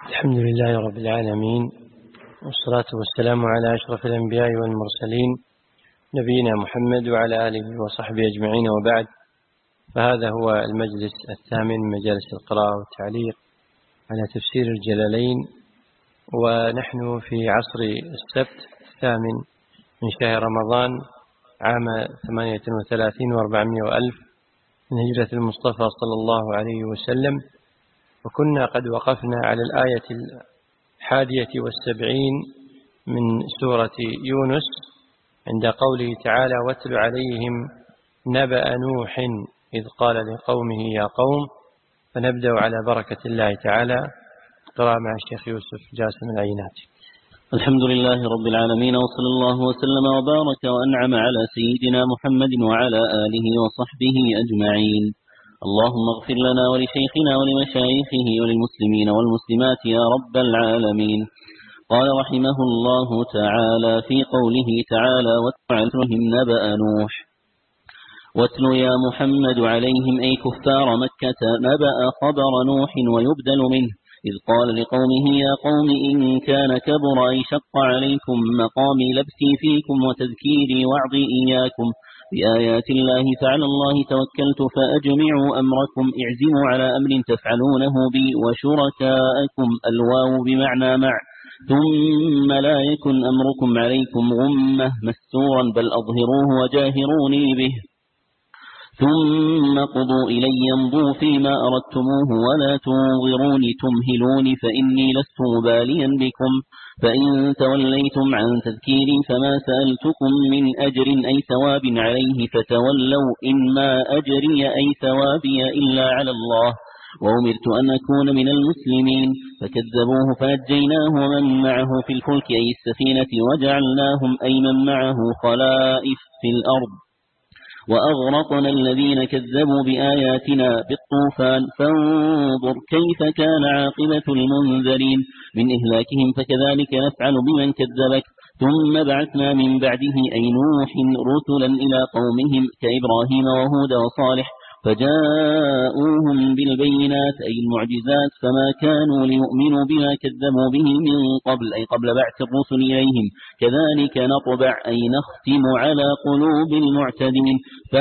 الحمد لله رب العالمين، والصلاة والسلام على أشرف الأنبياء والمرسلين نبينا محمد وعلى آله وصحبه أجمعين، وبعد. فهذا هو المجلس الثامن من مجالس القراءة والتعليق على تفسير الجلالين، ونحن في عصر السبت الثامن من شهر رمضان عام 38 و400 وألف من هجرة المصطفى صلى الله عليه وسلم. وكنا قد وقفنا على الآية 71 من سورة يونس عند قوله تعالى: واتل عليهم نبأ نوح إذ قال لقومه يا قوم. فنبدأ على بركة الله تعالى قراءة مع الشيخ يوسف جاسم العينات. الحمد لله رب العالمين، وصلى الله وسلم وبارك وأنعم على سيدنا محمد وعلى آله وصحبه أجمعين. اللهم اغفر لنا ولشيخنا ولمشايخه وللمسلمين والمسلمات يا رب العالمين. قال رحمه الله تعالى في قوله تعالى: واتل عليهم نبأ نوح. واتل يا محمد عليهم أي كفار مكة نبأ خبر نوح ويبدل منه إذ قال لقومه يا قوم إن كان كبر أي شق عليكم مقامي لبثي فيكم وتذكيري وعظي إياكم بآيات الله فعلى الله توكلت فأجمعوا أمركم اعزموا على أمر تفعلونه بي وشركاءكم الواو بمعنى مع ثم لا يكن أمركم عليكم غمة مستورا بل أظهروه وجاهروني به ثم قضوا إلي يمضوا فيما أردتموه ولا تنظروني تمهلوني فإني لست مباليا بكم فإن توليتم عن تذكيري فما سألتكم من أجر أي ثواب عليه فتولوا إنما أجري أي ثوابي إلا على الله وأمرت أن أكون من المسلمين فكذبوه فنجيناه ومن معه في الفلك أي السفينة وجعلناهم أي من معه خلائف في الأرض وأغرقنا الذين كذبوا بآياتنا بالطوفان فانظر كيف كان عاقبة المنذرين من إهلاكهم فكذلك نفعل بمن كذبك ثم بعثنا من بعده أي نوح رسلا إلى قومهم كإبراهيم وهود وصالح فجاءوهم بالبينات أي المعجزات فما كانوا ليؤمنوا بما كذبوا به من قبل أي قبل بعث الرسل إليهم كذلك نطبع أي نختم على قلوب المعتدين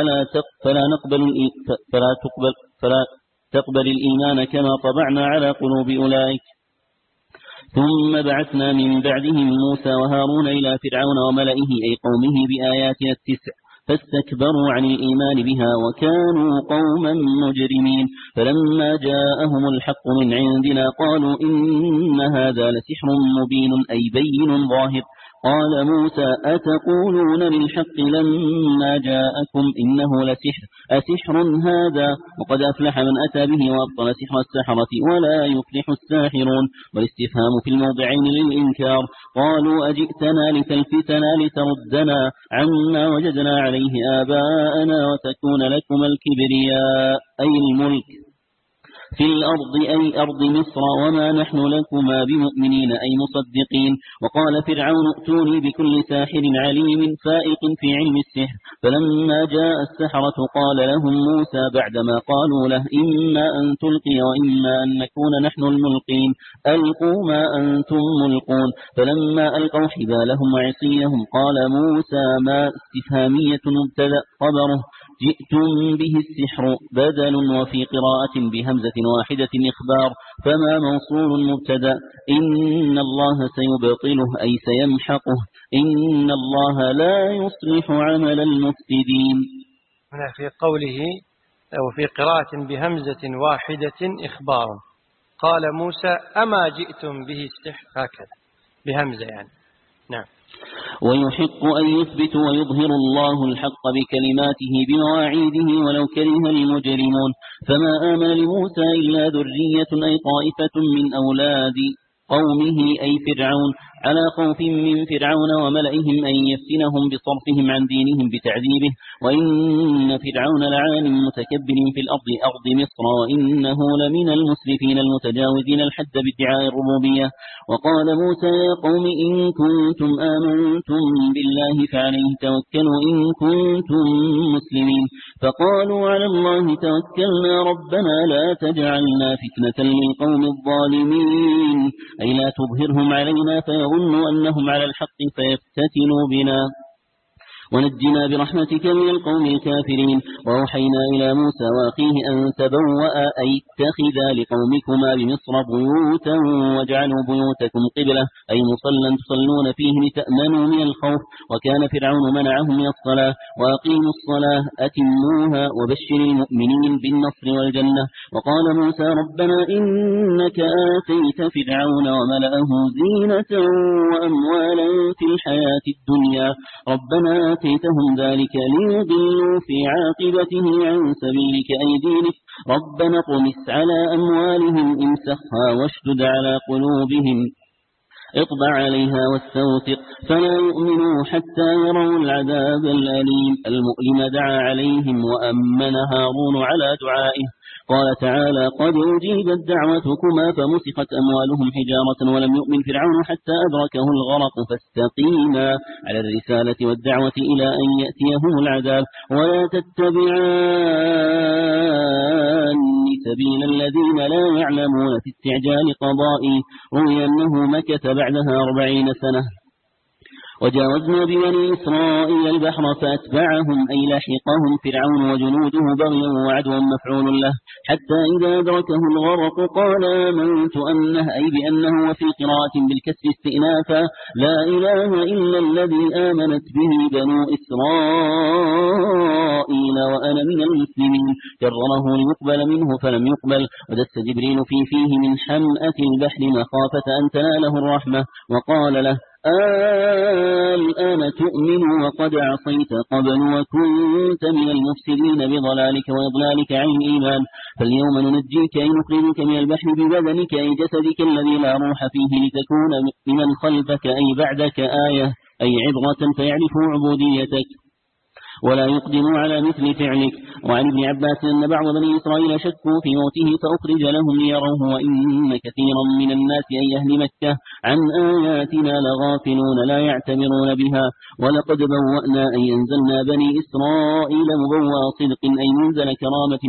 فلا تقبل الإيمان كما طبعنا على قلوب أولئك. ثم بعثنا من بعدهم موسى وهارون إلى فرعون وملئه أي قومه بآياتنا التسع فاستكبروا عن الإيمان بها وكانوا قوما مجرمين فلما جاءهم الحق من عندنا قالوا إن هذا لسحر مبين أي بين ظاهر. قال موسى أتقولون للحق لما جاءكم إنه لسحر أسحر هذا وقد أفلح من أتى به وأبطل سحر السحرة ولا يفلح الساحرون والاستفهام في الموضعين للإنكار. قالوا أجئتنا لتلفتنا لتردنا عما وجدنا عليه آباءنا وتكون لكم الكبرياء أي الملك في الأرض أي أرض مصر وما نحن لكما بمؤمنين أي مصدقين. وقال فرعون ائتوني بكل ساحر عليم فائق في علم السحر فلما جاء السحرة قال لهم موسى بعدما قالوا له إما أن تلقي وإما أن نكون نحن الملقين ألقوا ما أنتم ملقون فلما ألقوا حبالهم وعصيهم قال موسى ما استفهامية مبتدأ خبره جئتم به السحر بدل وفي قراءة بهمزة واحدة إخبار فما موصول مبتدأ إن الله سيبطله أي سيمحقه إن الله لا يصلح عمل المفسدين. هنا في قوله أو في قراءة بهمزة واحدة إخبار قال موسى أما جئتم به السحر هكذا بهمزة يعني. نعم. ويحق أن يثبت ويظهر الله الحق بكلماته بمواعيده ولو كره المجرمون فما آمن لموسى إلا ذرية أي طائفة من أولاد قومه أي فرعون على خوف من فرعون وملئهم أن يفتنهم بصرفهم عن دينهم بتعذيبه. وإن فرعون لعال متكبر في أرض مصر وإنه لمن المسرفين المتجاوزين الحد بادعاء الربوبية. وقال موسى يا قوم إن كنتم آمنتم بالله فعليه توكلوا إن كنتم مسلمين. فقالوا على الله توكلنا ربنا لا تجعلنا فتنة للقوم الظالمين أي لا تظهرهم علينا فيظنوا أنهم على الحق فيفتتنوا بنا ونجنا برحمتك من القوم الكافرين. وأوحينا إلى موسى وأخيه أن تبوأ أي اتخذا لقومكما بمصر بيوتا واجعلوا بيوتكم قبلة أي مصلى تصلون فيه لتأمنوا من الخوف. وكان فرعون منعهم من الصلاة. وأقيموا الصلاة أتموها وبشر المؤمنين بالنصر والجنة. وقال موسى ربنا إنك آتيت فرعون وملأه زينة وأموالا في الحياة الدنيا ربنا آتيتهم ذلك ليضلوا في عاقبته عن سبيلك أي دينك ربنا اطمس على أموالهم امسخها واشدد على قلوبهم اطبع عليها واستوثق فلا يؤمنوا حتى يروا العذاب الأليم المؤلم. دعا عليهم وأمن هارون على دعائه. قال تعالى قد أجيبت دعوتكما فمسخت أموالهم حجارة ولم يؤمن فرعون حتى أدركه الغرق فاستقيما على الرسالة والدعوة إلى أن يأتيهم العذاب ولا تتبعان سبيل الذين لا يعلمون في استعجال قضائي. روي أنه مكث بعدها 40 سنة. وجاوزنا ببني إسرائيل البحر فأتبعهم أي لحقهم فرعون وجنوده بغيا وعدوا مفعول له حتى إذا أدركه الغرق قال آمنت أنه أي بأنه وفي قراءة بالكسر استئنافا لا إله إلا الذي آمنت به بنو إسرائيل وأنا من المسلمين. كرره ليقبل منه فلم يقبل. ودس جبريل فيه من حمأة البحر مخافة أن تناله الرحمة وقال له الآن تؤمن وقد عصيت قبل وكنت من المفسدين بضلالك وإضلالك عن الإيمان فاليوم ننجيك أي نخرجك من البحر ببدنك أي جسدك الذي لا روح فيه لتكون من خلفك أي بعدك آية أي عبرة فيعرفوا عبوديتك ولا يقدموا على مثل فعلك. وعن ابن عباس أن بعض بني إسرائيل شكوا في موته فأخرج لهم ليروه وإن كثيرا من الناس أي أهل مكة عن آياتنا لغافلون لا يعتبرون بها. ولقد بوأنا أي أنزلنا بني إسرائيل مبوى صدق أي منزل كرامة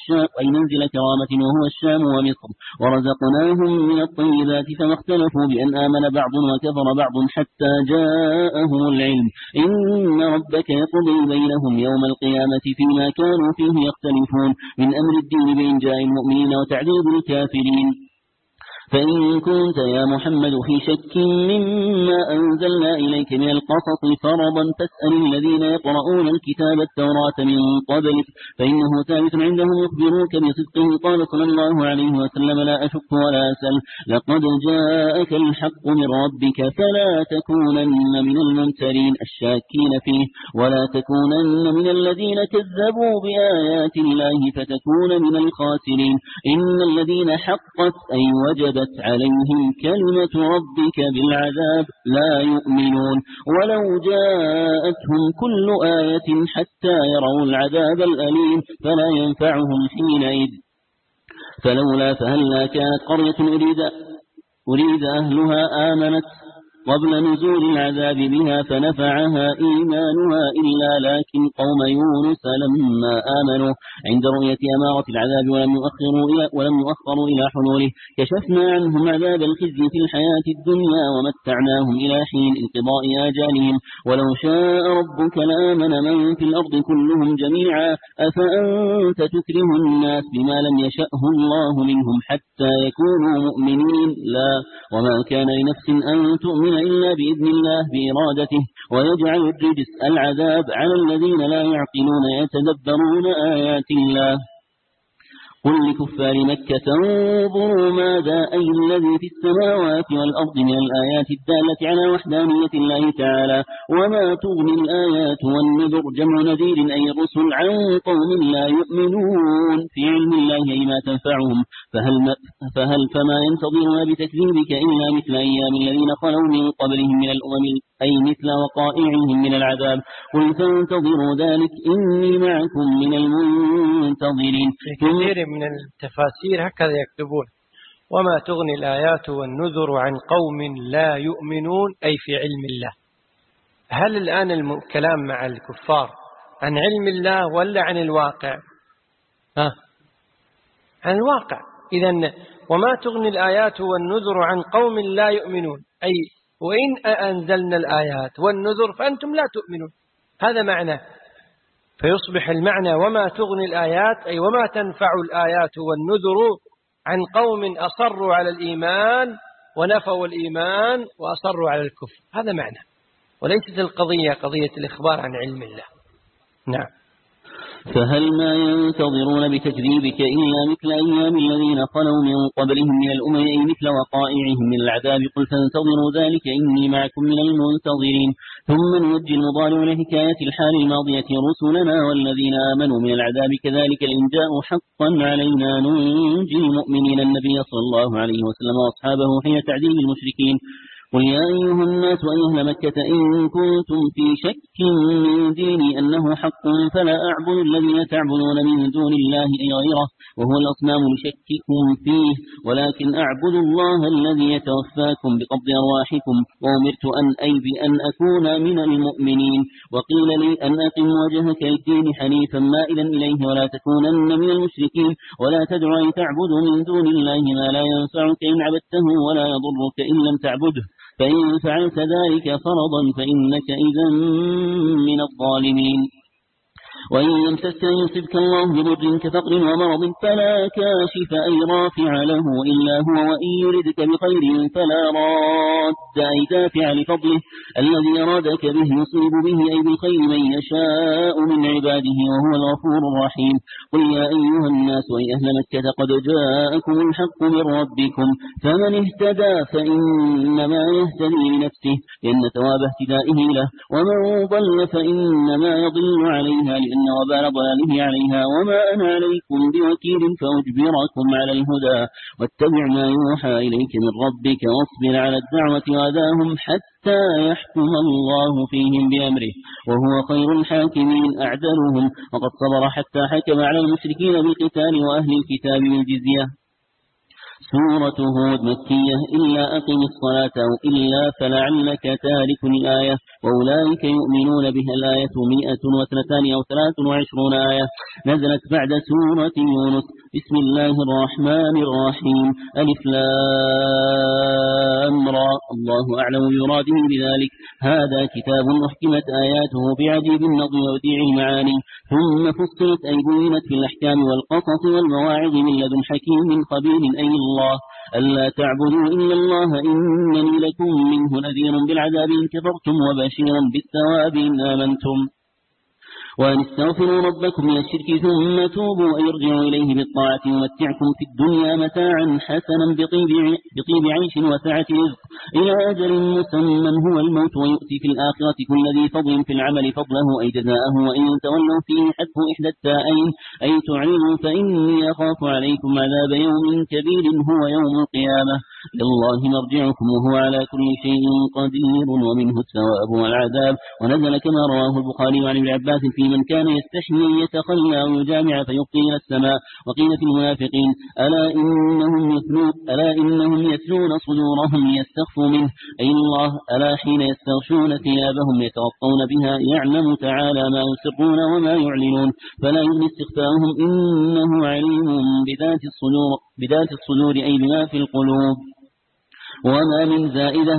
وهو الشام ومصر ورزقناهم من الطيبات فما اختلفوا بأن آمن بعض وكفر بعض حتى جاءهم العلم إن ربك يقضي بينهم يوم القيامة فيما كانوا فيه يختلفون من أمر الدين بإنجاء المؤمنين وتعذيب الكافرين. فإن كنت يا محمد في شك مما أنزلنا إليك من القصص فرضا فاسأل الذين يقرؤون الكتاب التوراة من قبلك فإنه ثابت عندهم يخبروك بصدقه. قال صلى الله عليه وسلم لا أشك ولا أسأل لقد جاءك الحق من ربك فلا تكونن من الممترين الشاكين فيه ولا تكونن من الذين كذبوا بآيات الله فتكون من الخاسرين. إن الذين حقت أي وجب عليهم كلمة ربك بالعذاب لا يؤمنون ولو جاءتهم كل آية حتى يروا العذاب الأليم فلا ينفعهم حينئذ. فلولا فهلا كانت قرية أريد أهلها آمنت قبل نزول العذاب بها فنفعها إيمانها إلا لكن قوم يونس لما آمنوا عند رؤية أمارة العذاب ولم يؤخروا إلى حلوله كشفنا عنهم عذاب الخزي في الحياة الدنيا ومتعناهم إلى حين انقضاء آجالهم. ولو شاء ربك لآمن من في الأرض كلهم جميعا أفأنت تكره الناس بما لم يشأه الله منهم حتى يكونوا مؤمنين لا وما كان لنفس أن تؤمن إلا بإذن الله بإرادته ويجعل الرجس العذاب على الذين لا يعقلون يتدبرون آيات الله. قل لكفار مكة انظروا ماذا أي الذي في السماوات والأرض من الآيات الدالة على وحدانية الله تعالى وما تغني الآيات والنذر جمع نذير أي الرسل عن قوم لا يؤمنون في علم الله أي ما تنفعهم فما ينتظرون بتكذيبك إلا مثل أيام الذين خلوا من قبلهم من الأمم أي مثل وقائعهم من العذاب قل فانتظروا ذلك إني معكم من المنتظرين. في كثير من التفاسير هكذا يكتبون وما تغني الآيات والنذر عن قوم لا يؤمنون أي في علم الله. هل الآن الكلام مع الكفار عن علم الله ولا عن الواقع؟ عن الواقع. إذن وما تغني الآيات والنذر عن قوم لا يؤمنون أي وإن أنزلنا الآيات والنذر فأنتم لا تؤمنون. هذا معنى. فيصبح المعنى وما تغني الآيات أي وما تنفع الآيات والنذر عن قوم أصروا على الإيمان ونفوا الإيمان وأصروا على الكفر. هذا معنى، وليست القضية قضية الإخبار عن علم الله. نعم. فهل ما ينتظرون بتكذيبك إلا مثل أيام الذين خلوا من قبلهم من الأمم أي مثل وقائعهم من العذاب قل فانتظروا ذلك إني معكم من المنتظرين. ثم نوجه المضارع لحكاية الحال الماضية رسلنا والذين آمنوا من العذاب كذلك الإنجاء حقا علينا ننجي المؤمنين النبي صلى الله عليه وسلم وأصحابه حين تعذيب المشركين. قل يا أيها الناس أهل مكة إن كنتم في شك من ديني أنه حق فلا أعبد الذين تعبدون من دون الله أي غيره وهو الأصنام لشككم فيه ولكن أعبد الله الذي يتوفاكم بقبض أرواحكم وأمرت بأن أكون من المؤمنين وقيل لي أن أقم وجهك للدين حنيفا مائلا إليه ولا تكونن من المشركين ولا تدع أن تعبد من دون الله ما لا ينفعك إن عبدته ولا يضرك إن لم تعبده فإن فعلت ذلك فرضا فإنك إذا من الظالمين. وإن يمسك يصبك الله بضر كفقر ومرض فلا كاشف أي رافع له إلا هو وإن يردك بخير فلا راد أي دافع لفضله الذي أرادك به يصيب به أي بالخير من يشاء من عباده وهو الغفور الرحيم. قل يا أيها الناس أي أهل مكة قد جاءكم الحق من ربكم فمن اهتدى فإنما يهتدي لنفسه لأن ثواب اهتدائه له ومن ضل فإنما يضل عليها لأن وبال ضلاله عليها وما أنا عليكم بوكيل فأجبركم على الهدى واتبع ما يوحى إليك من ربك واصبر على الدعوة وأذاهم حتى يحكم الله فيهم بأمره وهو خير الحاكمين أعدلهم وقد صبر حتى حكم على المشركين بالقتال وأهل الكتاب بالجزية. سورة هود مكية إلا أقم الصلاة إلا فلعلك تارك الآية وأولئك يؤمنون بها الآية 122 أو 23 آية نزلت بعد سورة يونس. بسم الله الرحمن الرحيم ألف لام را الله أعلم يراده بذلك هذا كتاب أحكمت آياته بعجيب النظم ووديع المعاني ثم فصلت أي بينت في الأحكام والقصص والمواعظ من لدن حكيم خبير أي الله ألا تعبدوا إلا الله إنني لكم منه نذير بالعذاب إن كفرتم وبشيرا بالثواب إن آمنتم وأن استغفروا ربكم من الشرك ثم توبوا ارجعوا إليه بالطاعة ومتعكم في الدنيا متاعا حسنا بطيب عيش وسعة رزق إلى أجل مسمى هو الموت ويؤتي في الآخرة كل ذي فضل في العمل فضله أي جزاءه وإن تولوا فيه حذف إحدى التائين أي تعلموا فإني أخاف عليكم عذاب يوم كبير هو يوم القيامة لله مرجعكم وهو على كل شيء قدير ومنه الثواب والعذاب. ونزل كما رواه البخاري عن ابن عباس في من كان يستحيي أن يتخلى أو يجامع فيبقي إلى السماء. وقيل في المنافقين ألا إنهم يثلون صدورهم ليستخفوا منه أي الله ألا حين يستغشون ثيابهم يتغطون بها يعلم تعالى ما يسرون وما يعلنون فلا يغني استخفاؤهم إنه عليم بذات الصدور أي بما في القلوب. وما من زائدة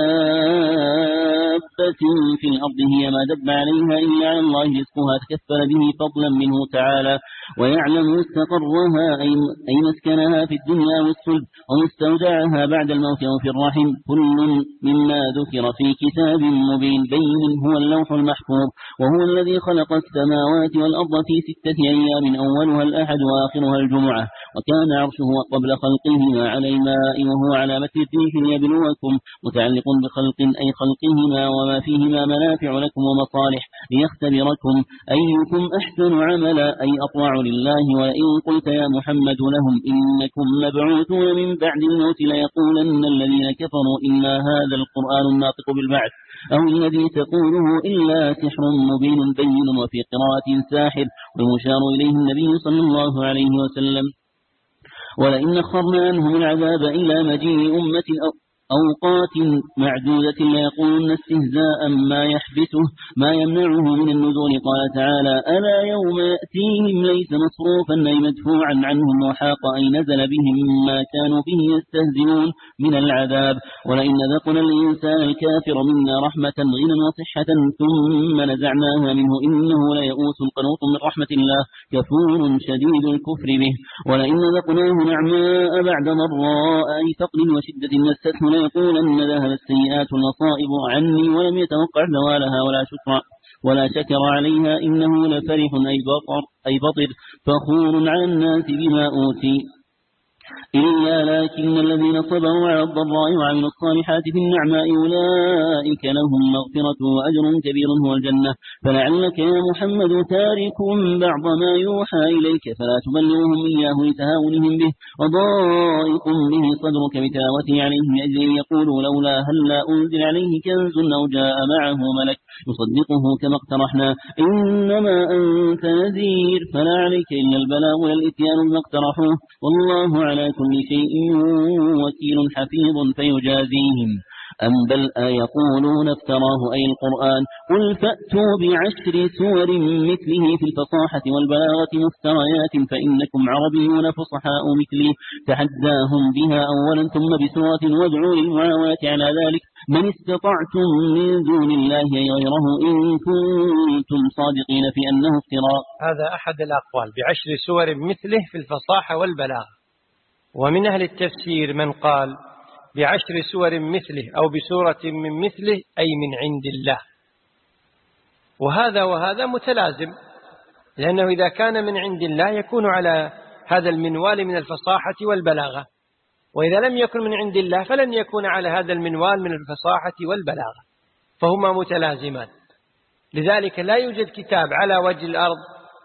دابة في الأرض هي ما دب عليها إلا على الله رزقها تكفل به فضلا منه تعالى، ويعلم مستقرها أي مسكنها في الدنيا والصلب، ومستودعها بعد الموت أو في الرحم، كل مما ذكر في كتاب مبين بين هو اللوح المحفوظ. وهو الذي خلق السماوات والأرض في 6 أيام أولها الأحد وآخرها الجمعة، وكان عرشه قبل خلقهما على الماء، وهو على متن الريح ليبلوكم، متعلق بخلق أي خلقهما وما فيهما منافع لكم ومصالح، ليختبركم أيكم أحسن عملا أي أطوع لله. وإن قلت يا محمد لهم إنكم مبعوثون من بعد الموت ليقولن الذين كفروا إن هذا القرآن الناطق بالبعث أو الذي تقوله إلا سحر مبين بين، وفي قراءة ساحر، ويشار إليه النبي صلى الله عليه وسلم. ولئن أخرنا عنهم العذاب إلى مجيء أمة أوقات معدودة ليقولن استهزاء ما يحبسه ما يمنعه من النزول. قال تعالى ألا يوم يأتيهم ليس مصروفا أي مدفوعا عنهم وحاق أي نزل بهم ما كانوا به يستهزئون من العذاب. ولئن ذقنا الإنسان الكافر منا رحمة غنى وصحة ثم نزعناها منه إنه ليئوس قنوط من رحمة الله كفور شديد الكفر به. ولئن ذقناه نعماء بعد ضراء أي فقر وشدة مسته يقولن ذهب السيئات المصائب عني ولم يتوقع زوالها ولا شكر عليها إنه لفرح أي بطر فخور على الناس بما أوتي. إلا لكن الذين صبروا على الضراء وعملوا الصالحات في النعماء أولئك لهم مغفرة وأجر كبير هو الجنة. فلعلك يا محمد تارك بعض ما يوحى إليك فلا تبلغهم إياه لتهاونهم به، وضائق به صدرك بتلاوته عليه لأجل يقولوا لولا هلا أنزل عليه كنز أو جاء معه ملك يصدقه كما اقترحنا إنما أنت نذير فلا عليك إلا البلاغ والإتيان بما اقترحوه والله على كل شيء وكيل حفيظ فيجازيهم. أم بل يقولون افتراه أي القرآن قل فأتوا ب10 سور مثله في الفصاحة والبلاغة مفتريات فإنكم عربيون فصحاء مثلي تحداهم بها أولا ثم بسورة وادعوا للمعاونة على ذلك من استطعتم من دون الله غيره إن كنتم صادقين في أنه افتراء. هذا أحد الأقوال ب10 سور مثله في الفصاحة والبلاغة. ومن أهل التفسير من قال ب10 سور مثله أو بسورة من مثله أي من عند الله. وهذا متلازم، لأنه إذا كان من عند الله يكون على هذا المنوال من الفصاحة والبلاغة، وإذا لم يكن من عند الله فلن يكون على هذا المنوال من الفصاحة والبلاغة، فهما متلازمان. لذلك لا يوجد كتاب على وجه الأرض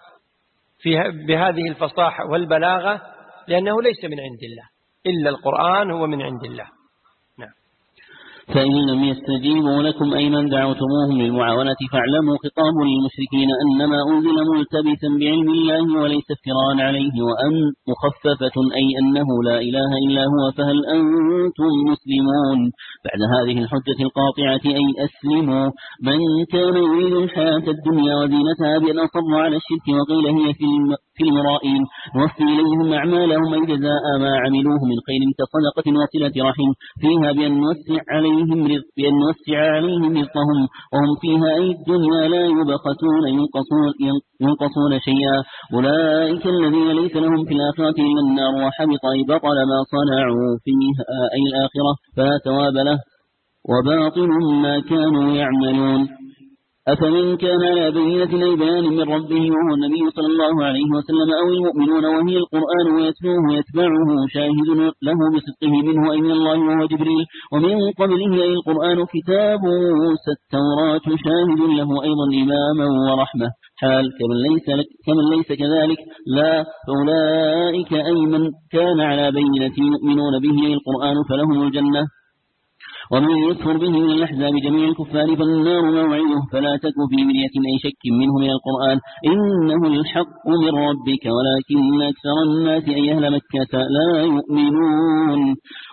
بهذه الفصاحة والبلاغة، لأنه ليس من عند الله، إلا القرآن هو من عند الله. نعم. فإن لم يستجيبوا لكم أي من دعوتموهم للمعاونة فاعلموا خطاب للمشركين أنما أنزل ملتبسا بعلم الله وليس افتراء عليه، وأن مخففة أي أنه لا إله إلا هو فهل أنتم مسلمون. بعد هذه الحجة القاطعة أي أسلموا. من كان يريد الحياة الدنيا وزينتها بأن أصر على الشرك وقيل هي في المرائين نوفي إليهم أعمالهم أي جزاء ما عملوه من خير كصدقة وصلة رحم فيها بأن نوسع عليهم رزقهم وهم فيها أي الدنيا لا يبخسون ينقصون شيئا. أولئك الذين ليس لهم في الآخرة إلا النار وحبط أي بطل ما صنعوا فيها أي الآخرة فلا ثواب له وباطل ما كانوا يعملون. أفمن كان على بينة أي بيان من ربه وهو النبي صلى الله عليه وسلم أو المؤمنون وهي القرآن ويتلوه يتبعه شاهد له بصدقه منه أي من الله وهو جبريل ومن قبله أي القرآن كتاب التوراة شاهد له أيضا إماما ورحمة حال كمن ليس كذلك لا. فأولئك أي من كان على بينة يؤمنون به القرآن فلهم الجنة. ومن يكفر به من الأحزاب جميع الكفار فالنار موعده فلا تك في مرية أي شك منه من القرآن إنه الحق من ربك ولكن أكثر الناس أي أهل مكة لا يؤمنون.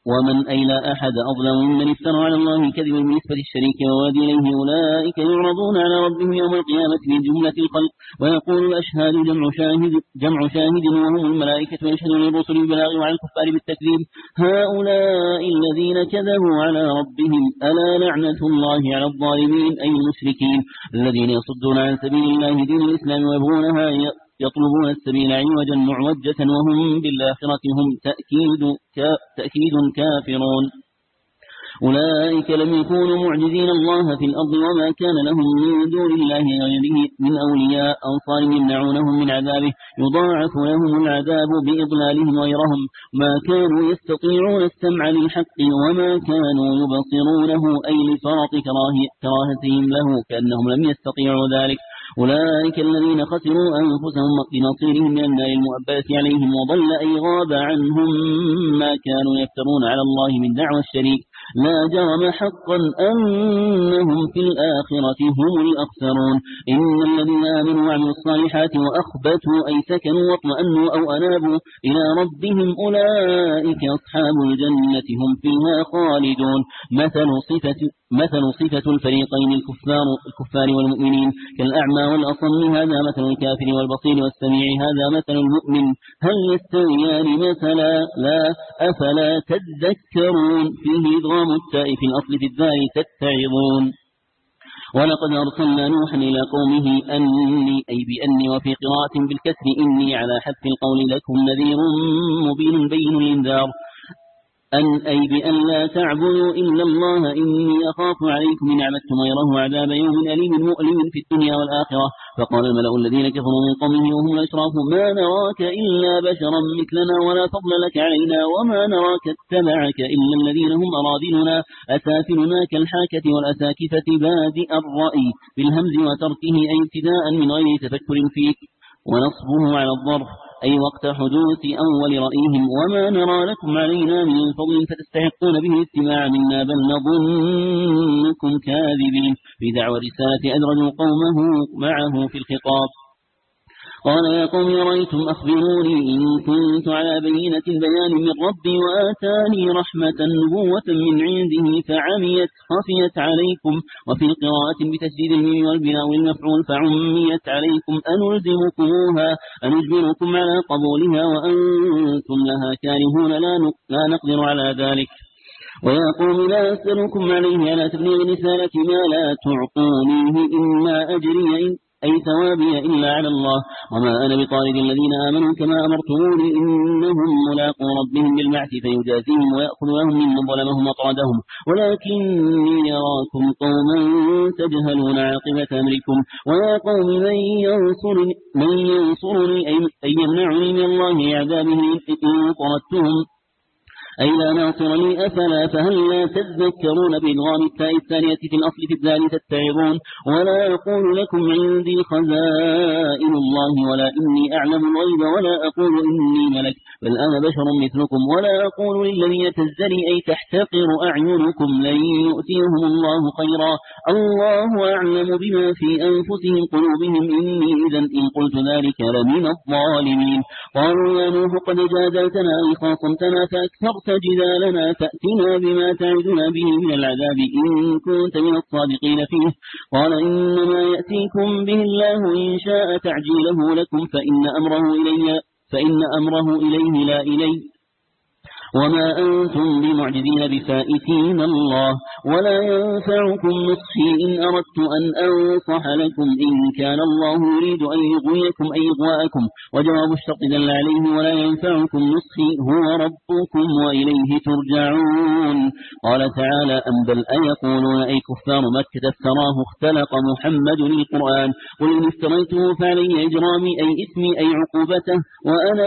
ومن أي لا أحد أظلم ممن افترى على الله كذبا بالنسبة الشريك وواد إليه. أولئك يعرضون على ربهم يوم القيامة من جملة الخلق ويقول الأشهاد جمع شاهد وهم الملائكة ويشهدون الرسل بالبلاغ وعلى الكفار بالتكذيب. هؤلاء الذين كذبوا على ربهم ألا لعنة الله على الظالمين أي المشركين الذين يصدون عن سبيل الله دين الإسلام ويبغونها يطلبون السبيل عوجا معوجة وهم بالآخرة هم تأكيد كافرون. أولئك لم يكونوا معجزين الله في الأرض وما كان لهم من دون الله غيره من أولياء أنصار يمنعونهم من عذابه يضاعف لهم العذاب بإضلالهم غيرهم ما كانوا يستطيعون السمع للحق وما كانوا يبصرونه أي لفرط كراهتهم له كأنهم لم يستطيعوا ذلك. أولئك الذين خسروا أنفسهم بنصيرهم من النار المؤبدة عليهم وضل أي غاب عنهم ما كانوا يفترون على الله من دعوى الشريك. لا جرم حقا أنهم في الآخرة هم الأخسرون. إن الذين آمنوا وعملوا الصالحات وأخبتوا أي سكنوا واطمأنوا أو أنابوا إلى ربهم أولئك أصحاب الجنة هم فيها خالدون. مثل صفة الفريقين الكفار والمؤمنين كالأعمى والأصم هذا مثل الكافر والبصير والسميع هذا مثل المؤمن هل يستويان مثلا لا أفلا تذكرون. فيه إدغام التاء في الأصل في الدار تتعظون. ولقد أرسلنا نوحا إلى قومه أني أي بأني وفي قراءة بالكسر إني على حذف القول لكم نذير مبين بين الإنذار أن أي بأن لا تعبدوا إلا الله إني أخاف عليكم إن عبدتم غيره عذاب يوم أليم مؤلم في الدنيا والآخرة. فقال الملأ الذين كفروا من قومه وهم الأشراف ما نراك إلا بشرا مثلنا ولا فضل لك علينا وما نراك اتبعك إلا الذين هم أراذلنا أسافلنا كالحاكة والأساكفة بادئ الرأي بالهمز وتركه أي ابتداء من غير تفكر فيك ونصبه على الظرف أي وقت حدوث أول رأيهم وما نرى لكم علينا من فضل فتستحقون به الاستماع منا بل نظنكم كاذبين. في دعوى الرسالة أدرجوا قومه معه في الخطاب. قال يا قوم رأيتم أخبروني إن كنت على بينة البيان من ربي وآتاني رحمة نبوة من عنده فعميت خفيت عليكم وفي قراءة بتسديد الميم والبناء والمفعول فعميت عليكم أنجبركم على قبولها وأنتم لها كارهون لا نقدر على ذلك. ويا قوم لا أسألكم عليه على تبليغ رسالة ما لا تعطونيه إما أجري أي ثوابي إلا على الله وما أنا بطارد الذين آمنوا كما أمرتموني إنهم ملاقو ربهم بالبعث فيجازيهم ويأخذ لهم ممن ظلمهم وطردهم ولكني يراكم قوما تجهلون عاقبة أمركم. ويا قوم من ينصرني أي يمنعني من الله عذابه إن طردتهم أي لا ناصر لي أفلا فهل لا تذكرون بإدغام التاء الثانية في الأصل في الدال تتعظون. ولا أقول لكم عندي خزائن الله ولا إني أعلم الغيب ولا أقول إني ملك بل أنا بشر مثلكم ولا أقول للذين تزدري أي تحتقر أعينكم لن يؤتيهم الله خيرا الله أعلم بما في أنفسهم قلوبهم إني إذا إن قلت ذلك لمن الظالمين. قالوا يا نوح قد جادلتنا أي خاصمتنا فأكثرت جدالنا فأتنا بما تعدنا به من العذاب إن كنت من الصادقين فيه. قال إنما يأتيكم به الله إن شاء تعجيله لكم فإن أمره إليه لا إلي وما أنتم بمعجزين بفائتين الله ولا ينفعكم نصحي إن أردت أن أنصح لكم إن كان الله يريد أن يغويكم أي إغواءكم. وجواب الشرط دل عليه ولا ينفعكم نصحي هو ربكم وإليه ترجعون. قال تعالى أم بل أيقولون أي كفار مكة افتراه اختلق محمد القرآن قل إن افتريته فعلي إجرامي أي إثمي أي عقوبته وأنا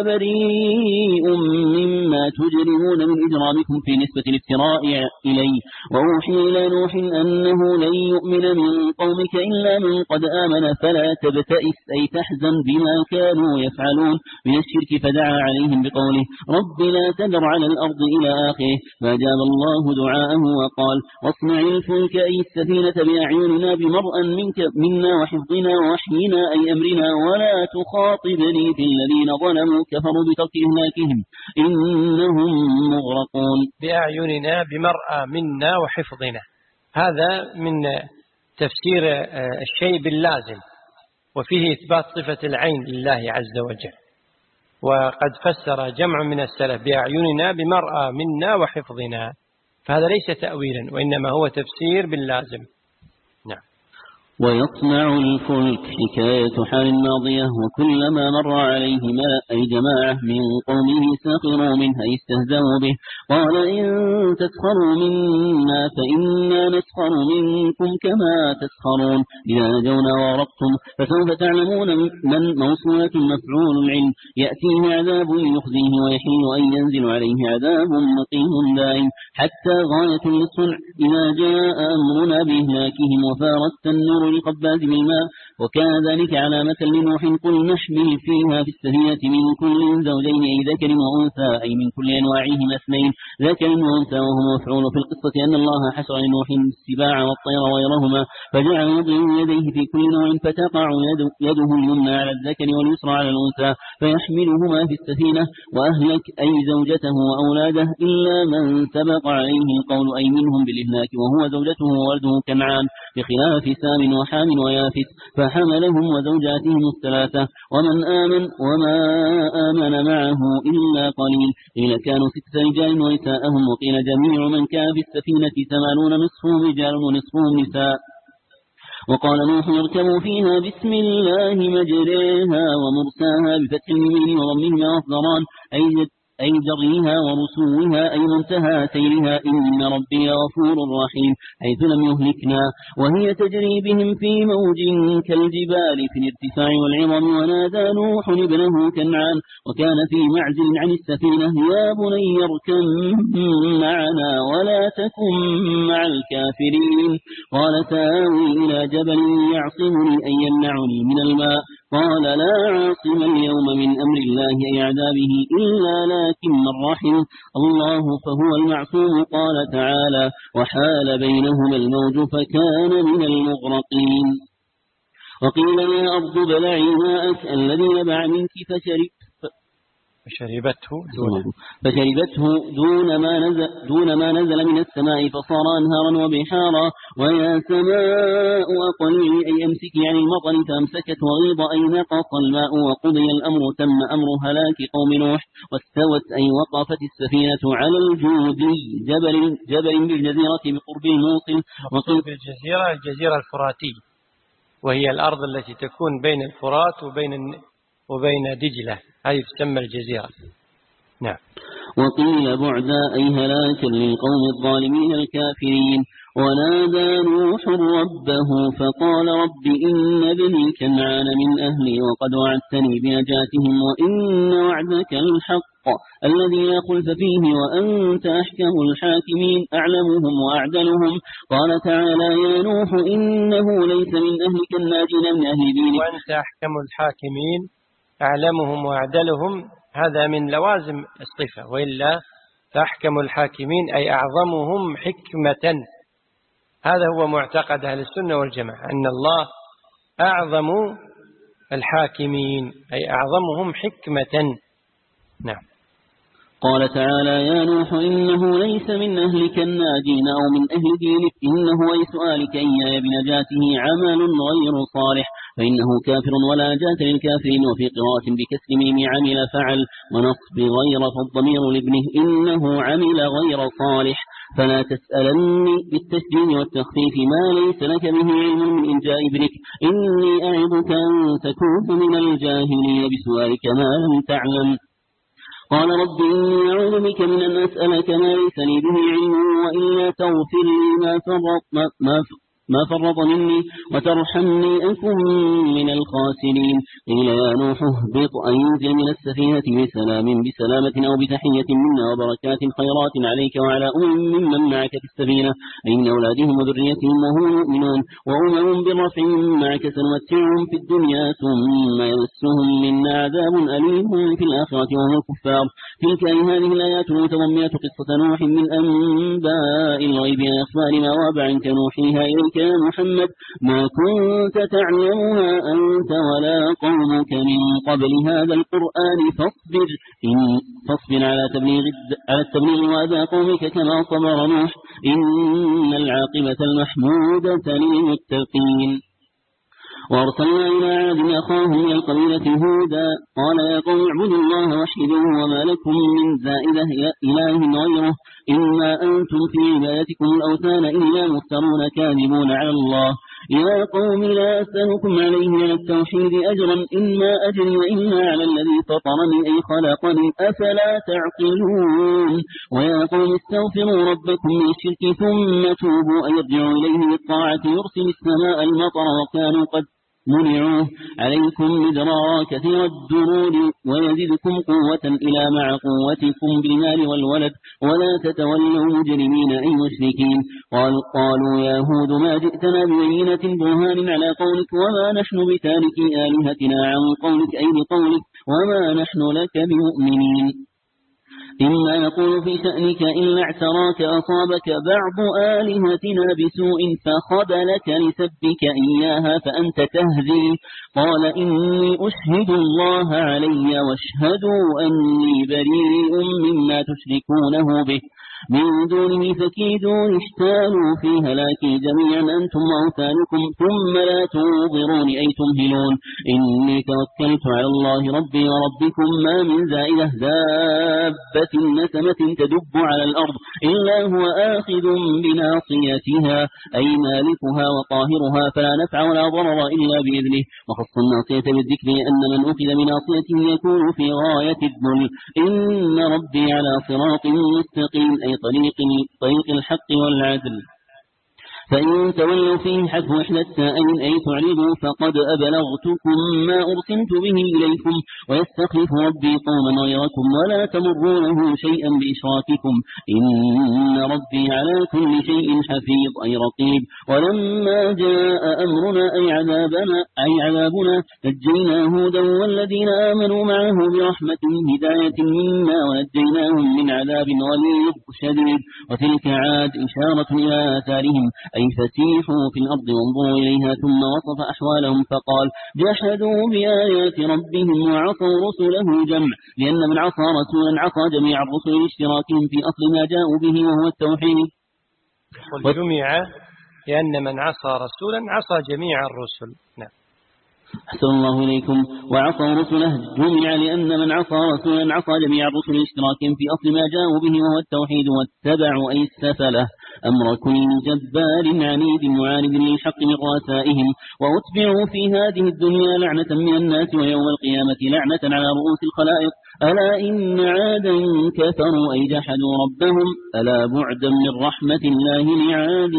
بريء مما تجرمون من إجرامكم في نسبة الافتراء إليه. وأوحي وأوحي إلى نوح أنه لن يؤمن من قومك إلا من قد آمن فلا تبتئس أي تحزن بما كانوا يفعلون من الشرك، فدعا عليهم بقوله رب لا تذر على الأرض إلى آخره، فأجاب الله دعاءه وقال واصنع الفلك أي السفينة بأعيننا بمرأ منا وحفظنا ووحينا أي أمرنا، ولا تخاطبني في الذين ظلموا كفروا بترك إهلاكهم إنهم مغرقون. بأعيننا بمرأى منا وحفظنا، هذا من تفسير الشيء باللازم، وفيه إثبات صفة العين لله عز وجل. وقد فسر جمع من السلف بأعيننا بمرأى منا وحفظنا، فهذا ليس تأويلا وإنما هو تفسير باللازم. نعم. ويصنع الفلك حكاية حال ماضية، وكلما مر عليه ملأ أي جماعة من قومه سخروا منه أي استهزأوا به، قال إن تسخروا منا فإنا نسخر منكم كما تسخرون، إذا نجونا وارقتم فسوف تعلمون من موصولة مفعول العلم يأتيه عذاب يخزيه ويحين أن ينزل عليه عذاب مقيم دائم حتى غاية الصنع إذا جاء أمرنا بإهلاكهم وفارت النور لقباز بالماء، وكان ذلك علامة لنوح قل نحمل فيها في السفينة من كل زوجين أي ذكر وأنثى أي من كل أنواعهما اثنين ذكر وأنثى، وهو مفعول في القصة أن الله حشر لنوح السباع والطير وغيرهما فجعل يضع يديه في كل نوع فتقع يده اليمنى على الذكر واليسرى على الأنثى فيحملهما في السفينة، وأهلك أي زوجته وأولاده إلا من سبق عليه القول أي منهم بالإهلاك وهو زوجته وولده كنعان، بخلاف سام وحام ويافث فحملهم وزوجاتهم الثلاثة ومن آمن وما آمن معه إلا قليل، قيل كانوا 6 رجال ونساءهم، وقيل جميع من كان في السفينة 80 نصفهم رجال ونصفهم نساء. وقال نوح اركبوا فيها بسم الله مجريها ومرساها بفتح اليمين وضمهما مصدران أي جريها ورسوها أي منتهى سيرها إن ربي غفور رحيم حيث لم يهلكنا، وهي تجري بهم في موج كالجبال في الارتفاع والعظم، ونادى نوح ابنه كنعان وكان في معزل عن السفينة يا بني اركب معنا ولا تكن مع الكافرين، قال سآوي إلى جبل يعصمني أي يمنعني من الماء، قال لا عاصم اليوم من أمر الله أي عذابه إلا لكن من رحم الله فهو المعصوم. قال تعالى وحال بينهما الموج فكان من المغرقين. وقيل يا أرض بلعي ماءك الذي نبع منك فشربته دون ما نزل من السماء فصار أنهارا وبحارا، ويا سماء أقلعي أي أمسكي عن المطر فأمسكت وغيض أي نقص الماء وقضي الأمر تم أمر هلاك قوم نوح، واستوت أي وقفت السفينة على الجودي جبل بالجزيرة بقرب الموصل وقرب الجزيرة الفراتي، وهي الأرض التي تكون بين الفرات وبين دجلة، هذه تسمى الجزيرة. نعم. وقيل بعدا أي هلاكا للقوم الظالمين الكافرين. ونادى نوح ربه فقال رب إن ابني كنعان من أهلي وقد وعدتني بنجاتهم وإن وعدك الحق الذي لا خلف فيه وأنت أحكم الحاكمين أعلمهم وأعدلهم. قال تعالى يا نوح إنه ليس من أهلك الناجين من أهل دينك وأنت أحكم الحاكمين أعلمهم وأعدلهم، هذا من لوازم الصفة، وإلا فأحكم الحاكمين أي أعظمهم حكمة. هذا هو معتقد أهل السنة والجماعة أن الله أعظم الحاكمين أي أعظمهم حكمة. نعم. قال تعالى يا نوح إنه ليس من أهلك الناجين أو من أهل دينك إنه أي سؤالك إياي بنجاته عمل غير صالح فإنه كافر ولا نجاة للكافرين. وفي قراءة بكسر ميم عمل فعل ونصب غير فالضمير لابنه إنه عمل غير صالح فلا تسألني بالتسجيل والتخفيف ما ليس لك به علم من إنجاء ابنك إني أعظك أن تكون من الجاهلين بسؤالك ما لم تعلم. قال رب إني أعوذ بك من أن أسألك ما ليس لي به علم وإلا تغفر لي ما فرط مني وترحمني أكن من الخاسرين. قيل يا نوح اهبط أنزل من السفينة بسلامة أو بتحية منا وبركات خيرات عليك وعلى ممن معك في السفينة أي من أولادهم وذريتهم وهم يؤمنون وأمم برفع معك سنمتعهم في الدنيا ثم يمسهم منا عذاب أليم في الآخرة وهم الكفار. تلك هذه الآيات المتضمنة قصة نوح من أنباء الغيب أخبار ما غاب عنك نوحيها إليك يا محمد ما كنت تعلمها أنت ولا قومك من قبل هذا القرآن فاصبر على التبليغ وأذى قومك كما صبر نوح إن العاقبة المحمودة للمتقين. وأرسلنا إلى عاد أخاهم من القبيلة هودا قال يا قوم اعبدوا الله وحدوه وما لكم من زائدة إله غيره إما أنتم في عبادتكم الأوثان إلا مفترون كاذبون على الله. يا قوم لا أسألكم عليه من التوحيد أجرا إما أجري وإما على الذي فطرني أي خلقني أفلا تعقلون. ويا قوم استغفروا ربكم من الشرك ثم توبوا أيرجعوا إليه بالطاعة يرسل السماء المطر وكانوا قد منعوه عليكم مدرارا كثير الدرود ويزدكم قوة إلى مع قوتكم بالمال والولد ولا تتولوا مجرمين أي مشركين. قالوا يا هود ما جئتنا ببينة برهان على قولك وما نحن بتاركي آلهتنا عن قولك أي بقولك وما نحن لك بمؤمنين. إما نقول في شأنك إلا اعتراك أصابك بعض آلهتنا بسوء فخذلك لسبك إياها فأنت تهذي. قال إني أشهد الله علي واشهدوا أني بريء مما تشركونه به من دونه فكيدون اشتالوا في هلاكي جميعا أنتم وأوثانكم ثم لا تنظرون أي تمهلون. إني توكلت على الله ربي وربكم ما من زائدة دابة نسمة تدب على الأرض إلا هو آخذ بناصيتها أي مالكها وطاهرها فلا نفع ولا ضرر إلا بإذنه. وخص الناصية بالذكر أن من أخذ بناصيته يكون في غاية الذل. إن ربي على صراط مستقيم أي طريق الحق والعدل. فإن تولوا فيه حذف إحدى التائين أي تعرضوا فقد أبلغتكم ما أرسلت به إليكم ويستخلف ربي قوما غيركم ولا تمرونه شيئا بإشراككم إن ربي على كل شيء حفيظ أي رقيب. ولما جاء أمرنا أي عذابنا نجينا هودا والذين آمنوا معه برحمة هداية منا ونجيناهم من عذاب غليظ شديد. وتلك عاد إشارة إلى آثارهم أي فسيحوا في الأرض وانظروا إليها ثم وصف أحوالهم فقال جحدوا بآيات ربهم وعصوا رسله جمع لأن من عصى رسولا عصى جميع الرسل لاشتراكهم في أصل ما جاءوا به وهو التوحيد. والجميع لأن من عصى رسولا عصى جميع الرسل. نعم. أحسن الله إليكم. وعصى رسله جمع لأن من عصى رسولا عصى جميع الرسل لاشتراكهم في أصل ما جاءوا به وهو التوحيد واتبعوا أي السفله أمر كل جبار عنيد معاند للحق من رؤسائهم وأتبعوا في هذه الدنيا لعنة من الناس ويوم القيامة لعنة على رؤوس الخلائق. ألا إن عادا كفروا أي جحدوا ربهم ألا بعدا من رحمة الله لعاد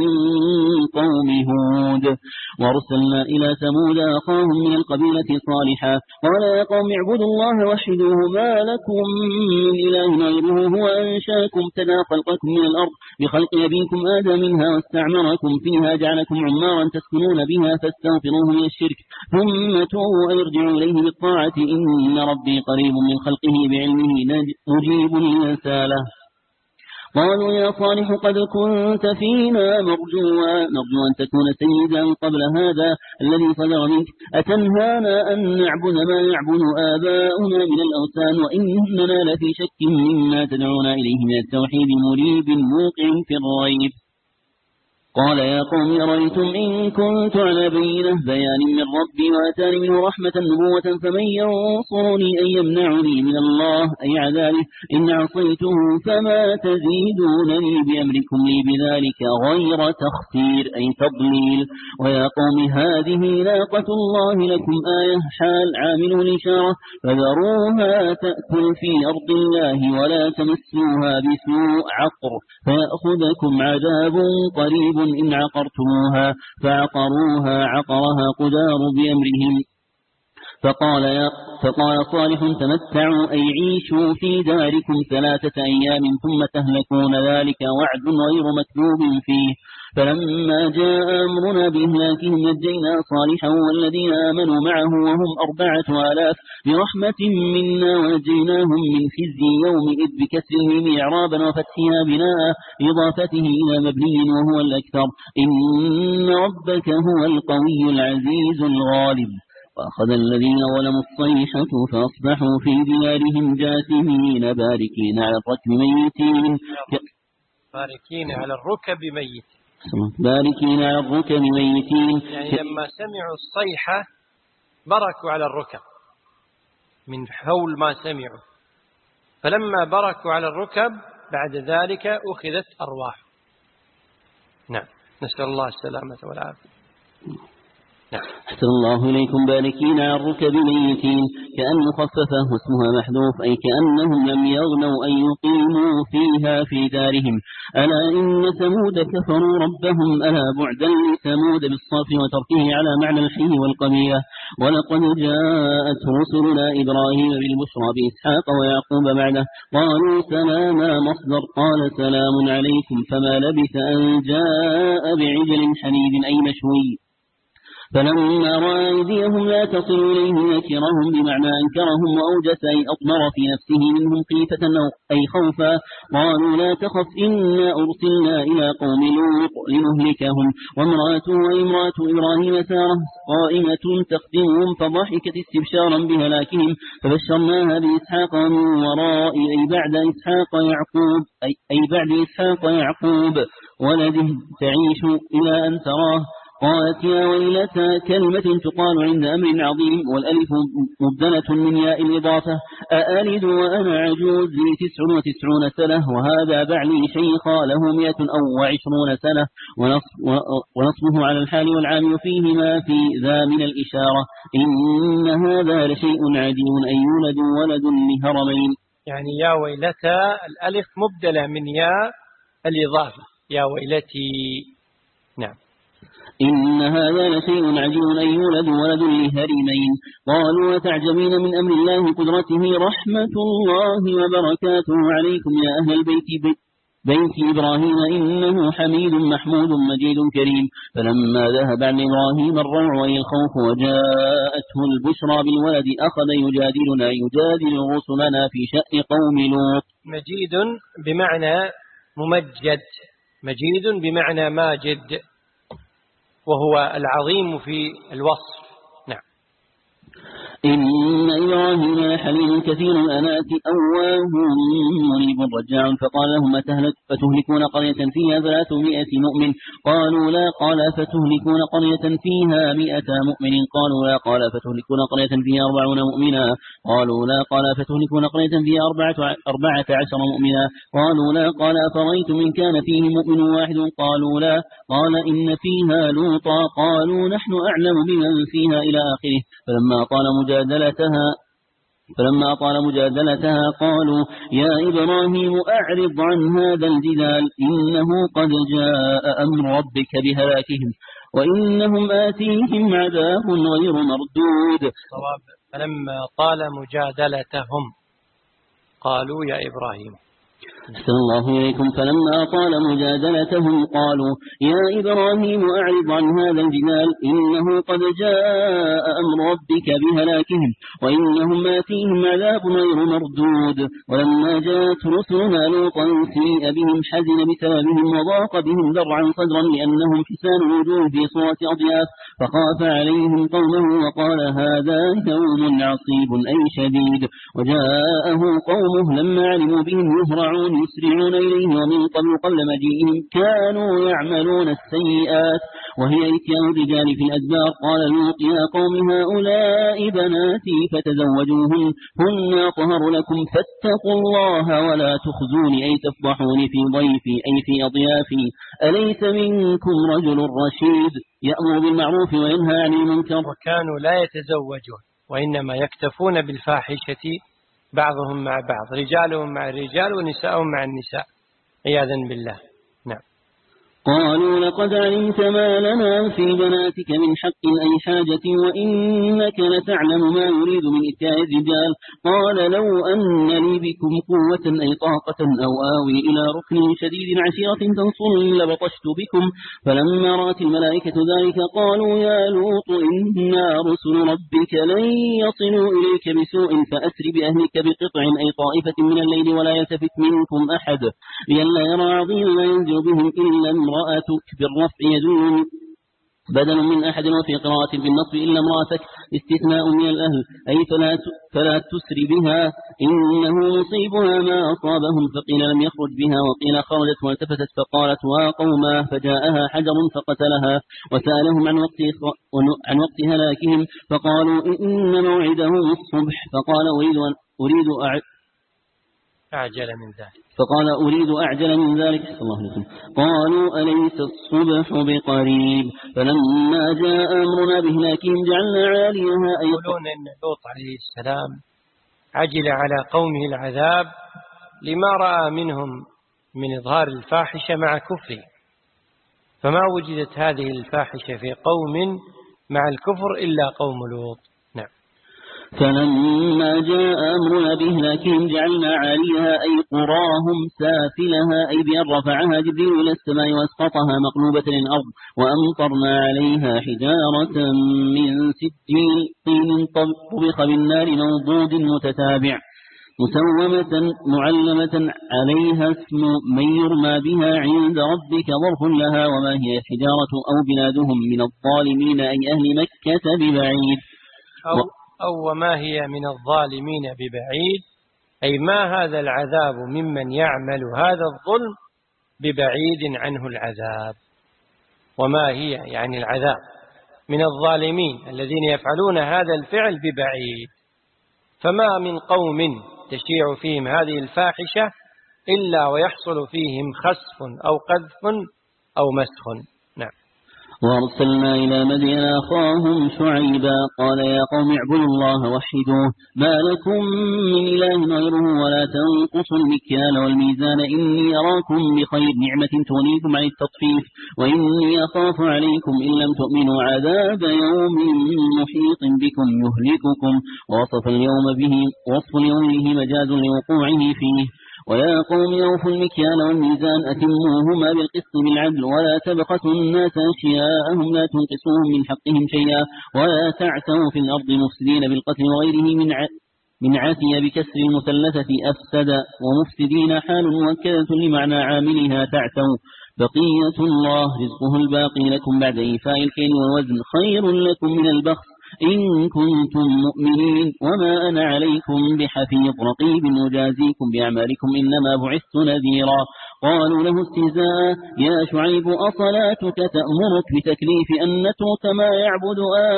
قوم هود. وارسلنا إلى ثمود أخاهم من القبيلة صالحا قال يا قوم اعبدوا الله وحدوه ما لكم من إله غيره هو أنشاكم ابتدى خلقكم من الأرض بخلق أبيكم آدم منها واستعمركم فيها جعلكم عمارا تسكنون بها فاستغفروه من الشرك ثم توبوا ارجعوا إليه بالطاعة إن ربي قريب من خلقه بعلمه مجيب لساله. قالوا يا صالح قد كنت فينا مرجوا نرجو أن تكون سيدا قبل هذا الذي صدر منك أتنهانا أن نعبد ما يعبد آباؤنا من الأوثان وإننا لفي شك مما تدعونا إليه من التوحيد مريب موقع في الريب. قال يا قوم أرأيتم إن كنت على بيان من ربي وأتاني منه رحمة نبوة فمن ينصرني أن يمنعني من الله أي عذابه إن عصيته فما تزيدونني بأمركم لي بذلك غير تخسير أي تضليل. ويا قوم هذه ناقة الله لكم آية حال عامل الإشارة فذروها تأكل في أرض الله ولا تمسوها بسوء عقر فيأخذكم عذاب قريب إن عقرتموها فعقروها عقرها قدار بأمرهم. فقال صالح تمتعوا أي عيشوا في داركم 3 أيام ثم تهلكون ذلك وعد غير مكذوب فيه. فلما جاء أمرنا بإهلاكهم نجينا صالحا والذين آمنوا معه وهم 4000 برحمة منا ونجيناهم من خزي يومئذ بكسر الميم إعرابا وفتحها بناء إضافته إلى مبني وهو الأكثر. إن ربك هو القوي العزيز الغالب. وأخذ الذين ظلموا الصيحة فأصبحوا في ديارهم جاثمين باركين على الركب ميتين يعني لما سمعوا الصيحة بركوا على الركب من حول ما سمعوا، فلما بركوا على الركب بعد ذلك أخذت أرواح. نعم، نسأل الله السلامة والعافية. أحسن الله إليكم باركين على الركب ميتين، كأن مخففة واسمها محذوف أي كأنهم لم يغنوا أن يقيموا فيها في دارهم. ألا إن ثمود كفروا ربهم ألا بعدا لثمود بالصرف وتركه على معنى الحي والقبيلة. ولقد جاءت رسلنا إبراهيم بالبشرى بإسحاق ويعقوب بعده قالوا سلاما مصدر قال سلام عليكم فما لبث أن جاء بعجل حنيذ أي مشوي. فلما رأى أيديهم لا تصل إليه نكرهم بمعنى أنكرهم وأوجس أي أطمر في نفسه منهم خيفة أي خوفا. قالوا لا تخف إنا أرسلنا إلى قوم لوط لنهلكهم وامرأته امرأة إبراهيم سارة قائمة تخدمهم فضحكت استبشارا بهلاكهم فبشرناها بإسحاق ومن وراء أي بعد إسحاق يعقوب ولده تعيش إلى أن تراه. قالت يا ويلتى كلمة تقال عند أمر عظيم والألف مبدلة من ياء الإضافة. أألد وأنا عجوز لي 99 سنة وهذا بعلي شيخا له 120 سنة ونصبه على الحال والعام فيه ما في ذا من الإشارة. إن هذا لشيء عجيب أن يولد ولد لهرمين. يعني يا ويلتى الألف مبدلة من ياء الإضافة يا ويلتي. نعم. إن هذا لشيء عجيب أن يولد ولد لهرمين. قالوا وتعجبين من أمر الله قدرته رحمة الله وبركاته عليكم يا أهل البيت بيت إبراهيم إنه حميد محمود مجيد كريم. فلما ذهب عن إبراهيم الروع والخوف وجاءته البشرى بالولد أخذ يجادل رسلنا في شأن قوم لوط. مجيد بمعنى ممجد، مجيد بمعنى ماجد، وهو العظيم في الوصف. نعم. إن إبراهيم لحليم كثير الأنات أواه منيب رجاع. فقال لهم فتهلكون قرية فيها 300 مؤمن قالوا لا قال فتهلكون قرية فيها 100 مؤمن قالوا لا قال فتهلكون قرية فيها 40 مؤمنا قالوا لا قال فتهلكون قرية فيها 14 مؤمنا قالوا لا قال أفرأيتم إن كان فيه مؤمن واحد قالوا لا قال إن فيها لوطا قالوا نحن أعلم بمن فيها إلى آخره. فلما أطال مجادلتها قالوا يا إبراهيم أعرض عن هذا الجدال إنه قد جاء أمر ربك بهلاكهم وإنهم آتيهم عذاب غير مردود. فلما طال مجادلتهم قالوا يا إبراهيم. أحسن الله إليكم. فلما طال مجادلتهم قالوا يا إبراهيم أعرض عن هذا الجدال إنه قد جاء أمر ربك بهلاكهم وإنهم آتيهم عذاب غير مردود. ولما جاءت رسلنا لوطا سيء بهم حزن بسببهم وضاق بهم ذرعا صدرا لأنهم حسان الوجوه في صورة أضياف فخاف عليهم قومه وقال هذا يوم عصيب أي شديد. وجاءه قومه لما علموا بهم يسرعون إليه ومن قبل مجيئهم كانوا يعملون السيئات وهي إتيان الرجال في الأدبار. قال لوط يا قوم هؤلاء بناتي فتزوجوهن هن أطهر لكم فاتقوا الله ولا تخزوني أي تفضحوني في ضيفي أي في أضيافي. أليس منكم رجل رشيد يأمر بالمعروف وينهى عن المنكر. وكانوا لا يتزوجون وإنما يكتفون بالفاحشة بعضهم مع بعض، رجالهم مع الرجال ونساءهم مع النساء عياذا بالله. نعم. قالوا لقد علمت ما لنا في بناتك من حق أي حاجة وإنك لتعلم ما يريد من إتياء الرجال. قال لو أن لي بكم قوة أي طاقة أو آوي إلى ركن شديد عشيرة تنصرني لبطشت بكم. فلما رأت الملائكة ذلك قالوا يا لوط إنا رسل ربك لن يصلوا إليك بسوء فأسر بأهلك بقطع أي طائفة من الليل ولا يلتفت منكم أحد لئلا يرى عظيم ما ينزل بهم إلا امرأتك بالرفع يدل بدل من أحد وفي قراءة بالنصب إلا امرأتك استثناء من الأهل أي فلا تسر بها إنه مصيبها ما أصابهم. فقيل لم يخرج بها وقيل خرجت والتفتت فقالت وقوما فجاءها حجر فقتلها. وسألهم عن وقت هلاكهم فقالوا إن موعدهم الصبح. فقال أريد أعجل من ذلك الله عليكم. قالوا أليس الصبح بقريب. فلما جاء أمرنا بهلاكهم جعلنا عاليها يقولون إن لوط عليه السلام عجل على قومه العذاب لما رأى منهم من إظهار الفاحشة مع كفره، فما وجدت هذه الفاحشة في قوم مع الكفر إلا قوم لوط. نعم. فلما جاء أمرنا بهلاكهم جعلنا عاليها أي قراهم سافلها أي بأن رفعها جبريل إلى السماء وأسقطها مقلوبة للأرض وأمطرنا عليها حجارة من سجيل طين طبخ بالنار منضود متتابع مسومة معلمة عليها اسم من يرمى بها عند ربك ظرف لها. وما هي الحجارة أو بلادهم من الظالمين أي أهل مكة ببعيد أو وما هي من الظالمين ببعيد أي ما هذا العذاب ممن يعمل هذا الظلم ببعيد عنه العذاب. وما هي يعني العذاب من الظالمين الذين يفعلون هذا الفعل ببعيد، فما من قوم تشيع فيهم هذه الفاحشة إلا ويحصل فيهم خسف أو قذف أو مسخ. نعم. وأرسلنا إلى مدين أخاهم شعيبا قال يا قوم اعبدوا الله وحدوه ما لكم من إله غيره ولا تنقصوا المكيال والميزان إني أراكم بخير نعمة تغنيكم عن التطفيف وإني أخاف عليكم إن لم تؤمنوا عذاب يوم محيط بكم يهلككم. ووصف اليوم به مجاز لوقوعه فيه. ويا قوم أوفوا المكيال والميزان أتموهما بالقسط بالعدل ولا تبخسوا الناس أشياءهم لا تنقصوهم من حقهم شيئا ولا تعثوا في الأرض مفسدين بالقتل وغيره من عثي بكسر المثلثة أفسد ومفسدين حال مؤكدة لمعنى عاملها تعثوا. بقية الله رزقه الباقي لكم بعد إيفاء الكيل والوزن خير لكم من البخس إن كنتم مؤمنين وما أنا عليكم بحفيظ رقيب أجازيكم بأعمالكم إنما بعثت نذيرا. قالوا له استهزاء يا شعيب أصلاتك تأمرك بتكليف أن نترك ما يعبد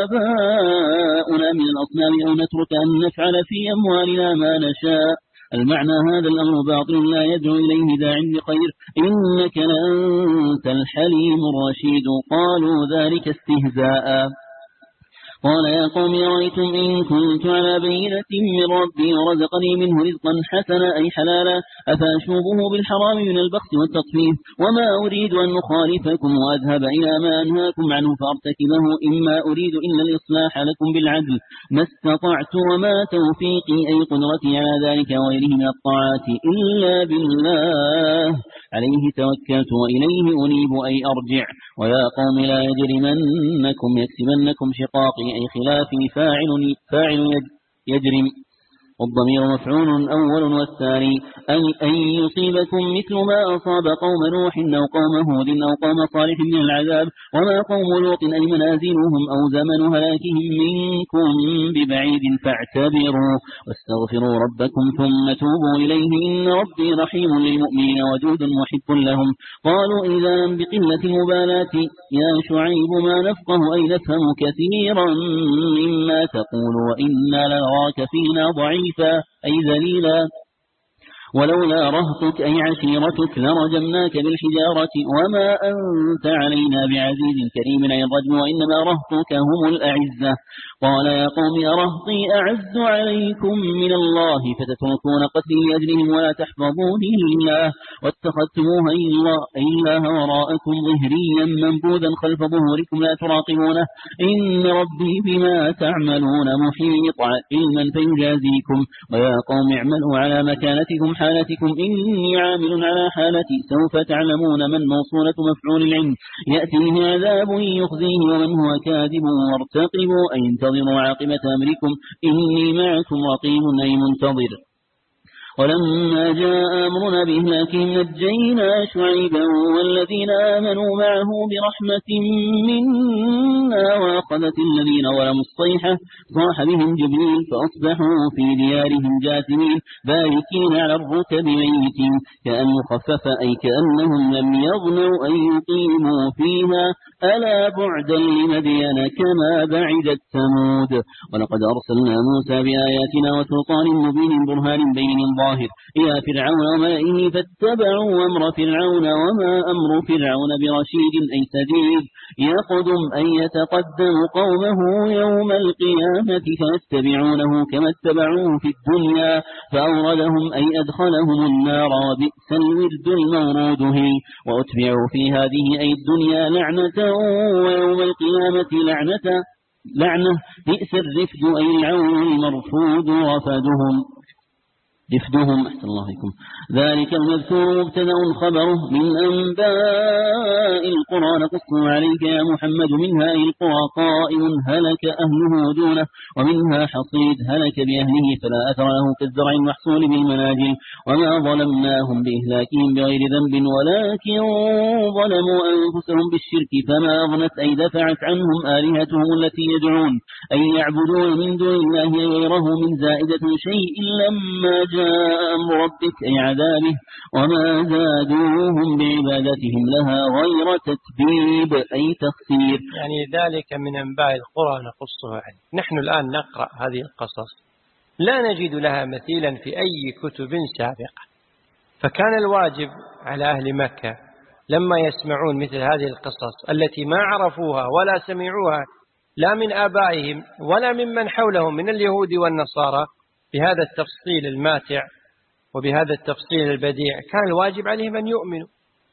آباؤنا من الأصنام أو نترك أن نفعل في أموالنا ما نشاء. المعنى هذا الأمر باطل لا يدعو إليه داع بخير إنك لأنت الحليم الرشيد. قالوا ذلك استهزاء. قال يا قوم أرأيتم إن كنت على بينة من ربي ورزقني منه رزقا حسنا أي حلالا أفأشوبه بالحرام من البخس والتطفيف وما أريد أن أخالفكم وأذهب إلى ما أنهاكم عنه فأرتكبه إما أريد إلا الإصلاح لكم بالعدل ما استطعت وما توفيقي أي قدرتي على ذلك وغيره من الطاعات إلا بالله عليه توكلت وإليه أنيب أي أرجع. ويا قوم لا يكسبنكم شقاقي أي خلافي فاعل يجرم والضمير مفعول أول والثاني أن يصيبكم مثل ما أصاب قوم نوح أو قوم هود أو قوم صالح من العذاب وما قوم لوط أي منازلهم أو زمن هلاكهم منكم ببعيد فاعتبروا واستغفروا ربكم ثم توبوا إليه إن ربي رحيم للمؤمنين ودود محب لهم. قالوا إذا بقلة المبالاة يا شعيب ما نفقه أي نفهم كثيرا مما تقول وإنا لنراك فينا ضعيفا أي ذليلا. ولولا رهطك أي عشيرتك لرجمناك بالحجارة وما أنت علينا بعزيز كريم أي الرجم وإنما رهطك هم الأعزة. قال يا قوم أرهطي أعز عليكم من الله فتتركون قتلي لأجلهم ولا تحفظوني لله واتخذتموه إله وراءكم ظهريا منبوذا خلف ظهوركم لا تراقبونه إن ربي بما تعملون محيط علما فيجازيكم. ويا قوم اعملوا على مكانتكم حالتكم إني عامل على حالتي سوف تعلمون من موصولة مفعول العلم يأتيه عذاب يخزيه ومن هو كاذب وارتقبوا أي انتظروا عاقبة أمركم إني معكم رقيب أي منتظر. ولما جاء أمرنا بإهلاكهم نجينا شعيبا والذين آمنوا معه برحمة منا وأخذت الذين ظلموا الصيحة صاح بهم جبريل فأصبحوا في ديارهم جاثمين باركين على الركب ميتين كأن يخفف أي كأنهم لم يغنوا أن يقيموا فيها ألا بعدا لمدين كما بعدت ثمود. ولقد أرسلنا موسى بآياتنا وسلطان مبين برهان بين ظاهر إلى فرعون وملئه فاتبعوا أمر فرعون وما أمر فرعون برشيد أي سديد يقدم أن يتقدم قومه يوم القيامة فيتبعونه كما اتبعوه في الدنيا فأوردهم أي أدخلهم النار وبئس الورد المورود وأتبعوا في هذه أي الدنيا لعنة ويوم القيامة لعنة بئس الرفد أي العون المرفود رفدهم أحسن الله عليكم. ذلك المذكور مبتدأ خبره من أنباء القرى نقصه عليك يا محمد منها القرى قائم هلك أهله دونه ومنها حصيد هلك بأهله فلا أثر له كالزرع المحصول بالمناجل وما ظلمناهم بإهلاكهم بغير ذنب ولكن ظلموا أنفسهم بالشرك فما أغنت أي دفعت عنهم آلهتهم التي يدعون أي يعبدون من دون الله غيره من زائدة شيء لما جاء أمر ربك أي عذابه وما زادوهم بعبادتهم لها غير تتبيب أي تخسير. يعني ذلك من أنباء القرى نقصه عليك. نحن الآن نقرأ هذه القصص لا نجد لها مثيلا في أي كتب سابقة فكان الواجب على أهل مكة لما يسمعون مثل هذه القصص التي ما عرفوها ولا سمعوها لا من آبائهم ولا ممن حولهم من اليهود والنصارى بهذا التفصيل الماتع وبهذا التفصيل البديع كان الواجب عليهم أن يؤمنوا.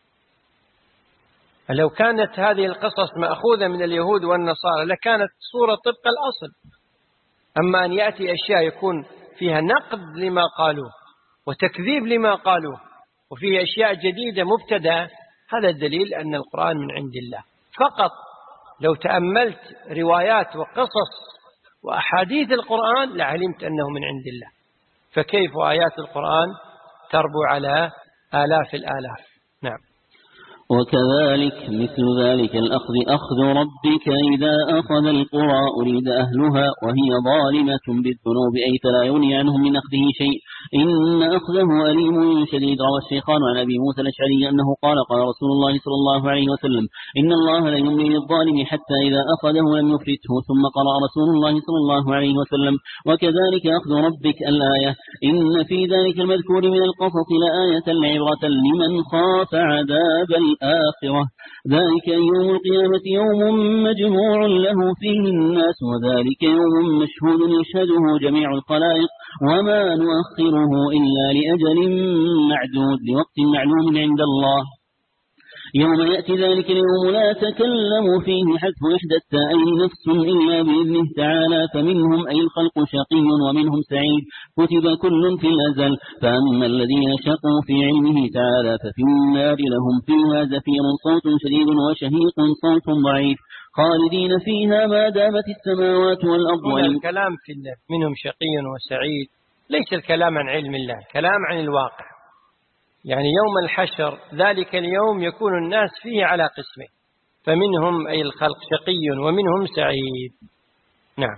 لو كانت هذه القصص مأخوذة من اليهود والنصارى لكانت صورة طبق الأصل. أما أن يأتي أشياء يكون فيها نقد لما قالوه وتكذيب لما قالوه وفيه أشياء جديدة مبتدأة هذا الدليل أن القرآن من عند الله. فقط لو تأملت روايات وقصص وأحاديث القرآن لعلمت أنه من عند الله فكيف آيات القرآن تربو على آلاف الآلاف. نعم. وكذلك مثل ذلك الأخذ أخذ ربك إذا أخذ القرى أريد أهلها وهي ظالمة بالذنوب أي فلا يغني عنهم من أخذه شيء إن أخذه أليم شديد. روى الشيخان عن أبي موسى الأشعري أنه قال قال رسول الله صلى الله عليه وسلم إن الله لا يملي للظالم حتى إذا أخذه لم يفلته. ثم قرأ رسول الله صلى الله عليه وسلم وكذلك أخذ ربك الآية إن في ذلك المذكور من القصص لآية العبرة لمن خاف عذاب الآخرة ذلك يوم القيامة يوم مجموع له فيه الناس وذلك يوم مشهود يشهده جميع الخلائق وما نؤخره إلا لأجل معدود لوقت معلوم عند الله. يوم يأتي ذلك اليوم لا تكلم فيه حذف إحدى التائين نفس إلا بإذنه تعالى فمنهم أي الخلق شقي ومنهم سعيد كتب كل في الأزل فأما الذين شقوا في علمه تعالى ففي النار لهم فيها زفير صوت شديد وشهيق صوت ضعيف خالدين فيها ما دامت السماوات والأرض. الكلام في منهم شقي وسعيد ليس الكلام عن علم الله كلام عن الواقع. يعني يوم الحشر ذلك اليوم يكون الناس فيه على قسمين فمنهم أي الخلق شقي ومنهم سعيد. نعم.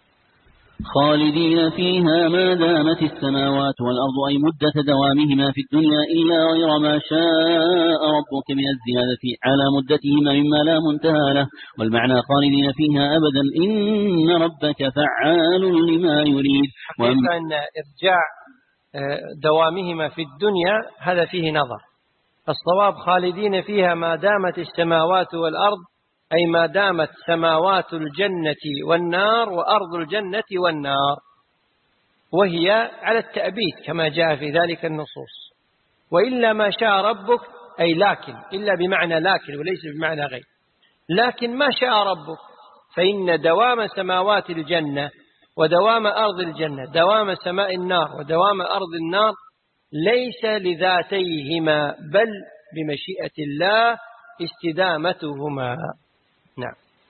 خالدين فيها ما دامت السماوات والأرض أي مدة دوامهما في الدنيا إلا غير ما شاء ربك من الزيادة على مدتهما مما لا منتهى له والمعنى خالدين فيها أبدا إن ربك فعال لما يريد. حقيقة أن إرجاع دوامهما في الدنيا هذا فيه نظر. الصواب خالدين فيها ما دامت السماوات والأرض، أي ما دامت سماوات الجنة والنار وأرض الجنة والنار، وهي على التأبيد كما جاء في ذلك النصوص. وإلا ما شاء ربك، أي لكن، إلا بمعنى لكن وليس بمعنى غير، لكن ما شاء ربك، فإن دوام سماوات الجنة ودوام أرض الجنة، دوام سماء النار ودوام أرض النار، ليس لذاتيهما بل بمشيئة الله استدامتهما. نعم.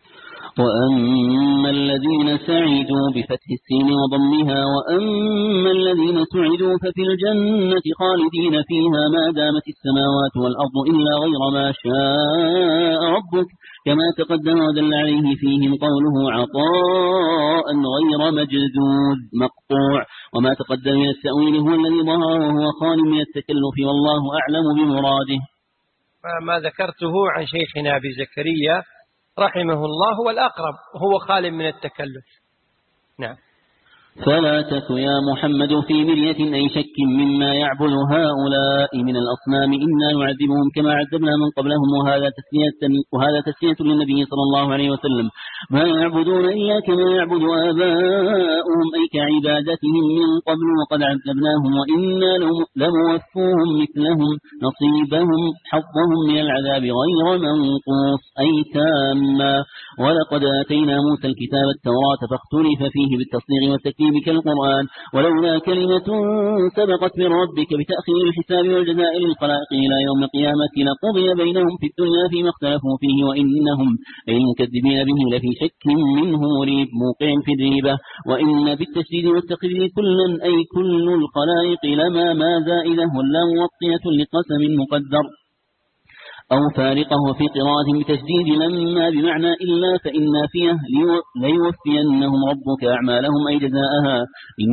وأما الذين سعدوا بفتح السين وضمها وأما الذين سعدوا ففي الجنة خالدين فيها ما دامت السماوات والأرض إلا غير ما شاء ربك، كما تقدم ودل عليه فيهم قوله عطاء غير مجذوذ مقطوع. وما تقدم من التأويل هو الذي ظهر وهو خال من التكلف، والله أعلم بمراده. ما ذكرته عن شيخنا أبي زكريا رحمه الله والأقرب هو خال من التكلف. نعم. فلا تك يا محمد في مرية أي شك مما يعبد هؤلاء من الأصنام، إنا نعذبهم كما عذبنا من قبلهم. وهذا تسلية للنبي صلى الله عليه وسلم. ما يعبدون إلا كما يعبد آباؤهم، أي كعبادتهم من قبل، وقد عذبناهم وإنا لموفوهم مثلهم نصيبهم حظهم من العذاب غير منقوص، أي تاما. ولقد آتينا موسى الكتاب التوراة فاختلف فيه بالتصديق والتكذيب كالقرآن، ولولا كلمة سبقت من ربك بتأخير الحساب والجزاء للخلائق إلى يوم القيامة لقضي بينهم في الدنيا فيما اختلفوا فيه، وإنهم المكذبين به لفي شك منه مريب موقع في الريبة. وإن بالتشديد والتقدير كلا أي كل الخلائق لما ما زائده واللام موطية لقسم مقدر أو فارقه، وفي قراءة بتشديد لما بمعنى إلا، فإن فيه ليوفينهم ربك أعمالهم أي جزاءها،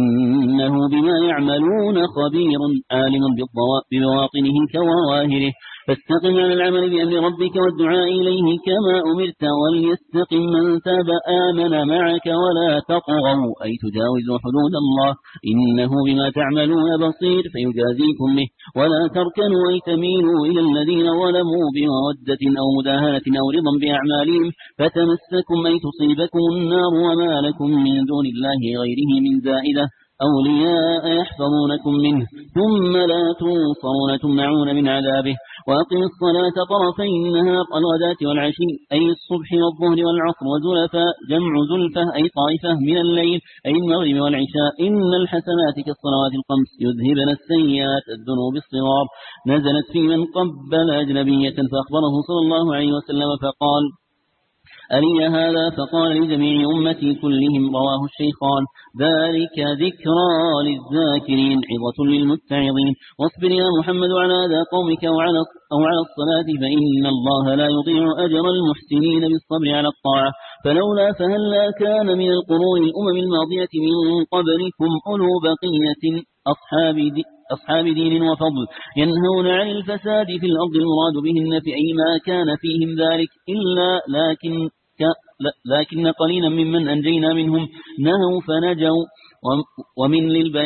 إنه بما يعملون خبير عالم ببواطنه كظواهره. فاستقم على العمل بأمر ربك والدعاء إليه كما أمرت، وليستقم من تاب آمن معك ولا تطغوا أي تجاوزوا حدود الله، إنه بما تعملون بصير فيجازيكم به. ولا تركنوا أي تميلوا إلى الذين ظلموا بمودة أو مداهنة أو رضا بأعمالهم فتمسكم أي تصيبكم النار، وما لكم من دون الله غيره من زائدة أولياء يحفظونكم منه ثم لا تنصرون تمنعون من عذابه. وأقم الصلاة طرفي النهار الغداة والعشي أي الصبح والظهر والعصر، وزلفا جمع زلفة أي طائفة من الليل أي المغرب والعشاء. إن الحسنات كالصلوات الخمس يذهبن السيئات الذنوب الصغار. نزلت في من قبل أجنبية فأخبره صلى الله عليه وسلم فقال ألي هذا؟ فقال لجميع أمتي كلهم، رواه الشيخان. ذلك ذكرى للذاكرين عظة للمتعظين. واصبر يا محمد على ذا قومك أو على الصلاة فإن الله لا يضيع أجر المحسنين بالصبر على الطاعة. فلولا فهلا كان من القرون الأمم الماضية من قبلكم أولو بقية أصحاب دين وفضل ينهون عن الفساد في الأرض، المراد بهن في أي ما كان فيهم ذلك إلا لكن قليلا ممن أنجينا منهم نهوا فنجوا. ومن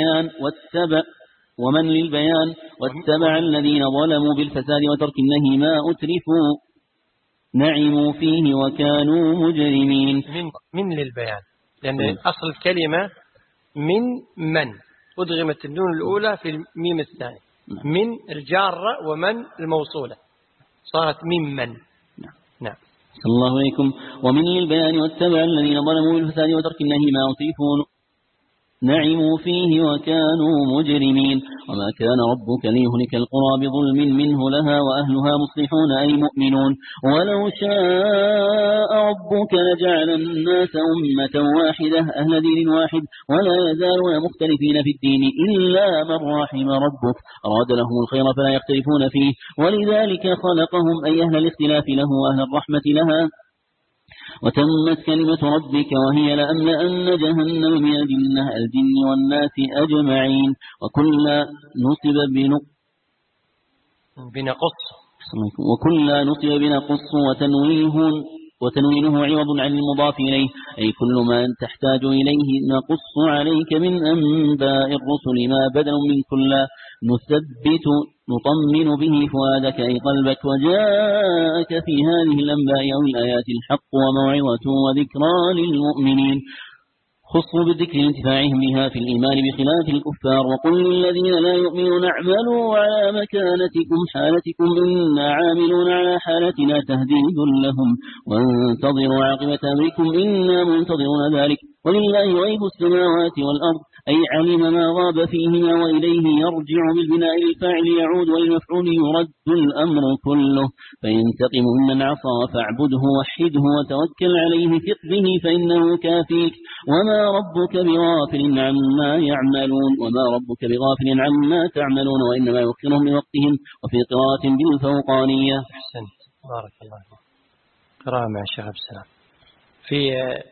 للبيان واتبع الذين ظلموا بالفساد وترك النهي ما أترفوا نعموا فيه وكانوا مجرمين. من للبيان، لأن أصل الكلمة من أدغمت النون الأولى في الميم الثاني، من الجارة ومن الموصولة صارت ممن. نعم. صلى الله عليكم. ومن للبيان واتبع الذين ظلموا بالفساد وترك النهي ما أترفوا نعموا فيه وكانوا مجرمين. وما كان ربك ليهلك القرى بظلم منه لها وأهلها مصلحون أي مؤمنون. ولو شاء ربك لجعل الناس أمة واحدة أهل دين واحد ولا يزالون مختلفين في الدين إلا من رحم ربك أراد لهم الخير فلا يختلفون فيه، ولذلك خلقهم أي أهل الاختلاف له وأهل الرحمة لها. وتمت كلمة ربك وهي لأملأن جهنم من الجن والناس أجمعين. وكلا نصب بنقص وتنويه وتنوينه عوض عن المضاف إليه، أي كل ما تحتاج إليه نقص عليك من أنباء الرسل ما بدل من كل نثبت نطمن به فؤادك أي قلبك، وجاءك في هذه الأنباء أو الآيات الحق وموعظة وذكرى للمؤمنين. خصوا بالذكر انتفاعهم بها في الإيمان بخلاف الكفار. وقل للذين لا يؤمنون اعملوا على مكانتكم حالتكم إنا عاملون على حالتنا تهديد لهم وانتظروا عاقبة أمركم إنا منتظرون ذلك ولله غيب السماوات والأرض، أي علم ما غاب فيهما وإليه يرجع بالبناء للفاعل يعود وللمفعول يرد الأمر كله. فينتقم ممن عصى فاعبده وحده وتوكل عليه ثق به فإنه كافيك وما ربك بغافل عما يعملون وما ربك بغافل عما تعملون وإنما يؤخرهم لوقتهم. وفي قراءة بالفوقانية. أحسنت بارك الله فيك. قراءة مع الشيخ عبد السلام. في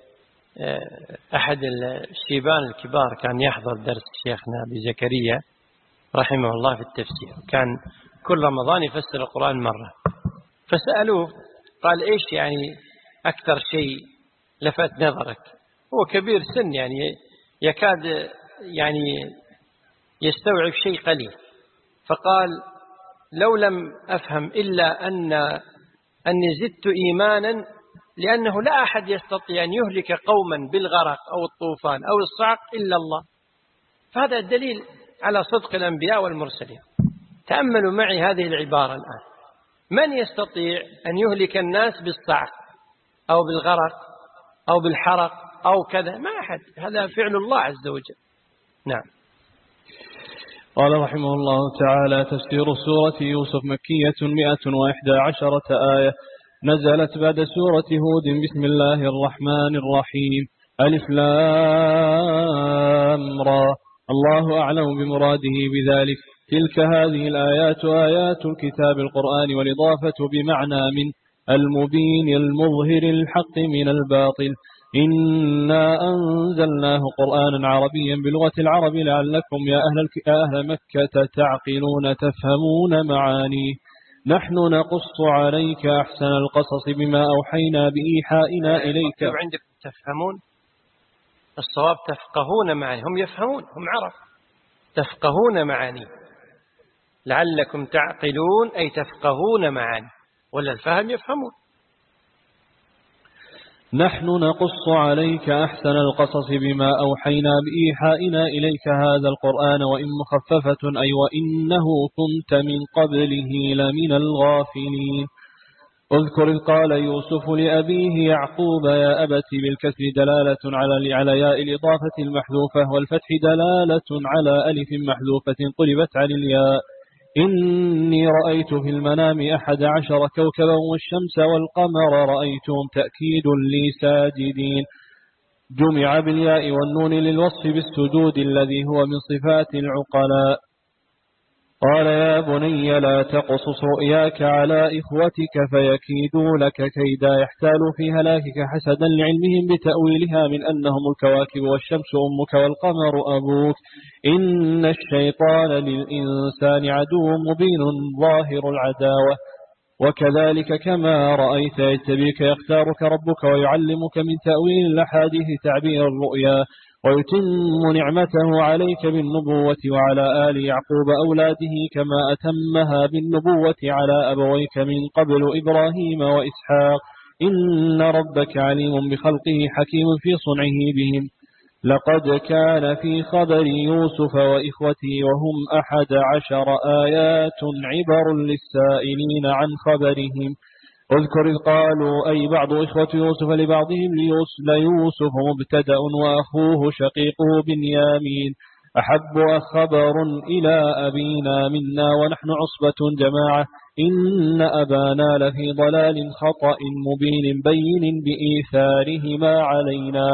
أحد الشيبان الكبار كان يحضر درس شيخنا أبي زكريا رحمه الله في التفسير، كان كل رمضان يفسر القرآن مرة، فسألوه قال إيش يعني أكثر شيء لفت نظرك؟ هو كبير سن يعني يكاد يعني يستوعب شيء قليل، فقال لو لم أفهم إلا أني زدت إيمانا، لأنه لا أحد يستطيع أن يهلك قوما بالغرق أو الطوفان أو الصعق إلا الله. فهذا الدليل على صدق الأنبياء والمرسلين. تأملوا معي هذه العبارة الآن، من يستطيع أن يهلك الناس بالصعق أو بالغرق أو بالحرق أو كذا؟ ما أحد، هذا فعل الله عز وجل. نعم. قال رحمه الله تعالى: تفسير سورة يوسف مكية 111 آية، نزلت بعد سورة هود. بسم الله الرحمن الرحيم. ألف لام را، الله أعلم بمراده بذلك. تلك هذه الآيات آيات الكتاب القرآن، والإضافة بمعنى من المبين المظهر الحق من الباطل. إنا أنزلناه قرآنا عربيا بلغة العرب لعلكم يا أهل مكة تعقلون تفهمون معانيه. نحن نقص عليك أحسن القصص بما أوحينا بإيحائنا إليك. عندك تفهمون، الصواب تفقهون معاني، هم يفهمون، هم عرب، تفقهون معاني. لعلكم تعقلون أي تفقهون معاني، ولا الفهم يفهمون. نحن نقص عليك أحسن القصص بما أوحينا بإيحائنا إليك هذا القرآن وإن مخففة أي وإنه كنت من قبله لمن الغافلين. اذكر إذ قال يوسف لأبيه يعقوب يا أبت، بالكسر دلالة على ياء الإضافة المحذوفة، والفتح دلالة على ألف محذوفة قلبت عن الياء. إني رأيت في المنام 11 كوكبا والشمس والقمر رأيتهم تأكيد لي ساجدين. جمع بالياء والنون للوصف بالسجود الذي هو من صفات العقلاء. قال يا بني لا تقصص رؤياك على إخوتك فيكيدوا لك كيدا، يحتالوا في هلاكك حسدا لعلمهم بتأويلها من أنهم الكواكب والشمس أمك والقمر أبوك. إن الشيطان للإنسان عدو مبين ظاهر العداوة. وكذلك كما رأيت يجتبيك يختارك ربك ويعلمك من تأويل الأحاديث تعبير الرؤيا، ويتم نعمته عليك بالنبوة وعلى آل يعقوب أولاده كما أتمها بالنبوة على أبويك من قبل إبراهيم وإسحاق. إن ربك عليم بخلقه حكيم في صنعه بهم. لقد كان في خبر يوسف وإخوته وهم 11 آيات عبر للسائلين عن خبرهم. اذكر إذ قالوا أي بعض إخوة يوسف لبعضهم ليوسف مبتدأ وأخوه شقيقه بنيامين أحب خبر إلى أبينا منا ونحن عصبة جماعة إن أبانا لفي ضلال خطأ مبين بين بإيثارهما علينا.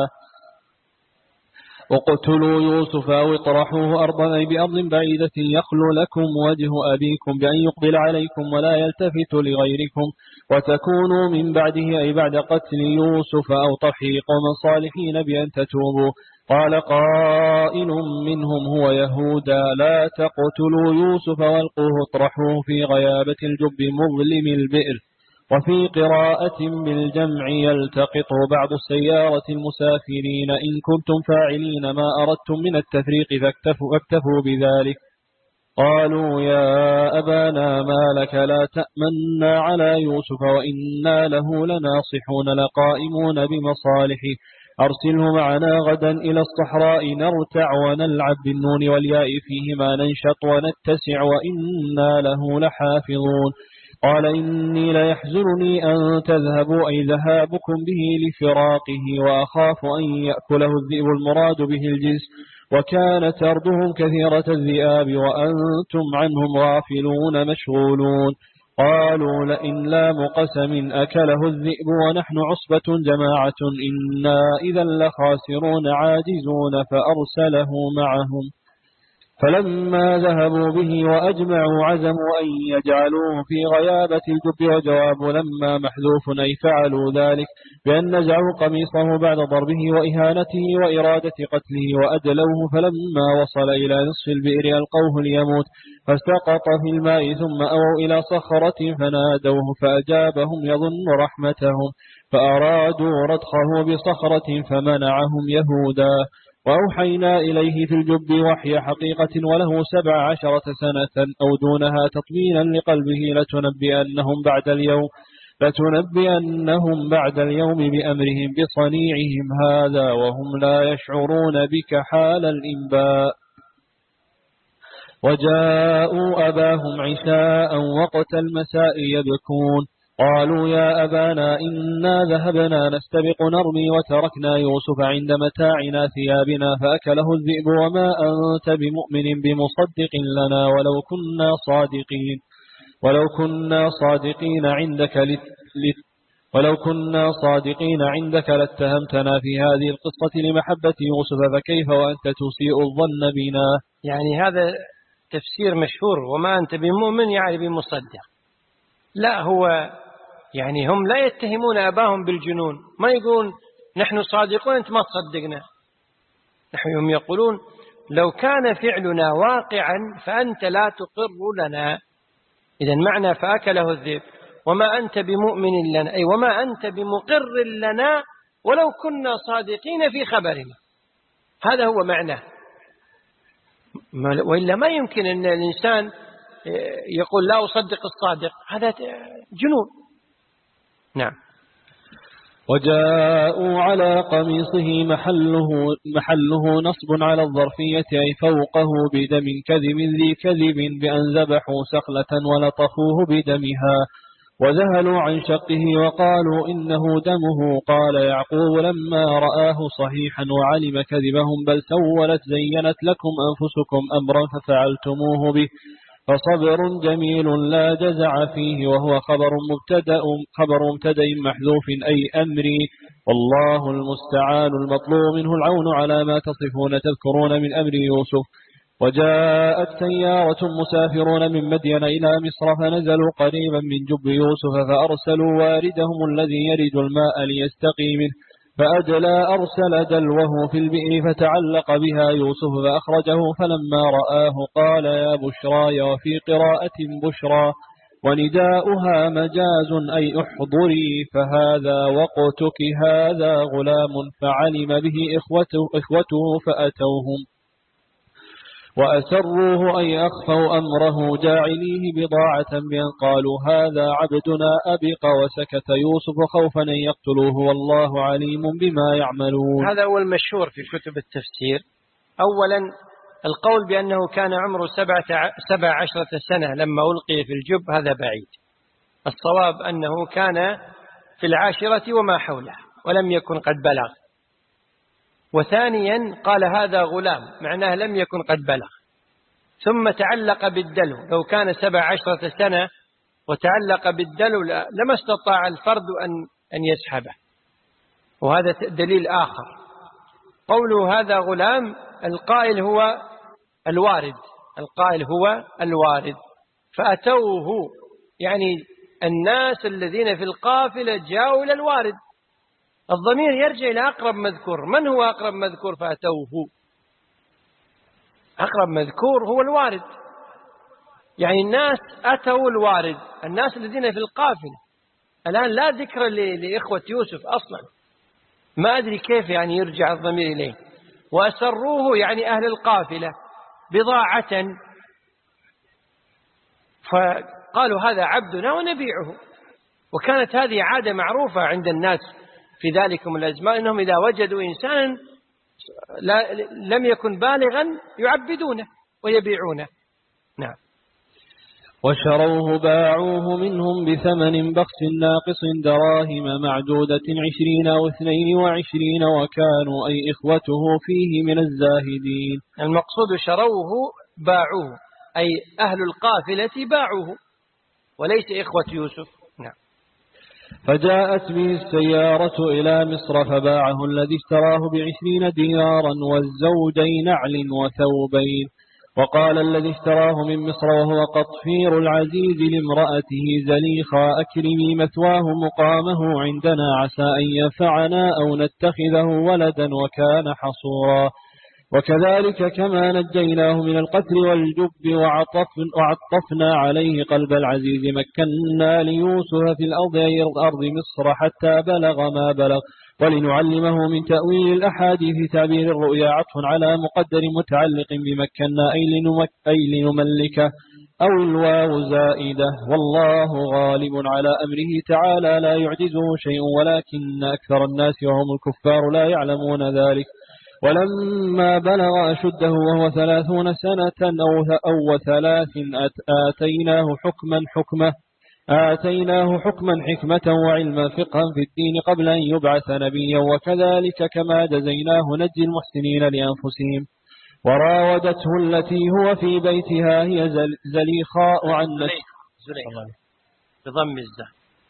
اقتلوا يوسف أو اطرحوه أرضا أي بأرض بعيدة يخلو لكم وجه أبيكم بأن يقبل عليكم ولا يلتفت لغيركم وتكونوا من بعده أي بعد قتل يوسف أو طرحه قوما صالحين بأن تتوبوا. قال قائل منهم هو يهودا لا تقتلوا يوسف والقوه اطرحوه في غيابة الجب مظلم البئر وفي قراءة بالجمع يلتقط بعض السيارة المسافرين إن كنتم فاعلين ما أردتم من التفريق فاكتفوا بذلك. قالوا يا أبانا ما لك لا تأمنا على يوسف وإنا له لناصحون لقائمون بمصالحه أرسله معنا غدا إلى الصحراء نرتع ونلعب بالنون والياء فيهما ننشط ونتسع وإنا له لحافظون. قال إني ليحزنني أن تذهبوا أي ذهابكم به لفراقه وأخاف أن يأكله الذئب المراد به الجنس وكانت أرضهم كثيرة الذئاب وأنتم عنهم غافلون مشغولون. قالوا لئن لام قسم أكله الذئب ونحن عصبة جماعة إنا إذا لخاسرون عاجزون فأرسله معهم. فلما ذهبوا به وأجمعوا عزموا أن يجعلوه في غيابة الجب وجواب لما محذوف أي فعلوا ذلك بأن نزعوا قميصه بعد ضربه وإهانته وإرادة قتله وأدلوه فلما وصل إلى نصف البئر ألقوه ليموت فسقط في الماء ثم أووا إلى صخرة فنادوه فأجابهم يظن رحمتهم فأرادوا رتخه بصخرة فمنعهم يهودا. وأوحينا إليه في الجب وحي حقيقة وله 17 سنة أو دونها تطمينا لقلبه لتنبئنهم بعد اليوم بأمرهم بصنيعهم هذا وهم لا يشعرون بك حال الإنباء. وجاءوا أباهم عشاء وقت المساء يبكون قالوا يا أبانا إنا ذهبنا نستبق نرمي وتركنا يوسف عند متاعنا ثيابنا فأكله الذئب وما أنت بمؤمن بمصدق لنا ولو كنا صادقين عندك لاتهمتنا في هذه القصة لمحبة يوسف فكيف وأنت تسيء الظن بنا. يعني هذا تفسير مشهور وما أنت بمؤمن يعني بمصدق. لا، هو يعني هم لا يتهمون أباهم بالجنون، ما يقولون نحن صادقون أنت ما تصدقنا. نحن يقولون لو كان فعلنا واقعا فأنت لا تقر لنا. إذن معنى فأكله الذئب وما أنت بمؤمن لنا أي وما أنت بمقر لنا ولو كنا صادقين في خبرنا. هذا هو معناه، وإلا ما يمكن أن الإنسان يقول لا أصدق الصادق، هذا جنون. نعم. وجاءوا على قميصه محله نصب على الظرفية أي فوقه بدم كذب ذي كذب بأن ذبحوا سخلة ولطفوه بدمها وذهلوا عن شقه وقالوا إنه دمه. قال يعقوب لما رآه صحيحا وعلم كذبهم بل سولت زينت لكم أنفسكم أمرا ففعلتموه به فصبر جميل لا جزع فيه وهو خبر مبتدأ محذوف أي أمري والله المستعان المطلوب منه العون على ما تصفون تذكرون من أمر يوسف. وجاءت سيارة مسافرون من مدين إلى مصر فنزلوا قريبا من جب يوسف فأرسلوا واردهم الذي يرد الماء ليستقي منه فأدلى أرسل دلوه في البئر فتعلق بها يوسف فأخرجه فلما رآه قال يا بشراي وفي قراءة بشرى ونداؤها مجاز أي احضري فهذا وقتك هذا غلام فعلم به إخوته فأتوهم وأسروه أي أخفوا أمره جاعليه بضاعة بأن قالوا هذا عبدنا أبق وسكت يوسف خوفا أن يقتلوه والله عليم بما يعملون. هذا هو المشهور في كتب التفسير. أولا القول بأنه كان عمره 17 سنة لما ألقي في الجب هذا بعيد. الصواب أنه كان في 10 وما حوله ولم يكن قد بلغ. وثانيا قال هذا غلام معناه لم يكن قد بلغ. ثم تعلق بالدلو، لو كان 17 سنة وتعلق بالدلو لما استطاع الفرد أن يسحبه. وهذا دليل آخر. قوله هذا غلام القائل هو الوارد فأتوه يعني الناس الذين في القافلة جاءوا إلى الوارد. الضمير يرجع إلى أقرب مذكور. من هو أقرب مذكور فأتوه؟ أقرب مذكور هو الوارد، يعني الناس أتوا الوارد، الناس الذين في القافلة. الآن لا ذكر لإخوة يوسف أصلا، ما أدري كيف يعني يرجع الضمير إليه. وأسروه يعني أهل القافلة بضاعة، فقالوا هذا عبدنا ونبيعه. وكانت هذه عادة معروفة عند الناس في ذلكم الأزمان، أنهم إذا وجدوا إنسانا لم يكن بالغا يعبدونه ويبيعونه. نعم. وشروه باعوه منهم بثمن بخس ناقص دراهم معدودة 20 أو 22 وكانوا أي إخوته فيه من الزاهدين. المقصود شروه باعوه أي أهل القافلة باعوه وليس إخوة يوسف. نعم. فجاءت به السيارة إلى مصر فباعه الذي اشتراه ب20 دينارا والزوجين نعل وثوبين. وقال الذي اشتراه من مصر وهو قطفير العزيز لامرأته زليخا أكرمي مثواه مقامه عندنا عسى أن ينفعنا أو نتخذه ولدا وكان حصورا. وكذلك كما نجيناه من القتل والجب وعطفنا عليه قلب العزيز مكنا ليوسف في الأرض أي أرض مصر حتى بلغ ما بلغ ولنعلمه من تأويل الأحاديث تعبير الرؤيا عطف على مقدر متعلق بمكنا أي لنملكه أو الواو زائدة. والله غالب على أمره تعالى لا يعجزه شيء ولكن أكثر الناس وهم الكفار لا يعلمون ذلك. ولما بلغ أشده وهو 30 سنة أو 3 آتيناه حكما حكمة وعلما فقها في الدين قبل أن يبعث نبيا وكذلك كما جزيناه نجزي المحسنين لأنفسهم. وراودته التي هو في بيتها هي زليخاء عن زليخاء بضم الزاء.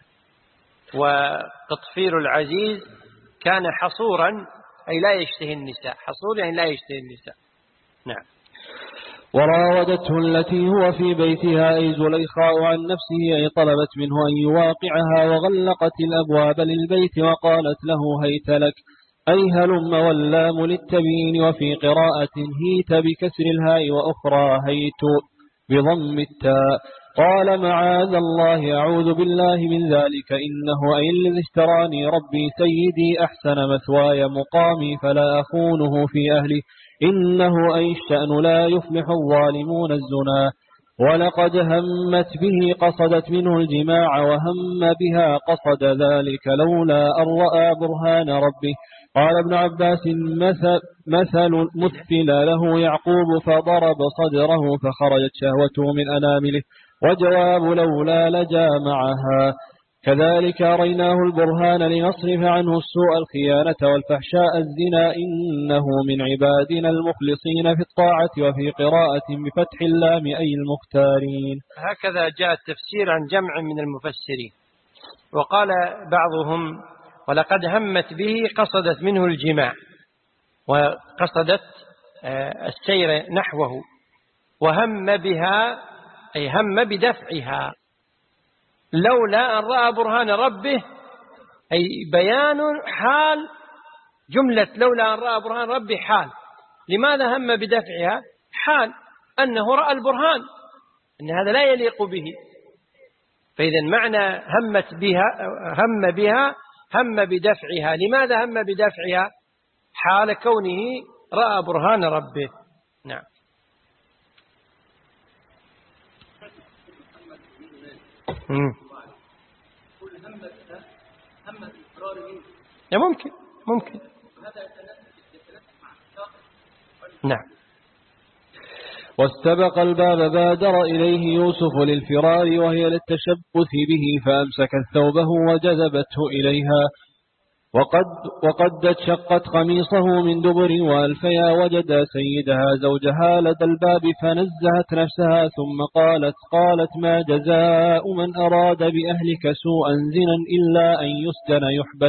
وقطفير العزيز كان حصورا أي لا يشتهي النساء، حصور يعني لا يشتهي النساء. نعم. وراودته التي هو في بيتها أي زليخاء عن نفسه أي طلبت منه أن يواقعها وغلقت الأبواب للبيت وقالت له هيت لك أي هلم واللام للتبيين وفي قراءة هيت بكسر الهاء وأخرى هيت بضم التاء. قال معاذ الله أعوذ بالله من ذلك إنه أي الذي اشتراني ربي سيدي أحسن مثواي مقامي فلا أخونه في أهلي إنه أي الشأن لا يفلح الظالمون الزنا. ولقد همت به قصدت منه الجماع وهم بها قصد ذلك لولا أن رأى برهان ربه. قال ابن عباس مثل مثل له يعقوب فضرب صدره فخرجت شهوته من أنامله وجواب لولا لجا معها. كذلك أريناه البرهان لنصرف عنه السوء الخيانة والفحشاء الزنا إنه من عبادنا المخلصين في الطاعة وفي قراءة بفتح اللام أي المختارين. هكذا جاء التفسير عن جمع من المفسرين. وقال بعضهم ولقد همت به قصدت منه الجماع وقصدت السير نحوه، وهم بها أي هم بدفعها لولا أن رأى برهان ربه أي بيان حال جملة لولا أن رأى برهان ربه حال. لماذا هم بدفعها؟ حال أنه رأى البرهان أن هذا لا يليق به. فإذا معنى هم بها هم بدفعها. لماذا هم بدفعها؟ حال كونه رأى برهان ربه. نعم. ممكن. نعم. واستبق الباب بادر إليه يوسف للفرار وهي للتشبث به فأمسكت ثوبه وجذبته إليها وقد شقت قميصه من دبر وألفيا وجد سيدها زوجها لدى الباب فنزهت نفسها ثم قالت ما جزاء من أراد بأهلك سوءا زنا إلا أن يسجن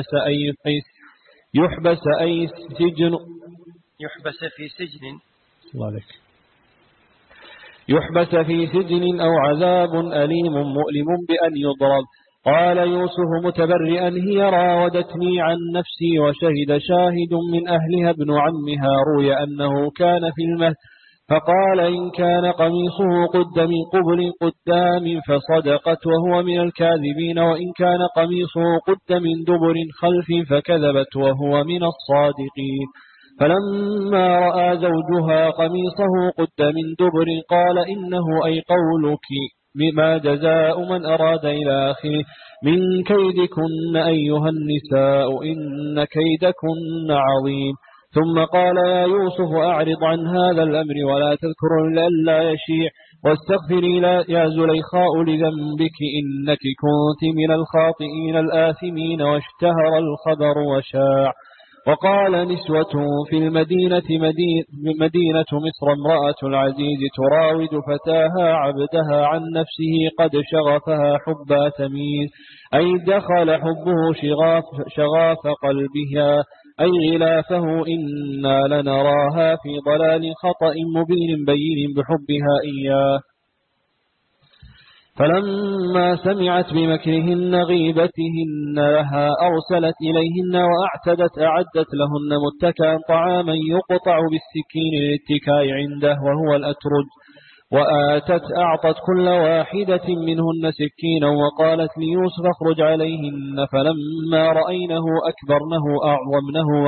يحبس في سجن أو عذاب أليم مؤلم بأن يضرب. قال يوسف متبرئا هي راودتني عن نفسي وشهد شاهد من أهلها ابن عمها روي أنه كان في المهد فقال إن كان قميصه قد من قبل قدام فصدقت وهو من الكاذبين، وإن كان قميصه قد من دبر خلف فكذبت وهو من الصادقين. فلما رأى زوجها قميصه قد من دبر قال إنه أي قولك بما جزاء من أراد إلى آخره من كيدكن أيها النساء إن كيدكن عظيم. ثم قال يا يوسف أعرض عن هذا الأمر ولا تذكر لئلا يشيع، واستغفري يا زليخاء لذنبك إنك كنت من الخاطئين الآثمين. واشتهر الخبر وشاع. وقال نسوة في المدينة مدينة مصر امرأة العزيز تراود فتاها عبدها عن نفسه قد شغفها حبا تميز، أي دخل حبه شغاف قلبها أي غلافه، إنا لنراها في ضلال خطأ مبين بين بحبها إياه. فلما سمعت بمكرهن غيبتهن لها أرسلت إليهن أعدت لهن متكأ طعاما يقطع بالسكين للاتكاء عنده وهو الأترج، أعطت كل واحدة منهن سكينا وقالت ليوسف اخرج عليهن. فلما رأينه أكبرنه أعظمنه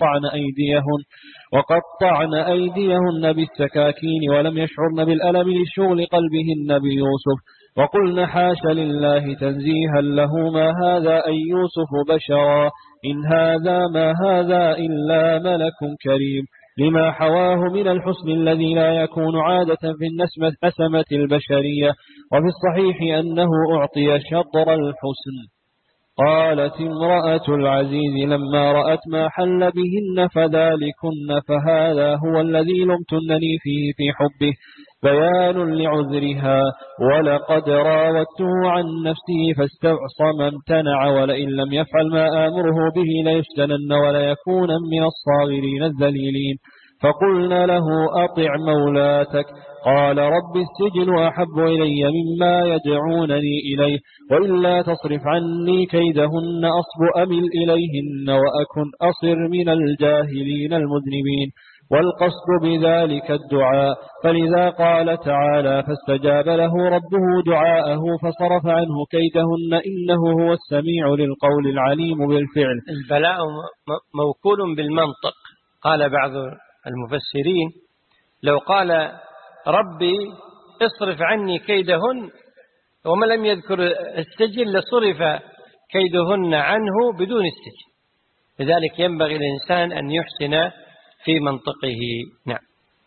وقطعن أيديهن بالسكاكين ولم يشعرن بالألم لشغل قلبهن بيوسف، وقلن حاش لله تنزيها له ما هذا أي يوسف بشرا إن هذا ما هذا إلا ملك كريم، لما حواه من الحسن الذي لا يكون عادة في النسمة البشرية. وفي الصحيح أنه أعطي شطر الحسن. قالت امرأة العزيز لما رأت ما حل بهن فذلكن فهذا هو الذي لمتنني فيه في حبه بيان لعذرها، ولقد راودته عن نفسه فاستعصم امتنع، ولئن لم يفعل ما آمره به ليفتنن وليكون من الصاغرين الذليلين. فقلنا له أطع مولاتك. قال رب السجن أحب إلي مما يدعونني إليه، وإلا تصرف عني كيدهن أصب أمل إليهن وأكن أصر من الجاهلين المذنبين. والقصد بذلك الدعاء، فلذا قال تعالى فاستجاب له ربه دعاءه فصرف عنه كيدهن إنه هو السميع للقول العليم بالفعل. البلاء موكول بالمنطق. قال بعض المفسرين لو قال ربي اصرف عني كيدهن وما لم يذكر السجن لصرف كيدهن عنه بدون السجن، لذلك ينبغي الإنسان أن يحسن في منطقه. نعم.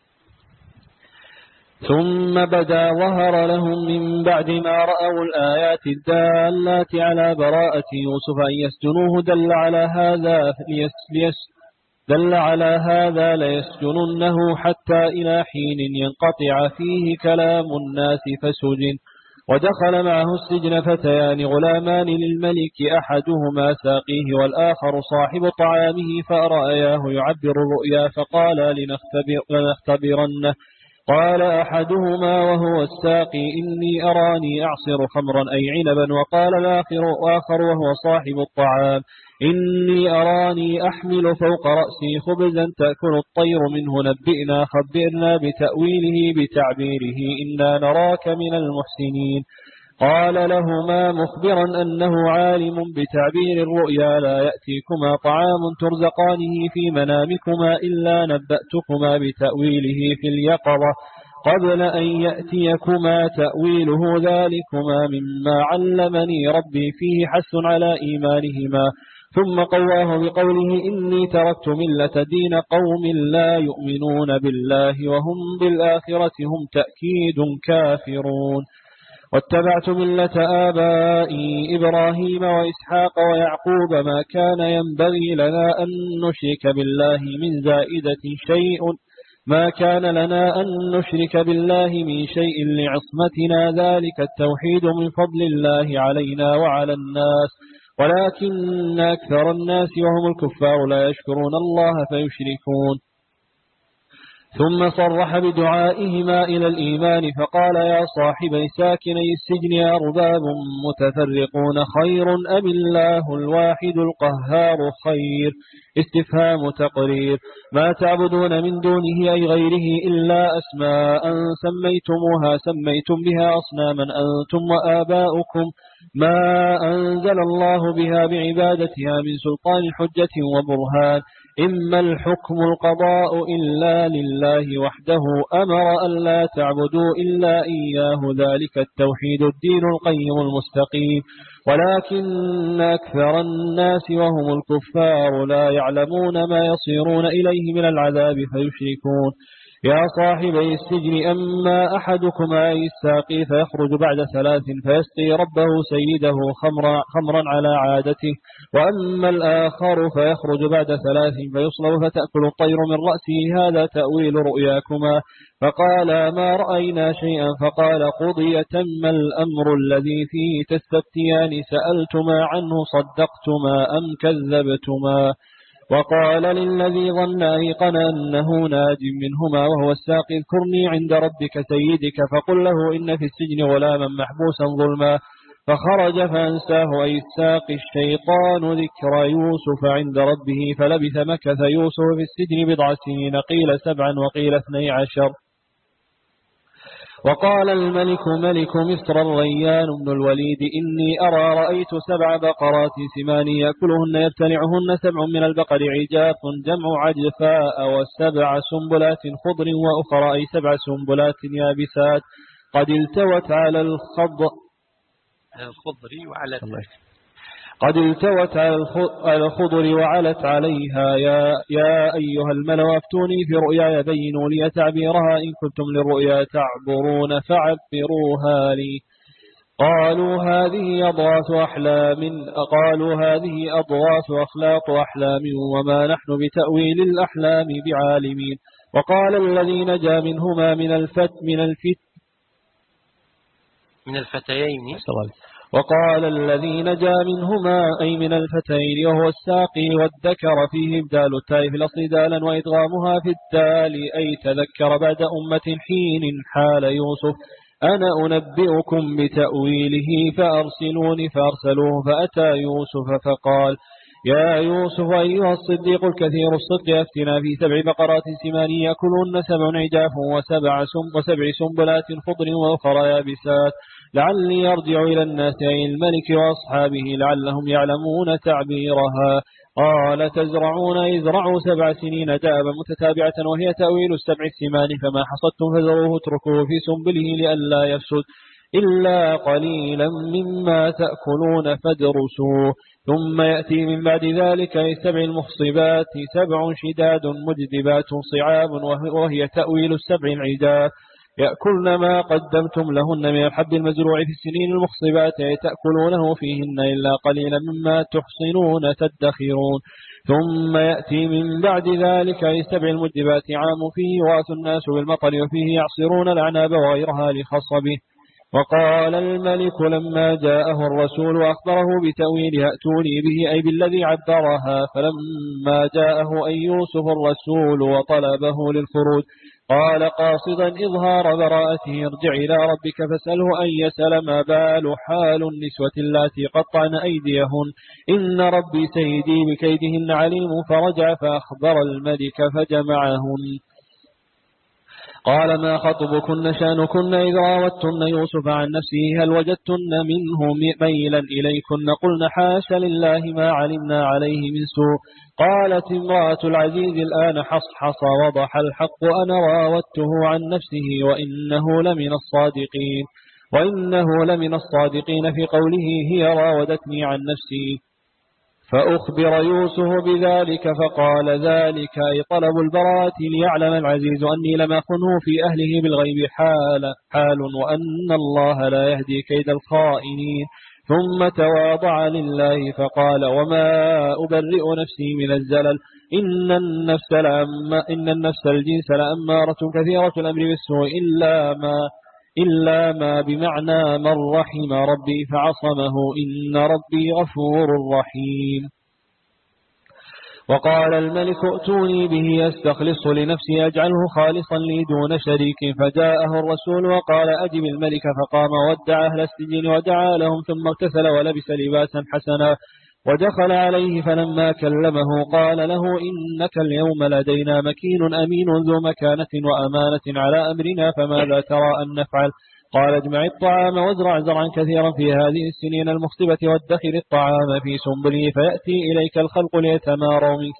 ثم بدا ظهر لهم من بعد ما رأوا الآيات الدالات على براءة يوسف أن يسجنوه دل على هذا ليسجننه حتى إلى حين ينقطع فيه كلام الناس فسجن. ودخل معه السجن فتيان غلامان للملك أحدهما ساقيه والآخر صاحب طعامه فأرأياه يعبر الرؤيا فقال لنختبرنه. قال أحدهما وهو الساقي إني أراني أعصر خمرا أي عنبا، وقال الآخر وهو صاحب الطعام إني أراني أحمل فوق رأسي خبزا تأكل الطير منه خبرنا بتأويله بتعبيره إنا نراك من المحسنين. قال لهما مخبرا أنه عالم بتعبير الرؤيا لا يأتيكما طعام ترزقانه في منامكما إلا نبأتكما بتأويله في اليقظة قبل أن يأتيكما تأويله ذلكما مما علمني ربي فيه حث على إيمانهما. ثم قواه بقوله إني تركت ملة دين قوم لا يؤمنون بالله وهم بالآخرة هم تأكيد كافرون. واتبعت ملة آبائي إبراهيم وإسحاق ويعقوب ما كان ينبغي لنا أن نشرك بالله من زائدة شيء ما كان لنا أن نشرك بالله من شيء لعصمتنا ذلك التوحيد من فضل الله علينا وعلى الناس ولكن أكثر الناس وهم الكفار لا يشكرون الله فيشركون. ثم صرح بدعائهما إلى الإيمان فقال يا صاحبي ساكني السجن أرباب متفرقون خير أم الله الواحد القهار خير؟ استفهام تقرير. ما تعبدون من دونه أي غيره إلا أسماء سميتم بها أصناما أنتم وآباؤكم ما أنزل الله بها بعبادتها من سلطان حجة وبرهان. إما الحكم القضاء إلا لله وحده أمر أن لا تعبدوا إلا إياه ذلك التوحيد الدين القيم المستقيم، ولكن أكثر الناس وهم الكفار لا يعلمون ما يصيرون إليه من العذاب فيشركون. يا صاحبي السجن أما أحدكما أي الساقي فيخرج بعد 3 فيسقي ربه سيده خمرا على عادته، وأما الآخر فيخرج بعد 3 فيصلب فتأكل الطير من رأسه هذا تأويل رؤياكما. فقال ما رأينا شيئا فقال قضي تم الأمر الذي فيه تستفتيان سألتما عنه صدقتما أم كذبتما. وقال للذي ظن أيقن أنه ناج منهما وهو الساقي اذكرني عند ربك سيدك فقل له إن في السجن غلاما محبوسا ظلما. فخرج فأنساه أي الساقي الشيطان ذكر يوسف عند ربه فلبث مكث يوسف في السجن 10 سنين قيل 7 وقيل 12. وقال الملك ملك مصر الريان بن الوليد إني رأيت 7 بقرات سمان يأكلهن يبتلعهن 7 من البقر عجاف جمع عجفاء و7 سنبلات خضر وأخرى أي 7 سنبلات يابسات قد التوت على الخضر وعلت عليها. يا أيها الملأ أفتوني في رؤياي بينوا لي تعبيرها إن كنتم للرؤيا تعبرون فعبروها لي. قالوا هذه أضغاث أخلاق أحلام وما نحن بتأويل الأحلام بعالمين. وقال الذي نجا منهما من الفتيين وقال الذي نجا منهما أي من الفتيين وهو الساقي والذكر فيه إبدال التاء في الأصل دالا وإدغامها في الدال أي تذكر بعد أمة حين حال يوسف أنا أنبئكم بتأويله فأرسلوني فأرسلوه فأتى يوسف فقال يا يوسف أيها الصديق الكثير الصدق أفتنا في 7 بقرات سمان يأكلون 7 عجاف و7 سنبلات خضر وأخرى يابسات لعلي أرجع إلى الناس أي الملك وأصحابه لعلهم يعلمون تعبيرها. قال تزرعون ازرعوا 7 سنين دابا متتابعة وهي تأويل 7 السمان فما حصدتم فذروه اتركوه في سنبله لئلا يفسد إلا قليلا مما تأكلون فادرسوه. ثم يأتي من بعد ذلك 7 المخصبات 7 شداد مجدبات صعاب وهي تأويل 7 العجاف يأكلن ما قدمتم لهن من الحب المزروع في السنين المخصبات تأكلونه فيهن إلا قليلا مما تحصنون تدخرون. ثم يأتي من بعد ذلك 7 المجدبات عام فيه يغاث الناس بالمطر وفيه يعصرون العناب وغيرها لخصبه. وقال الملك لما جاءه الرسول وأخبره بتأويلها ائتوني به أي بالذي عبرها. فلما جاءه أي يوسف الرسول وطلبه للخروج قال قاصدا إظهار براءته ارجع إلى ربك فاسأله أن يسأل ما بال حال النسوة اللاتي قطعن أيديهن إن ربي سيدي بكيدهن عليم. فرجع فأخبر الملك فجمعهن. قال ما خطبكن شانكن إذ راوتن يوسف عن نفسه هل وجدتن منه ميلا إليكن قلن حاش لله ما علمنا عليه من سوء. قالت امرأة العزيز الآن حصحص وضح الحق أنا راودته عن نفسه وإنه لمن الصادقين في قوله هي راودتني عن نفسي. فأخبر يوسف بذلك فقال ذلك أي طلب البراءة ليعلم العزيز أني لم أخنه في أهله بالغيب حال وأن الله لا يهدي كيد الخائنين. ثم تواضع لله فقال وما أبرئ نفسي من الزلل إن النفس الجنس لأمارة كثيرة الأمر بالسوء إلا ما بمعنى من رحم ربي فعصمه إن ربي غفور رحيم. وقال الملك ائتوني به يستخلص لنفسي أجعله خالصا لي دون شريك. فجاءه الرسول وقال أجب الملك. فقام ودع أهل السجن ودعا لهم ثم اغتسل ولبس لباسا حسنا ودخل عليه. فلما كلمه قال له إنك اليوم لدينا مكين أمين ذو مكانة وأمانة على أمرنا، فماذا ترى أن نفعل؟ قال اجمع الطعام وازرع زرعا كثيرا في هذه السنين المخصبة وادخر الطعام في سنبله فيأتي إليك الخلق ليتماروا منك.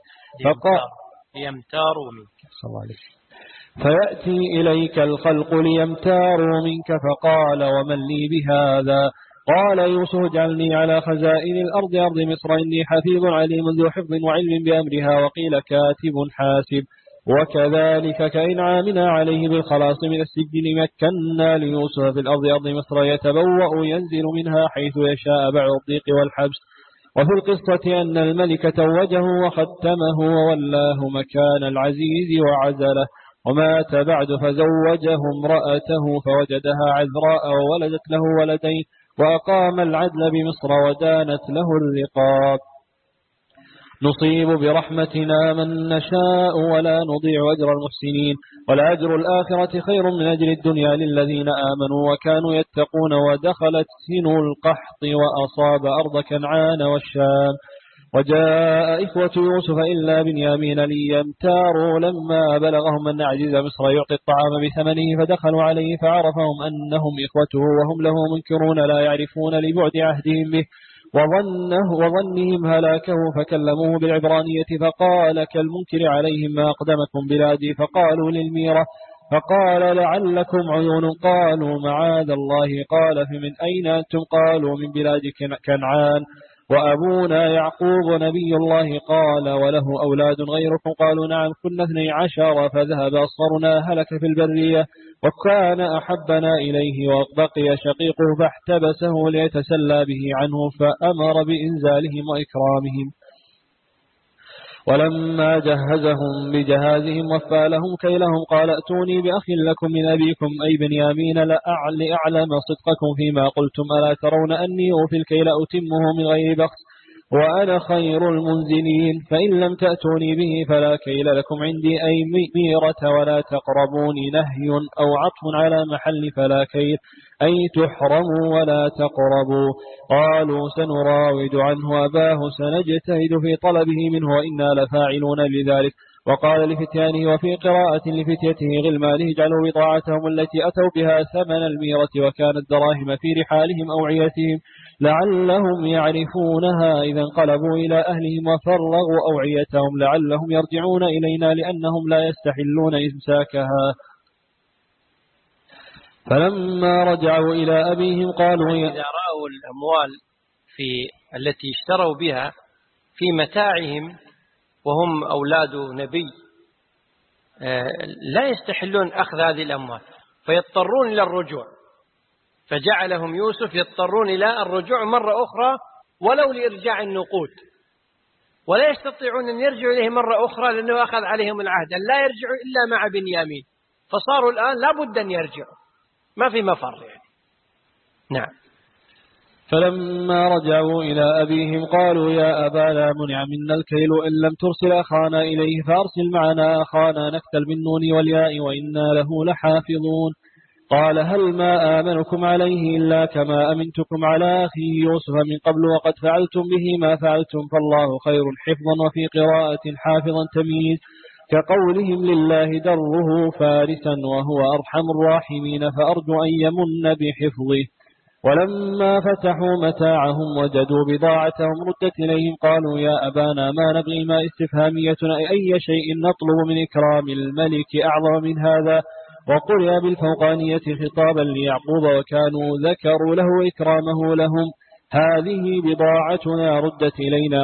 فيأتي إليك الخلق ليمتاروا منك. فقال ومن لي بهذا؟ قال يوسف اجعلني على خزائن الأرض أرض مصر إني حفيظ عليم ذو حفظ وعلم بأمرها. وقيل كاتب حاسب. وكذلك كإنعامنا عليه بالخلاص من السجن مكنا ليوسف في الأرض أرض مصر يتبوأ ينزل منها حيث يشاء بعد الضيق والحبس. وفي القصة أن الملك توجه وختمه وولاه مكان العزيز وعزله، ومات بعد فزوجه امرأته فوجدها عذراء وولدت له ولدين، وأقام العدل بمصر ودانت له الرقاب. نصيب برحمتنا من نشاء ولا نضيع أجر المحسنين، ولأجر الآخرة خير من أجر الدنيا للذين آمنوا وكانوا يتقون. ودخلت سن القحط وأصاب أرض كنعان والشام. وجاء إخوة يوسف إلا بنيامين ليمتاروا لما بلغهم أن عزيز مصر يعطي الطعام بثمنه، فدخلوا عليه فعرفهم أنهم إخوته وهم له منكرون لا يعرفون لبعد عهدهم به وظنهم هلاكه. فكلموه بالعبرانية فقال كالمنكر عليهم ما أقدمكم بلادي. فقالوا للميرة فقال لعلكم عيون. قالوا معاذ الله. قال فمن أين أنتم؟ قالوا من بلاد كنعان وأبونا يعقوب نبي الله. قال وله أولاد غيركم؟ قالوا نعم كنا 12 فذهب أصغرنا هلك في البرية وكان أحبنا إليه وبقي شقيقه فاحتبسه ليتسلى به عنه فأمر بإنزالهم وإكرامهم. ولما جهزهم بجهازهم وفى لهم كيلهم قال ائتوني بأخ لكم من أبيكم أي بنيامين لأعلم صدقكم فيما قلتم. ألا ترون أني أوفي الكيل أتمه من غير بخس وأنا خير المنزلين. فإن لم تأتوني به فلا كيل لكم عندي أي ميرة ولا تقربوني. نهي أو عطف على محل فلا كيل أي تحرموا ولا تقربوا. قالوا سنراود عنه أباه سنجتهد في طلبه منه وإنا لفاعلون لذلك. وقال لفتيانه وفي قراءة لفتيته غلمانه اجعلوا بضاعتهم التي أتوا بها ثمن الميرة وكانت دراهم في رحالهم أوعيتهم لعلهم يعرفونها إذا انقلبوا إلى أهلهم وفرغوا أوعيتهم لعلهم يرجعون إلينا لأنهم لا يستحلون إمساكها. فلما رجعوا إلى أبيهم قالوا إذا رأوا الأموال التي اشتروا بها في متاعهم وهم أولاد نبي لا يستحلون أخذ هذه الأموال فيضطرون إلى الرجوع. فجعلهم يوسف يضطرون إلى الرجوع مرة أخرى ولو لإرجاع النقود، ولا يستطيعون أن يرجعوا إليه مرة أخرى لأنه أخذ عليهم العهد أن لا يرجعوا إلا مع بنيامين، فصاروا الآن لا بد أن يرجعوا، ما في مفر يعني. نعم. فلما رجعوا إلى أبيهم قالوا يا أبانا منع منا الكيل إن لم ترسل أخانا إليه فأرسل معنا أخانا نكتل بالنون والياء وإنا له لحافظون. قال هل ما آمنكم عليه إلا كما أمنتكم على أخيه يوسف من قبل وقد فعلتم به ما فعلتم فالله خير حفظا. وفي قراءة حافظا تمييز كقولهم لله دره فارسا وهو أرحم الراحمين فأرجو أن يمن بحفظه. ولما فتحوا متاعهم وجدوا بضاعتهم ردت إليهم قالوا يا أبانا ما نبغي ما استفهامية أي شيء نطلب من إكرام الملك أعظم من هذا. وقرئ بالفوقانية خطابا ليعقوب وكانوا ذكروا له إكرامه لهم. هذه بضاعتنا ردت إلينا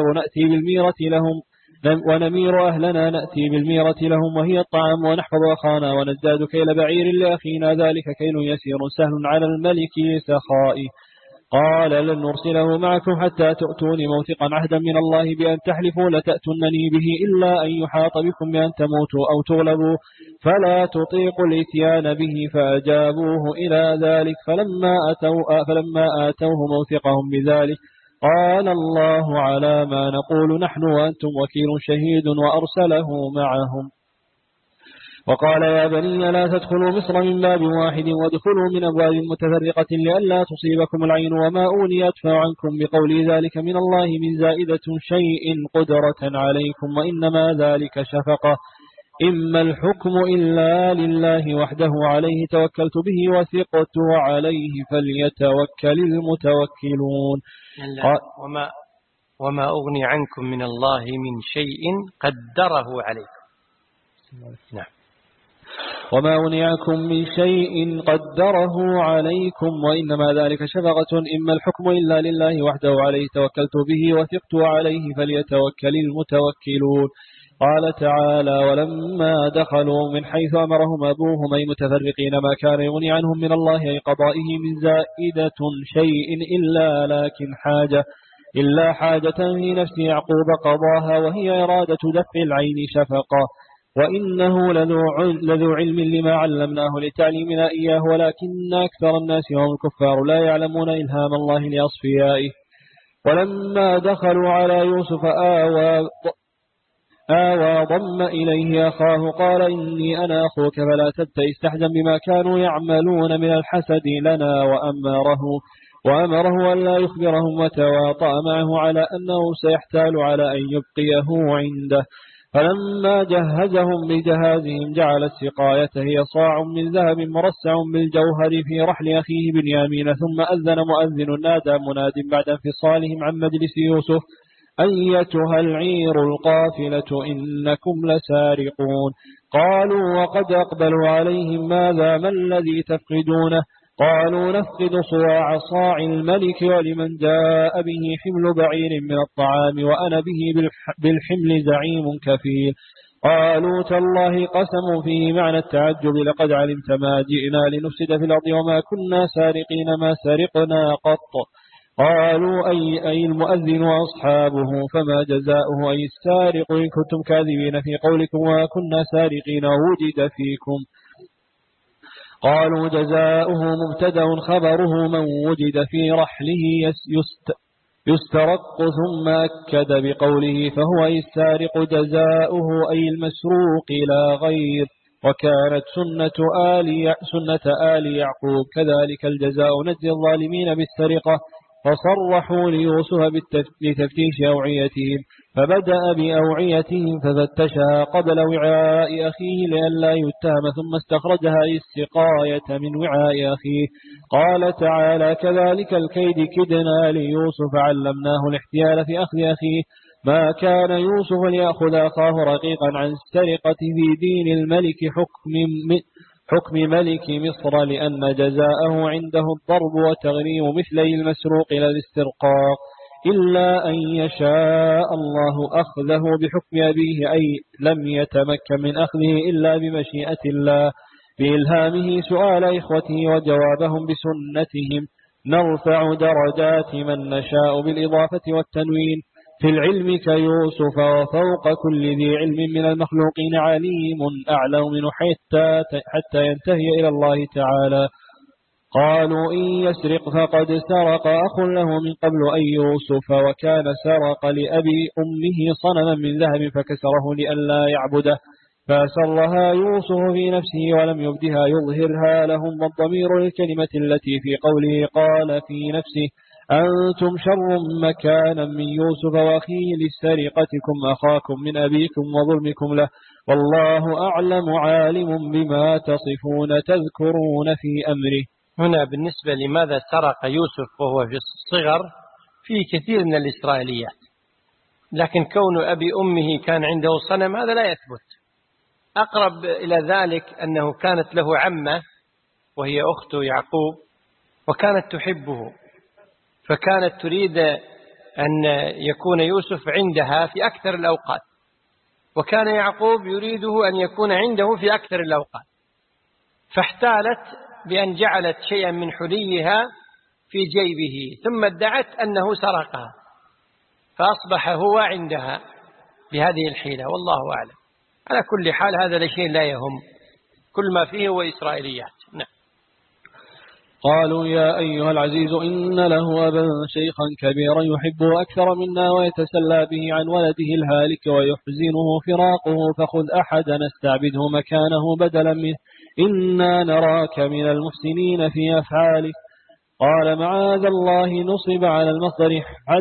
ونمير أهلنا نأتي بالميرة لهم وهي الطعام ونحفظ أخانا ونزداد كيل بعير لأخينا ذلك كيل يسير سهل على الملك سخائي. قال لن نرسله معكم حتى تؤتوني موثقا عهدا من الله بأن تحلفوا لتأتونني به إلا أن يحاط بكم بأن تموتوا أو تغلبوا فلا تطيقوا الاتيان به. فأجابوه إلى ذلك فلما آتوه موثقهم بذلك قال الله على ما نقول نحن وأنتم وكيل شهيد وأرسله معهم. وقال يا بني لا تدخلوا مصر من باب واحد وادخلوا من أبواب متفرقة لئلا تصيبكم العين وما أولي أدفع عنكم بقول ذلك من الله من زائدة شيء قدرة عليكم وإنما ذلك شفقة إما الحكم إلا لله وحده عليه توكلت به وثقت عليه فليتوكل المتوكلون. وما أغني عنكم من الله من شيء قدره عليكم. نعم. وما أغني عنكم من شيء قدره عليكم وإنما ذلك شفقة إما الحكم إلا لله وحده عليه توكلت به وثقت عليه فليتوكل المتوكلون. قال تعالى ولما دخلوا من حيث أمرهم أبوهم أي متفرقين ما كان يغني عنهم من الله أي قضائه من زائدة شيء إلا حاجة في نفس يعقوب قضاها وهي إرادة دفع العين شفقة وإنه لذو علم لما علمناه لتعليمنا إياه ولكن أكثر الناس هم الكفار لا يعلمون إلهام الله لأصفيائه. ولما دخلوا على يوسف آوى ضم إليه أخاه قال إني أنا أخوك فلا تبتئس تحزن بما كانوا يعملون من الحسد لنا وأمره أن لا يخبرهم وتواطأ معه على أنه سيحتال على أن يبقيه عنده. فلما جهزهم بجهازهم جعل السقاية هي صاع من ذهب مرصع بالجوهر في رحل أخيه بنيامين ثم أذن مؤذن نادى مناد بعد انفصالهم عن مجلس يوسف أيتها العير القافلة إنكم لسارقون. قالوا وقد أقبلوا عليهم ما الذي تفقدونه قالوا نفقد صواع صاع الملك ولمن جاء به حمل بعير من الطعام وأنا به بالحمل زعيم كفيل. قالوا تالله قسموا فيه معنى التعجب لقد علمت ما جئنا لنفسد في الأرض وما كنا سارقين ما سرقنا قط. قالوا أي المؤذن وأصحابه فما جزاؤه أي السارق إن كنتم كاذبين في قولكم وما كنا سارقين وجد فيكم. قالوا جزاؤه مبتدأ خبره من وجد في رحله يسترق ثم أكد بقوله فهو أي السارق جزاؤه أي المسروق لا غير وكانت سنة آل يعقوب كذلك الجزاء نجزي الظالمين بالسرقة. فصرحوا ليوسف بتفتيش أوعيتهم فبدأ بأوعيتهم ففتشها قبل وعاء أخيه لئلا يتهم ثم استخرجها السقاية من وعاء أخيه. قال تعالى كذلك الكيد كدنا ليوسف علمناه الاحتيال في أخذ أخيه. ما كان يوسف ليأخذ أخاه رقيقا عن السرقة في دين الملك حكم ملك مصر لأن جزاءه عنده الضرب وتغريم مثلي المسروق إلى الاسترقاق إلا أن يشاء الله أخذه بحكم أبيه أي لم يتمكن من أخذه إلا بمشيئة الله بإلهامه سؤال إخوته وجوابهم بسنتهم نرفع درجات من نشاء بالإضافة والتنوين في العلم كيوسف وفوق كل ذي علم من المخلوقين عليم أعلم منه حتى ينتهي إلى الله تعالى. قالوا إن يسرق فقد سرق أخ له من قبل أي يوسف وكان سرق لأبي أمه صنما من ذهب فكسره لئلا يعبده فأسرها يوسف في نفسه ولم يبدها يظهرها لهم والضمير للكلمة التي في قوله قال في نفسه أنتم شر مكانا من يوسف وأخيه لسرقتكم أخاكم من أبيكم وظلمكم له والله أعلم عالم بما تصفون تذكرون في أمره. هنا بالنسبة لماذا سرق يوسف وهو في الصغر في كثير من الإسرائيليات لكن كون أبي أمه كان عنده صنم هذا لا يثبت. أقرب إلى ذلك أنه كانت له عمة وهي أخت يعقوب وكانت تحبه فكانت تريد أن يكون يوسف عندها في أكثر الأوقات وكان يعقوب يريده أن يكون عنده في أكثر الأوقات فاحتالت بأن جعلت شيئا من حليها في جيبه ثم ادعت أنه سرقها فأصبح هو عندها بهذه الحيلة والله أعلم. على كل حال هذا الشيء لا يهم كل ما فيه هو إسرائيليات. نعم. قالوا يا أيها العزيز إن له أبا شيخا كبيرا يحبه أكثر منا ويتسلى به عن ولده الهالك ويحزنه فراقه فخذ أحدا نستعبده مكانه بدلا منه إنا نراك من المحسنين في أفعالك. قال معاذ الله نصب على المصدر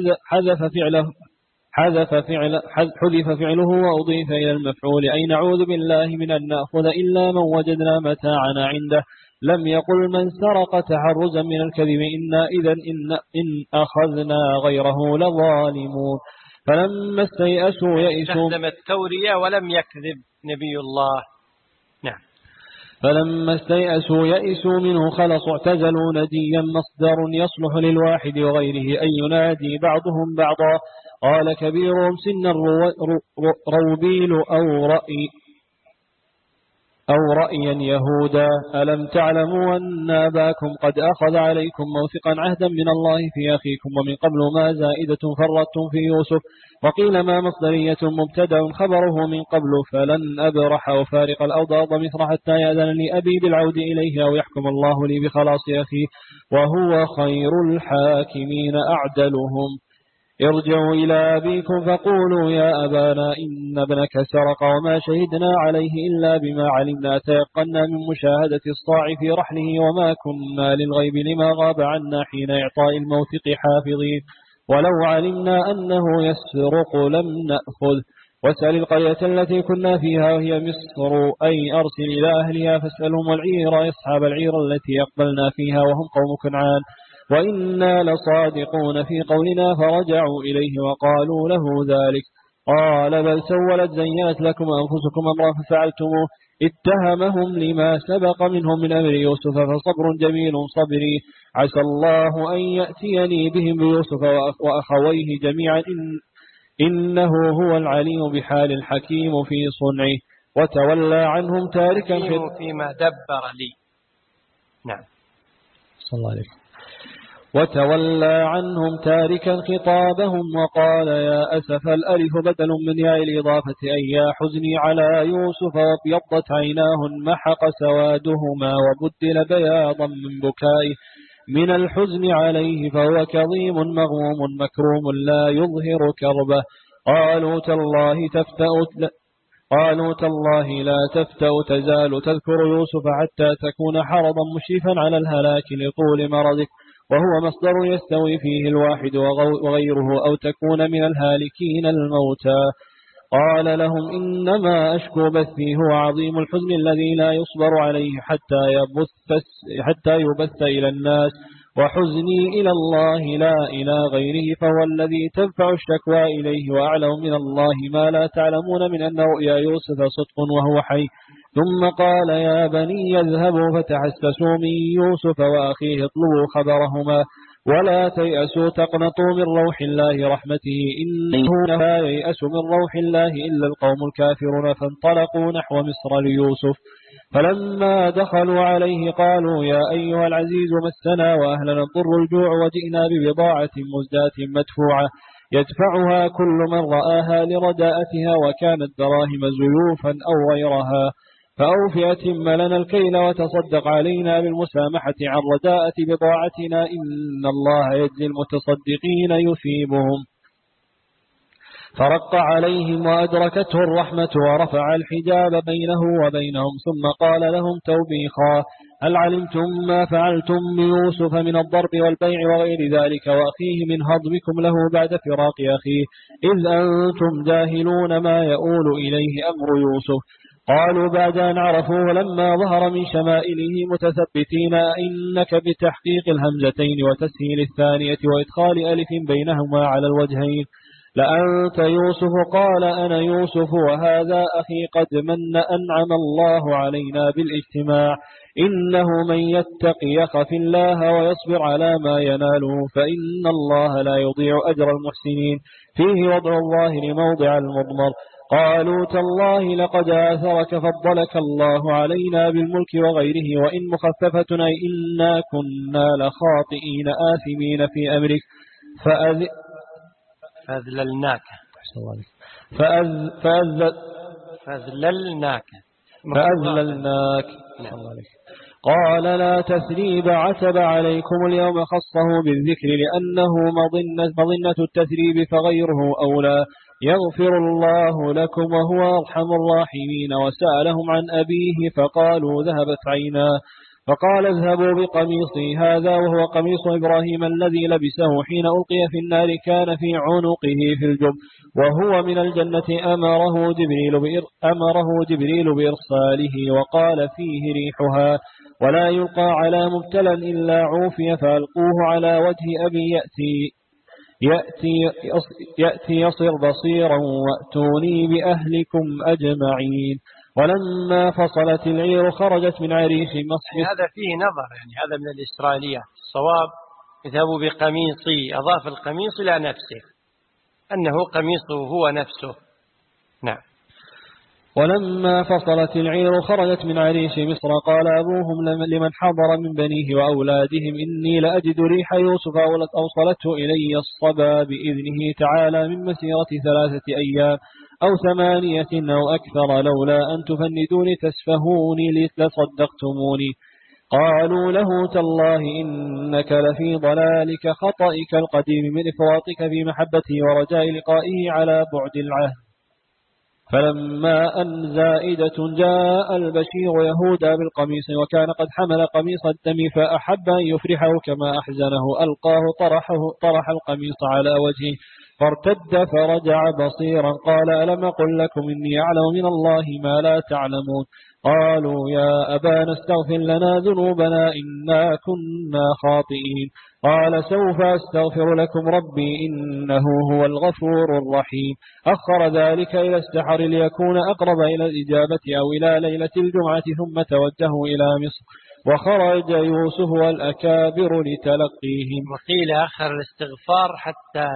حذف فعله وأضيف إلى المفعول أي نعوذ بالله من أن نأخذ إلا من وجدنا متاعنا عنده. لم يقل من سرق تحرزا من الكذب إنا إذا إن أخذنا غيره لظالمون. فلما استيأسوا يئسوا استخدم التورية ولم يكذب نبي الله. نعم. فلما استيأسوا يئسوا منه خلصوا اعتزلوا نديا مصدر يصلح للواحد وغيره أن ينادي بعضهم بعضا. قال كبيرهم سنا روبيل أو رأيا يهودا ألم تعلموا أن أباكم قد أخذ عليكم موثقا عهدا من الله في أخيكم ومن قبل ما زائدة فرطتم في يوسف. وقيل ما مصدرية مبتدأ خبره من قبل فلن أبرح أفارق الأرض مصر حتى يأذن لي أبي بالعود إليه أو يحكم الله لي بخلاص أخي وهو خير الحاكمين أعدلهم. ارجعوا إلى أبيكم فقولوا يا أبانا إن ابنك سرق وما شهدنا عليه إلا بما علمنا تيقنا من مشاهدة الصاع في رحله وما كنا للغيب لما غاب عنا حين إعطاء الموثق حافظين ولو علمنا أنه يسرق لم نأخذ. واسأل القرية التي كنا فيها وهي مصر أي أرسل إلى أهلها فاسألهم العير أصحاب العير التي أقبلنا فيها وهم قوم كنعان وإنا لصادقون في قولنا. فرجعوا إليه وقالوا له ذلك. قال بل سولت زينت لكم أنفسكم أمرا ففعلتموه. اتهمهم لما سبق منهم من أمر يوسف فصبر جميل صبري عسى الله أن يأتيني بهم بيوسف وأخويه جميعا إنه هو العليم بحال الحكيم في صنعه. وتولى عنهم تاركا فيما دبر لي. نعم. صلى الله عليه وسلم. وتولى عنهم تاركا خطابهم وقال يا أسف الألف بدل من ياء الإضافة أي يا حزني على يوسف وابيضت عيناه محق سوادهما وبدل بياضا من بكائه من الحزن عليه فهو كظيم مغموم مكروم لا يظهر كربه. قالوا تالله لا تفتأ تزال تذكر يوسف حتى تكون حرضا مشرفا على الهلاك لطول مرضك وهو مصدر يستوي فيه الواحد وغيره أو تكون من الهالكين الموتى. قال لهم إنما أشكو بثي هو عظيم الحزن الذي لا يصبر عليه حتى يبث إلى الناس وحزني إلى الله لا إلى غيره فهو الذي تنفع الشكوى إليه وأعلم من الله ما لا تعلمون من أن رؤيا يوسف صدق وهو حي. ثم قال يا بني يذهبوا فتحسسوا من يوسف وأخيه اطلبوا خبرهما ولا تيأسوا تقنطوا من روح الله رحمته إنه لا ييأس من روح الله إلا القوم الكافرون. فانطلقوا نحو مصر ليوسف. فلما دخلوا عليه قالوا يا أيها العزيز مسنا وأهلنا الضر الجوع وجئنا ببضاعة مزداة مدفوعة يدفعها كل من رآها لرداءتها وكانت دراهم زيوفا أو غيرها فأوفئة لنا الكيل وتصدق علينا بالمسامحة عن رداءة بضاعتنا إن الله يجزي المتصدقين يثيبهم. فرق عليهم وأدركته الرحمة ورفع الحجاب بينه وبينهم ثم قال لهم توبيخا هل علمتم ما فعلتم بيوسف من الضرب والبيع وغير ذلك وأخيه من هضمكم له بعد فراق أخيه إذ أنتم جاهلون ما يؤول إليه أمر يوسف. قالوا بعد أن عرفوه لما ظهر من شمائله متثبتين إنك بتحقيق الهمزتين وتسهيل الثانية وإدخال ألف بينهما على الوجهين لأنت يوسف. قال أنا يوسف وهذا أخي قد من أنعم الله علينا بالاجتماع إنه من يتقي يخف الله ويصبر على ما يناله فإن الله لا يضيع أجر المحسنين فيه وضع الظاهر موضع المضمر. قالوا تالله لقد آثرك فضلك الله علينا بالملك وغيره وإن مخففة أي إنا كنا لخاطئين آثمين في أمرك فأذللناك فأذللناك قال لا تثريب عتب عليكم اليوم، خصه بالذكر لأنه مظنة التثريب فغيره أولى. يغفر الله لكم وهو أرحم الراحمين. وسألهم عن أبيه فقالوا ذهبت عيناه، فقال اذهبوا بقميصي هذا وهو قميص إبراهيم الذي لبسه حين ألقي في النار كان في عنقه في الجب وهو من الجنة. أمره جبريل بإرساله وقال فيه ريحها ولا يلقى على مبتلى إلا عوفي، فألقوه على وجه أبي يأتي يصر بصيرا وأتوني بأهلكم أجمعين. ولما فصلت العير خرجت من عريش مصر. هذا فيه نظر، يعني هذا من الإسرائيلية. الصواب اذهبوا بقميصي، أضاف القميص إلى نفسه، أنه قميصه هو نفسه. نعم. ولما فصلت العير خرجت من عريش مصر قال أبوهم لمن حضر من بنيه وأولادهم إني لأجد ريح يوسف أوصلته إلي الصبا بإذنه تعالى من مسيرة 3 أيام أو 8 أو أكثر، لولا أن تفندوني تسفهوني لصدقتموني. قالوا له تالله إنك لفي ضلالك خطئك القديم من إفراطك في محبته ورجاء لقائه على بعد العهد. فلما أن زائدة جاء البشير يهودا بالقميص وكان قد حمل قميص الدم فأحب أن يفرحه كما أحزنه، ألقاه طرح القميص على وجهه فارتد فرجع بصيرا. قال ألم أقل لكم إني أعلم من الله ما لا تعلمون. قالوا يا أبانا استغفر لنا ذنوبنا إنا كنا خاطئين. قال سوف أستغفر لكم ربي إنه هو الغفور الرحيم. أخر ذلك إلى السحر ليكون أقرب إلى الإجابة أو إلى ليلة الجمعة، ثم توجهوا إلى مصر وخرج يوسف والأكابر لتلقيهم. وقيل أخر الاستغفار حتى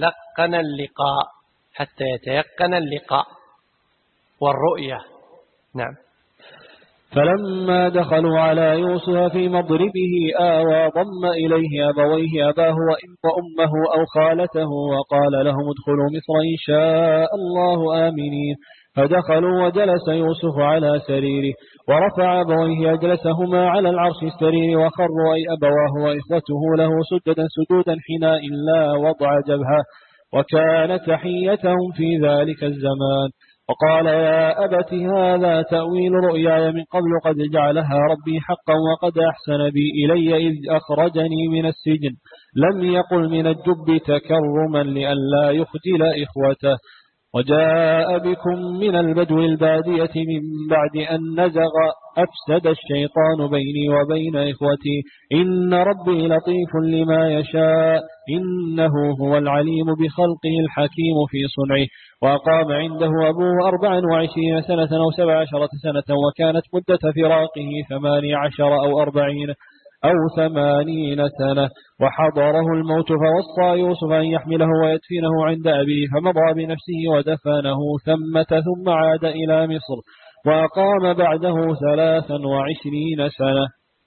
يتيقن اللقاء والرؤية. نعم. فلما دخلوا على يوسف في مضربه آوى ضم إليه أبويه أباه وأمه أو خالته وقال لهم ادخلوا مصر إن شاء الله آمنين. فدخلوا وجلس يوسف على سريره ورفع أبويه أجلسهما على العرش السرير وخروا أي أبواه وإخوته له سجودا حناء لا وضع جبهه، وكان تحيتهم في ذلك الزمان. وقال يا أبت هذا تأويل رؤياي من قبل قد جعلها ربي حقا وقد أحسن بي إلي إذ أخرجني من السجن، لم يقل من الجب تكرما لئلا يخجل إخوته. وجاء بكم من البدو البادية من بعد أن نزغ أفسد الشيطان بيني وبين إخوتي، إن ربي لطيف لما يشاء إنه هو العليم بخلقه الحكيم في صنعه. وأقام عنده أبوه 24 سنة أو 17 سنة، وكانت مدة فراقه 18 أو 40 أو 80 سنة. وحضره الموت فوصى يوسف أن يحمله ويدفنه عند أبيه، فمضى بنفسه ودفنه ثم عاد إلى مصر وأقام بعده 23 سنة.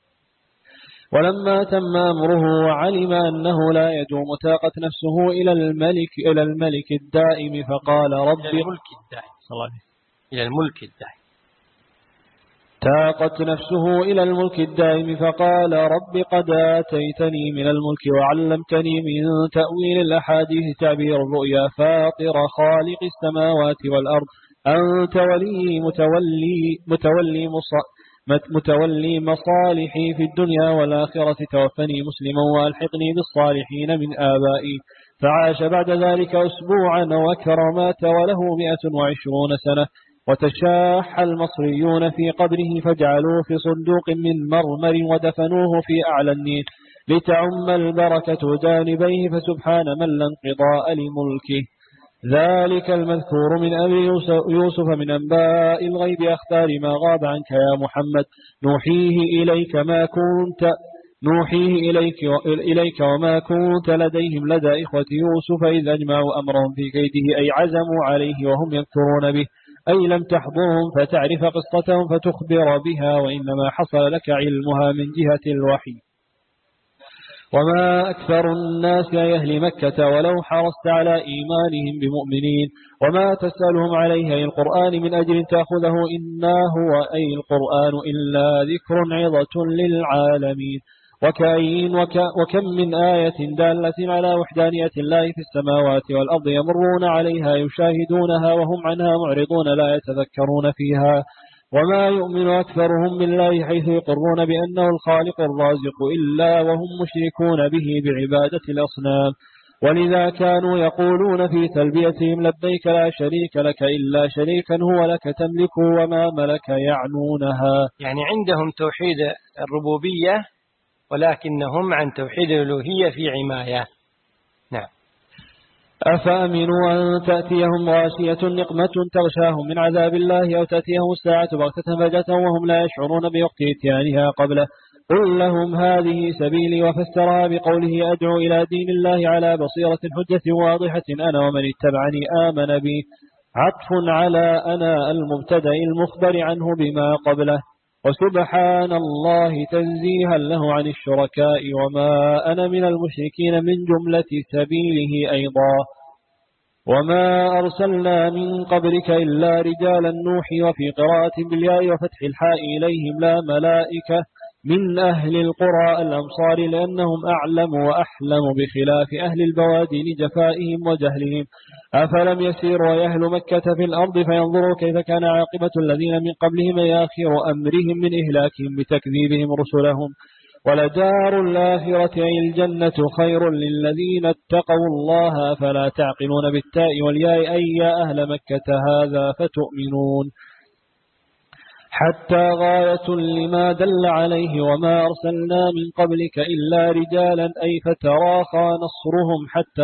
ولما تم أمره وعلم أنه لا يدوم تاقت نفسه إلى الملك الدائم فقال تاقت نفسه إلى الملك الدائم فقال رب قد آتيتني من الملك وعلمتني من تأويل الأحاديث تعبير الرؤيا فاطر خالق السماوات والأرض، أنت ولي متولي مصالحي في الدنيا والآخرة، توفني مسلما وألحقني بالصالحين من آبائي. فعاش بعد ذلك أسبوعا وأكثر ومات وله 120 سنة. وتشاح المصريون في قبره فجعلوه في صندوق من مرمر ودفنوه في أعلى النيل لتعم البركة جانبيه، فسبحان من لا انقضاء لملكه. ذلك المذكور من أبي يوسف من أنباء الغيب أخبار ما غاب عنك يا محمد، نوحيه إليك وما كنت لديهم لدى إخوة يوسف إذ أجمعوا أمرهم في كيده، أي عزموا عليه وهم يذكرون به، أي لم تحضرهم فتعرف قصتهم فتخبر بها، وإنما حصل لك علمها من جهة الوحي. وما أكثر الناس يا أهل مكة ولو حرصت على إيمانهم بمؤمنين. وما تسألهم عليه أي القرآن من أجل تأخذه إنا هو أي القرآن إلا ذكر عظة للعالمين. وكم من آية دالة على وحدانية الله في السماوات والأرض يمرون عليها يشاهدونها وهم عنها معرضون لا يتذكرون فيها. وما يؤمن أكثرهم بالله حيث يقرون بأنه الخالق الرازق إلا وهم مشركون به بعبادة الأصنام. ولذا كانوا يقولون في تلبيتهم لبيك لا شريك لك إلا شريكا هو لك تملك وما ملك يعنونها. يعني عندهم توحيد الربوبية ولكنهم عن توحيد الألوهية في عماية. نعم. أفأمنوا أن تأتيهم غاشية نقمة تغشاهم من عذاب الله أو تأتيهم الساعة بغتة فجأة وهم لا يشعرون بوقت إتيانها قبله. قل لهم هذه سبيلي وفسرها بقوله أدعو إلى دين الله على بصيرة حجة واضحة أنا ومن اتبعني آمن بي. عطف على أنا المبتدأ المخبر عنه بما قبله. وسبحان الله تنزيها له عن الشركاء وما أنا من المشركين من جملة سبيله أيضا. وما أرسلنا من قبلك إلا رجالا نوحي وفي قراءة بالياء وفتح الحاء إليهم لا ملائكة من أهل القرى الأمصار لأنهم أعلم وأحلم بخلاف أهل البوادين جفائهم وجهلهم. أفلم يسيروا يا أهل مكة في الأرض فينظروا كيف كان عاقبة الذين من قبلهم آخر أمرهم من إهلاكهم بتكذيبهم رسلهم. ولدار الآخرة أي الجنة خير للذين اتقوا الله فلا تعقلون بالتاء والياء أي يا أهل مكة هذا فتؤمنون. حتى غاية لما دل عليه وما أرسلنا من قبلك إلا رجالا أي فتراخى نصرهم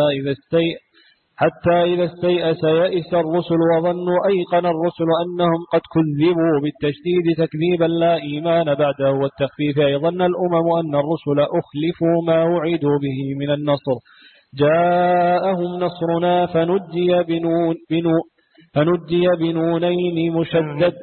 حتى إذا استيأس يئس الرسل وظنوا أيقن الرسل أنهم قد كذبوا بالتشديد تكذيبا لا إيمان بعده والتخفيف أيضا الأمم أن الرسل أخلفوا ما وعدوا به من النصر. جاءهم نصرنا فنجي بنونين مشدد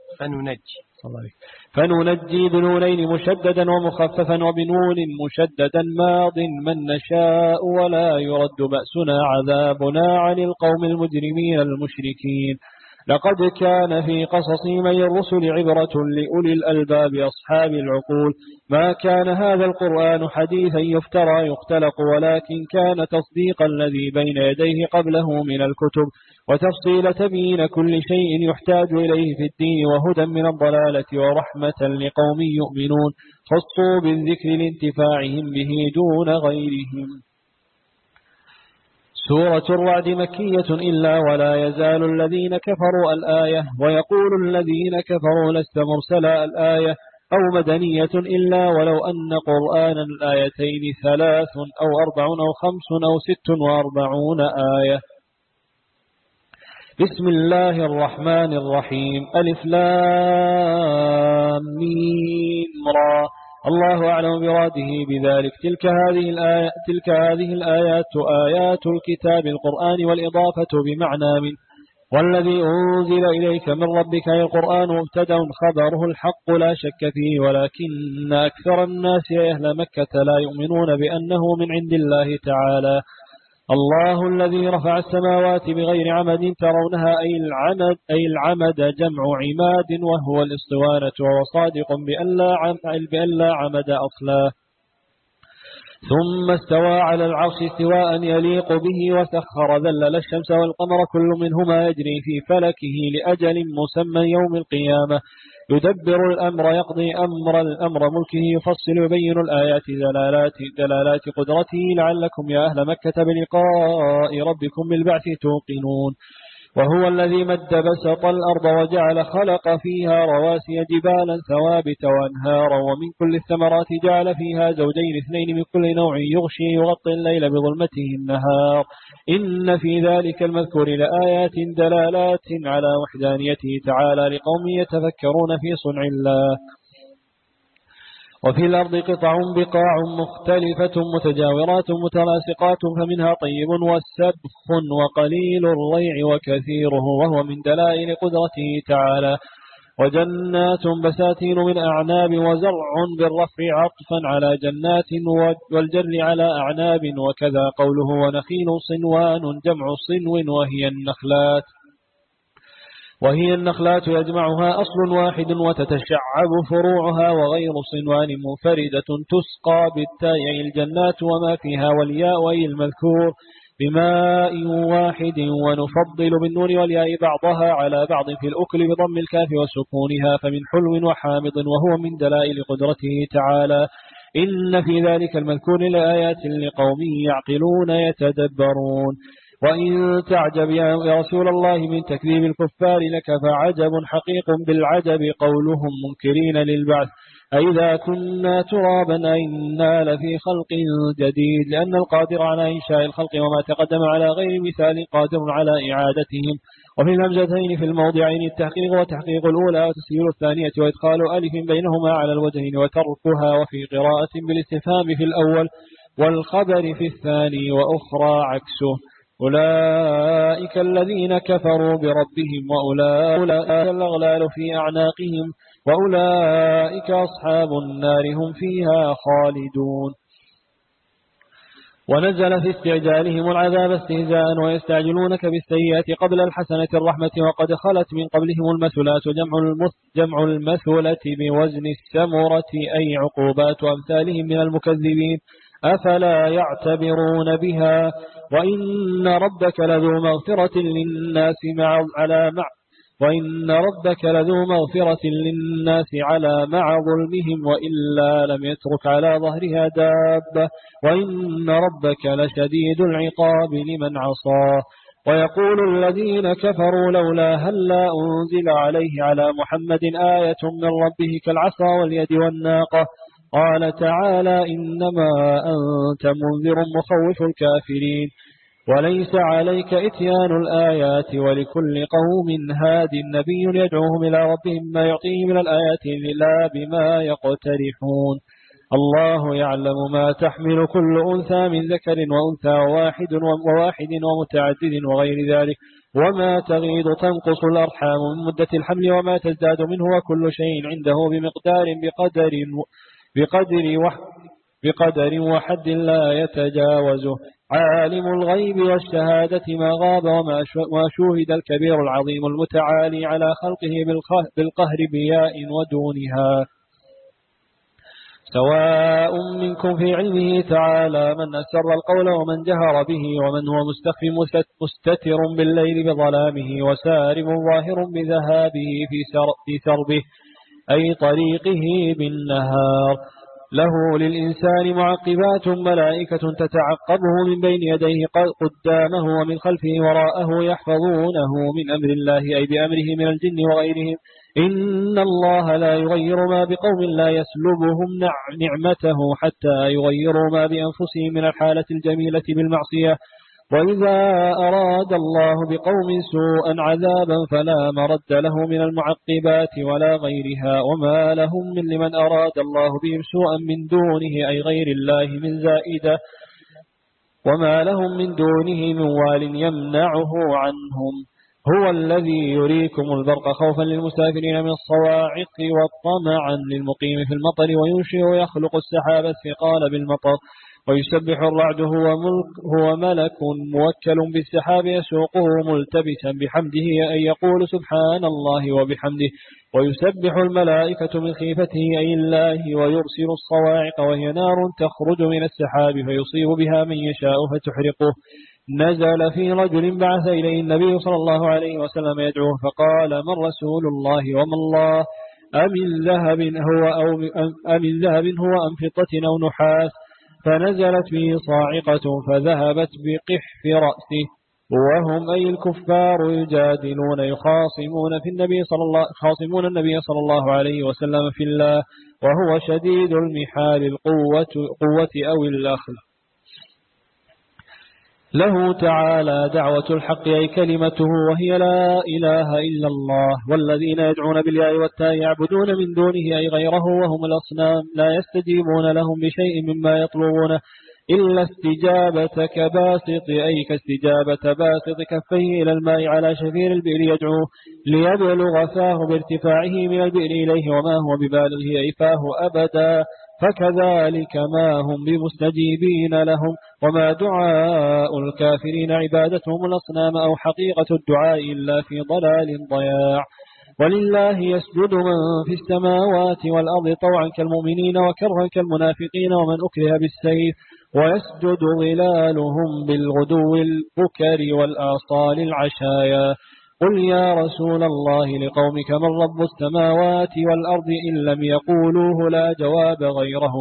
فننجي بنونين مشددا ومخففا وبنون مشددا ماض من نشاء ولا يرد بأسنا عذابنا عن القوم المجرمين المشركين. لقد كان في قصصهم أي الرسل عبرة لأولي الألباب أصحاب العقول. ما كان هذا القرآن حديثا يفترى يختلق ولكن كان تصديق الذي بين يديه قبله من الكتب وتفصيل تبيين كل شيء يحتاج إليه في الدين وهدى من الضلالة ورحمة لقوم يؤمنون خصوا بالذكر لانتفاعهم به دون غيرهم. سورة الرعد مكية إلا ولا يزال الذين كفروا الآية ويقول الذين كفروا لست مرسلا الآية أو مدنية إلا ولو أن قرآنا الآيتين 3 أو 4 أو 5 أو 46 آية. بسم الله الرحمن الرحيم ألف لام ميم را الله أعلم براده بذلك. تلك هذه الآيات آيات الكتاب القرآن والإضافة بمعنى من. والذي أنزل إليك من ربك أي القرآن مبتدأ خبره الحق لا شك فيه ولكن أكثر الناس يا أهل مكة لا يؤمنون بأنه من عند الله تعالى. الله الذي رفع السماوات بغير عمد ترونها أي العمد جمع عماد وهو الاسطوانة وهو صادق بأن لا عمد أصلا. ثم استوى على العرش استواء يليق به وسخر ذلل الشمس والقمر كل منهما يجري في فلكه لأجل مسمى يوم القيامة. يدبر الأمر يقضي الأمر ملكه يفصل يبين الآيات دلالات قدرته لعلكم يا أهل مكة بلقاء ربكم بالبعث توقنون. وهو الذي مد بسط الأرض وجعل خلق فيها رواسي جبالا ثوابت وأنهارا ومن كل الثمرات جعل فيها زوجين اثنين من كل نوع يغطي الليل بظلمته النهار إن في ذلك المذكور لآيات دلالات على وحدانيته تعالى لقوم يتفكرون في صنع الله. وفي الأرض قطع بقاع مختلفة متجاورات متلاصقات فمنها طيب وسبخ وقليل الريع وكثيره وهو من دلائل قدرته تعالى. وجنات بساتين من أعناب وزرع بالرفع عطفا على جنات والجر على أعناب وكذا قوله ونخيل صنوان جمع صنو وهي النخلات يجمعها أصل واحد وتتشعب فروعها وغير صنوان منفردة تسقى بالتاء الجنات وما فيها والياء أي المذكور بماء واحد ونفضل بالنون والياء بعضها على بعض في الأكل بضم الكاف وسكونها فمن حلو وحامض وهو من دلائل قدرته تعالى إن في ذلك المذكور لآيات لقوم يعقلون يتدبرون. وإن تعجب يا رسول الله من تكذيب الكفار لك فعجب حقيق بالعجب قولهم منكرين للبعث أئذا كنا ترابا أئنا لفي خلق جديد لأن القادر على إنشاء الخلق وما تقدم على غير مثال قادر على إعادتهم. وفي الهمزتين في الموضعين التحقيق وتحقيق الأولى وتسهيل الثانية وإدخال ألف بينهما على الوجهين وتركها وفي قراءة بالاستفهام في الأول والخبر في الثاني وأخرى عكسه أولئك الذين كفروا بربهم وأولئك الأغلال في أعناقهم وأولئك أصحاب النار هم فيها خالدون. ونزل في استعجالهم العذاب استهزاء ويستعجلونك بالسيئة قبل الحسنة الرحمة وقد خلت من قبلهم المثلات جمع المثلة بوزن السمرة أي عقوبات أمثالهم من المكذبين أفلا يعتبرون بها وإن ربك لذو مغفرة للناس على مع ظلمهم وإلا لم يترك على ظهرها دابة وإن ربك لشديد العقاب لمن عصاه. ويقول الذين كفروا لولا هلا أنزل عليه على محمد آية من ربه كالعصا واليد والناقة قال تعالى إنما أنت منذر مخوف الكافرين وليس عليك إتيان الآيات ولكل قوم هاد نبي يدعوهم إلى ربهم ما يعطيه من الآيات لا بما يقترحون. الله يعلم ما تحمل كل أنثى من ذكر وأنثى وواحد ومتعدد وغير ذلك وما تغيض تنقص الأرحام من مدة الحمل وما تزداد منه وكل شيء عنده بقدر وحد لا يتجاوزه. عالم الغيب والشهادة ما غاب وما شوهد الكبير العظيم المتعالي على خلقه بالقهر بياء ودونها سواء منكم في علمه تعالى من أسر القول ومن جهر به ومن هو مستتر بالليل بظلامه وسارب ظاهر بذهابه في سربه أي طريقه بالنهار له للإنسان معقبات ملائكة تتعقبه من بين يديه قدامه ومن خلفه وراءه يحفظونه من أمر الله أي بأمره من الجن وغيرهم إن الله لا يغير ما بقوم لا يسلبهم نعمته حتى يغيروا ما بأنفسهم من الحالة الجميلة بالمعصية وإذا أراد الله بقوم سوءا عذابا فلا مرد له من المعقبات ولا غيرها وما لهم من لمن أراد الله بهم سوءا من دونه أي غير الله من زائدة وما لهم من دونه من وال يمنعه عنهم. هو الذي يريكم البرق خوفا للمسافرين من الصواعق وطمعا للمقيم في المطر وينشئ ويخلق السحاب الثقال بالمطر ويسبح الرعد هو ملك موكل بالسحاب يسوقه ملتبسا بحمده أي يقول سبحان الله وبحمده ويسبح الملائكة من خيفته أي الله ويرسل الصواعق وهي نار تخرج من السحاب فيصيب بها من يشاء فتحرقه. نزل في رجل بعث إليه النبي صلى الله عليه وسلم يدعوه فقال من رسول الله وما الله أمن ذهب هو أم فضة أو نحاس فنزلت به صاعقة فذهبت بقحف رأسه وهم أي الكفار يجادلون يخاصمون النبي صلى الله عليه وسلم في الله وهو شديد المحال القوة أو الأخذ. له تعالى دعوة الحق أي كلمته وهي لا إله إلا الله والذين يدعون بالياء والتاء يعبدون من دونه أي غيره وهم الأصنام لا يستجيبون لهم بشيء مما يطلبونه إلا استجابتك باسط أي كاستجابة باسط كفيه إلى الماء على شفير البئر يدعوه ليبلغ فاه بارتفاعه من البئر إليه وما هو ببالغه أي فاه أبدا. فكذلك ما هم بمستجيبين لهم، وما دعاء الكافرين عبادتهم الأصنام أو حقيقة الدعاء إلا في ضلال ضياع. ولله يسجد من في السماوات والأرض طوعا كالمؤمنين وكرها كالمنافقين ومن أكره بالسيف، ويسجد ظلالهم بالغدو البكر والآصال العشايا. قل يا رسول الله لقومك من رب السماوات والأرض إن لم يقولوه لا جواب غيره.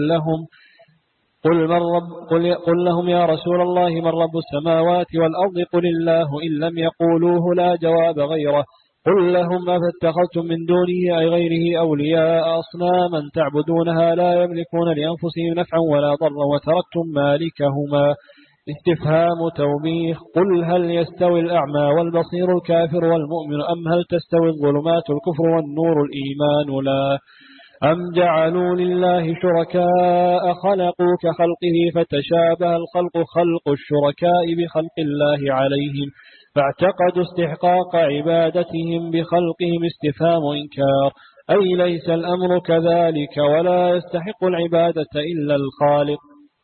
قل لهم يا رسول الله من رب السماوات والأرض قل الله إن لم يقولوه لا جواب غيره. قل لهم أفاتخذتم من دونه أي غيره أولياء أصناما تعبدونها لا يملكون لأنفسهم نفعا ولا ضرا وتركتم مالكهما. استفهام توبيخ. قل هل يستوي الأعمى والبصير الكافر والمؤمن أم هل تستوي الظلمات الكفر والنور الإيمان لا. أم جعلوا لله شركاء خلقوا كخلقه فتشابه الخلق خلق الشركاء بخلق الله عليهم فاعتقدوا استحقاق عبادتهم بخلقهم. استفهام إنكار أي ليس الأمر كذلك ولا يستحق العبادة إلا الخالق.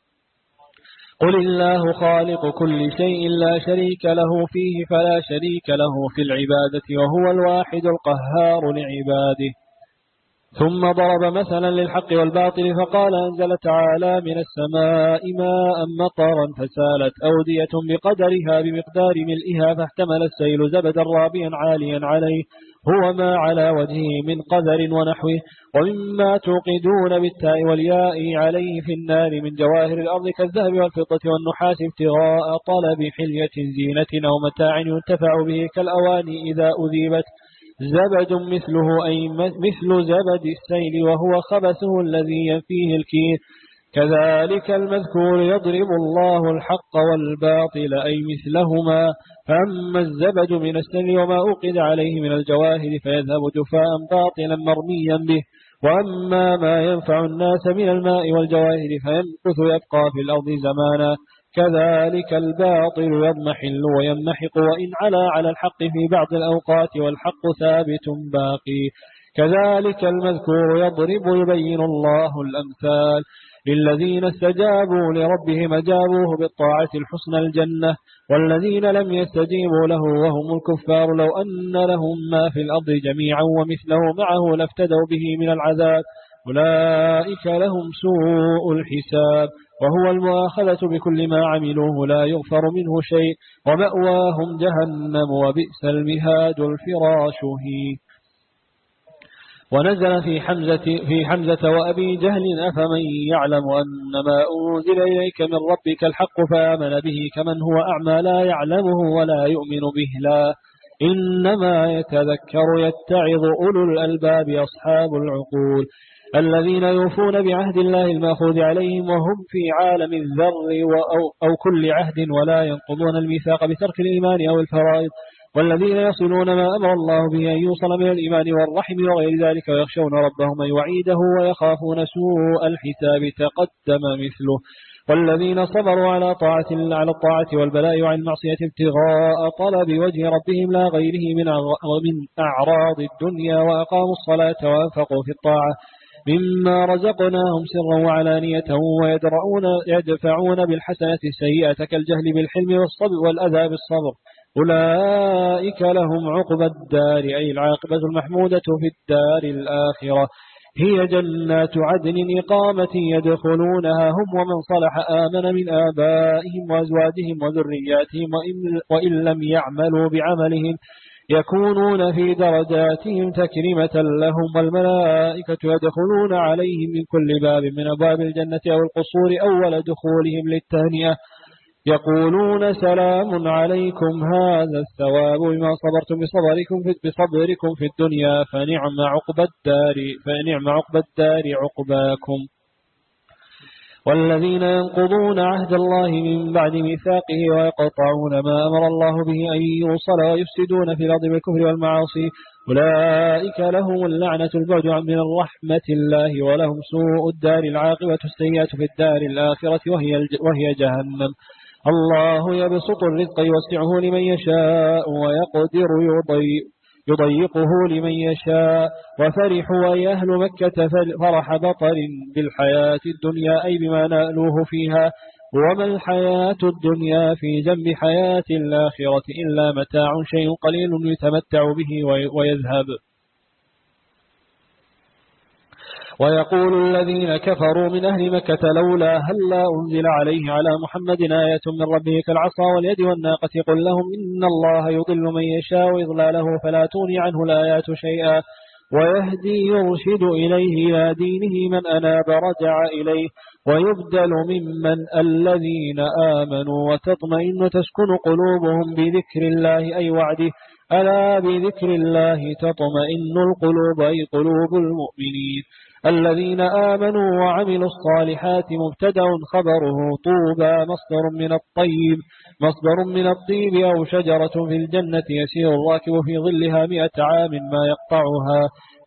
قل الله خالق كل شيء لا شريك له فيه فلا شريك له في العبادة وهو الواحد القهار لعباده. ثم ضرب مثلا للحق والباطل فقال أنزل تعالى من السماء ماء مطرا فسالت أودية بقدرها بمقدار ملئها فاحتمل السيل زبدا رابيا عاليا عليه هو ما على وجهه من قذر ونحوه ومما توقدون بالتاء والياء عليه في النار من جواهر الأرض كالذهب والفضة والنحاس ابتغاء طلب حلية زينة أو متاع ينتفع به كالأواني إذا أذيبت زبد مثله أي مثل زبد السيل وهو خبثه الذي ينفيه الكير. كذلك المذكور يضرب الله الحق والباطل أي مثلهما. فأما الزبد من السيل وما أوقد عليه من الجواهر فيذهب جفاء باطلا مرميا به، وأما ما ينفع الناس من الماء والجواهر فيمكث يبقى في الأرض زمانا. كذلك الباطل يضمحل ويمحق وإن على الحق في بعض الأوقات والحق ثابت باقي. كذلك المذكور يضرب يبين الله الأمثال للذين استجابوا لربهم أجابوه بالطاعة الحسنى الجنة والذين لم يستجيبوا له وهم الكفار لو أن لهم ما في الأرض جميعا ومثله معه لافتدوا به من العذاب أولئك لهم سوء الحساب وهو المؤاخذة بكل ما عملوه لا يغفر منه شيء ومأواهم جهنم وبئس المهاد الفراش هي. ونزل في حمزة وأبي جهل أفمن يعلم أن ما أنزل إليك من ربك الحق فآمن به كمن هو أعمى لا يعلمه ولا يؤمن به لا إنما يتذكر يتعظ أولو الألباب أصحاب العقول الذين يوفون بعهد الله المأخوذ عليهم وهم في عالم الذر أو كل عهد ولا ينقضون الميثاق بترك الإيمان أو الفرائض والذين يصلون ما أمر الله به أن يوصل من الإيمان والرحم وغير ذلك ويخشون ربهم أن وعيده ويخافون سوء الحساب تقدم مثله والذين صبروا على الطاعة والبلاء عن المعصية ابتغاء طلب وجه ربهم لا غيره من أعراض الدنيا وأقاموا الصلاة وأنفقوا في الطاعة مما رزقناهم سرا وعلانية ويدفعون بالحسنة السيئة كالجهل بالحلم والصبر والأذى بالصبر أولئك لهم عقبى الدار أي العاقبة المحمودة في الدار الآخرة هي جنات عدن إقامة يدخلونها هم ومن صلح آمن من آبائهم وأزواجهم وذرياتهم وإن لم يعملوا بعملهم يكونون في درجاتهم تكريمة لهم والملائكة يدخلون عليهم من كل باب من أبواب الجنة أو القصور أول دخولهم للتهنئة يقولون سلام عليكم هذا الثواب بما صبرتم بصبركم في الدنيا فنعم عقبى الدار عقباكم. والذين ينقضون عهد الله من بعد ميثاقه ويقطعون ما أمر الله به أن يوصل ويفسدون في الأرض بالكفر والمعاصي أولئك لهم اللعنة البعد من رحمة الله ولهم سوء الدار العاقبة السيئة في الدار الآخرة وهي جهنم. الله يبسط الرزق يوسعه لمن يشاء ويقدر يضيقه لمن يشاء. وفرحوا أي أهل مكة فرح بطر بالحياة الدنيا أي بما نالوه فيها، وما الحياة الدنيا في جنب حياة الآخرة إلا متاع شيء قليل يتمتع به ويذهب. ويقول الذين كفروا من أهل مكة لولا هلا أنزل عليه على محمد آية من ربه كالعصا واليد والناقة قل لهم إن الله يضل من يشاء إضلاله فلا تغني عنه الآيات شيئا ويهدي يرشد إليه إلى دينه من أناب رجع إليه ويبدل ممن الذين آمنوا وتطمئن تسكن قلوبهم بذكر الله أي وعده ألا بذكر الله تطمئن القلوب أي قلوب المؤمنين. الذين آمنوا وعملوا الصالحات مبتدأ خبره طوبى مصدر من الطيب أو شجرة في الجنة يسير الراكب في ظلها 100 عام ما يقطعها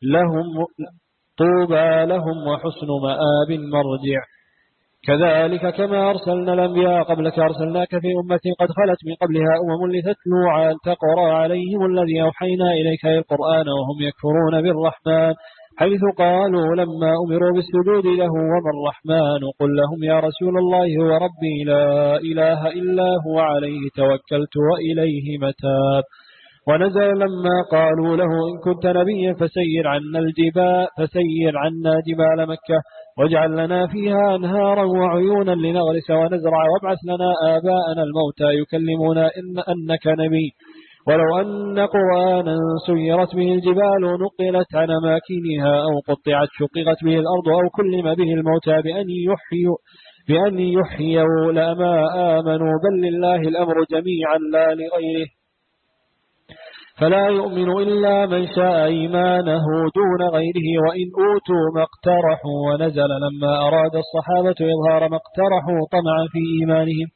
طوبى لهم وحسن مآب مرجع. كذلك كما أرسلنا الأنبياء قبلك أرسلناك في أمة قد خلت من قبلها لتتلو تقرأ عليهم الذي أوحينا إليك القرآن وهم يكفرون بالرحمن حيث قالوا لما أمروا بالسجود له وما الرحمن قل لهم يا رسول الله هو ربي لا إله إلا هو عليه توكلت وإليه متاب. ونزل لما قالوا له إن كنت نبيا فسير عنا جبال مكة واجعل لنا فيها أنهارا وعيونا لنغرس ونزرع وابعث لنا آباءنا الموتى يكلمونا أنك نبي ولو أن قرآنا سيرت به الجبال نقلت عن أماكنها أو قطعت شققت به الأرض أو كلم به الموتى بأن يحيوا لما آمنوا بل لله الأمر جميعا لا لغيره فلا يؤمن إلا من شاء إيمانه دون غيره وإن أوتوا ما اقترحوا. ونزل لما أراد الصحابة إظهار ما اقترحوا طمعا في إيمانهم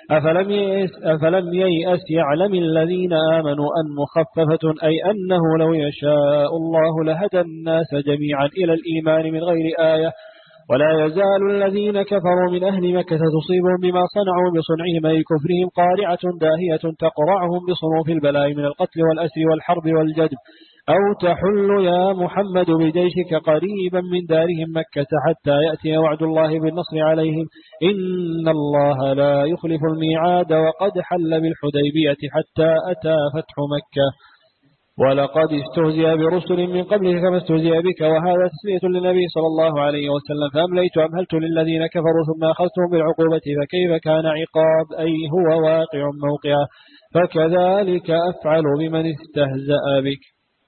أفلم ييأس يعلم الذين آمنوا أن مخففة أي أنه لو يشاء الله لهدى الناس جميعا إلى الإيمان من غير آية. ولا يزال الذين كفروا من أهل مكة تصيبهم بما صنعوا بصنعهم أي كفرهم قارعة داهية تقرعهم بصنوف البلاء من القتل والأسر والحرب والجدب أو تحل يا محمد بجيشك قريبا من دارهم مكة حتى يأتي وعد الله بالنصر عليهم إن الله لا يخلف الميعاد وقد حل بالحديبية حتى أتى فتح مكة. ولقد استهزئ برسل من قبلك كما استهزئ بك وهذا تسلية للنبي صلى الله عليه وسلم فأمليت أمهلت للذين كفروا ثم أخذتهم بالعقوبة فكيف كان عقاب أي هو واقع موقعه فكذلك أفعل بمن استهزأ بك.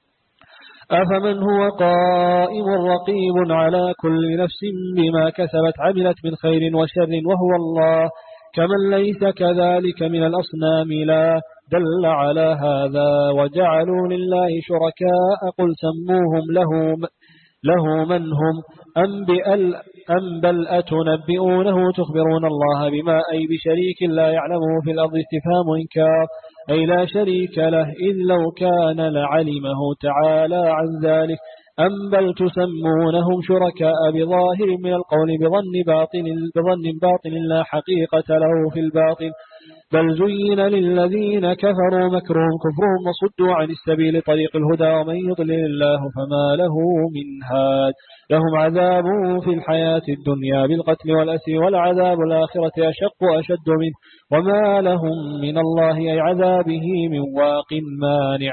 أفمن هو قائم رقيب على كل نفس بما كسبت عملت من خير وشر وهو الله كمن ليس كذلك من الأصنام لا دل على هذا وجعلوا لله شركاء قل سموهم له من هم أم بل أتنبئونه تخبرون الله بما أي بشريك لا يعلمه في الأرض استفهام إنكار أي لا شريك له إذ لو كان لعلمه تعالى عن ذلك أم بل تسمونهم شركاء بظاهر من القول بظن باطل لا حقيقة له في الباطل بل زين للذين كفروا مكرهم كفرهم وصدوا عن السبيل طريق الهدى ومن يضلل الله فما له من هاد لهم عذاب في الحياة الدنيا بالقتل والأسر والعذاب الآخرة أشد منه وما لهم من الله أي عذابه من واق مانع.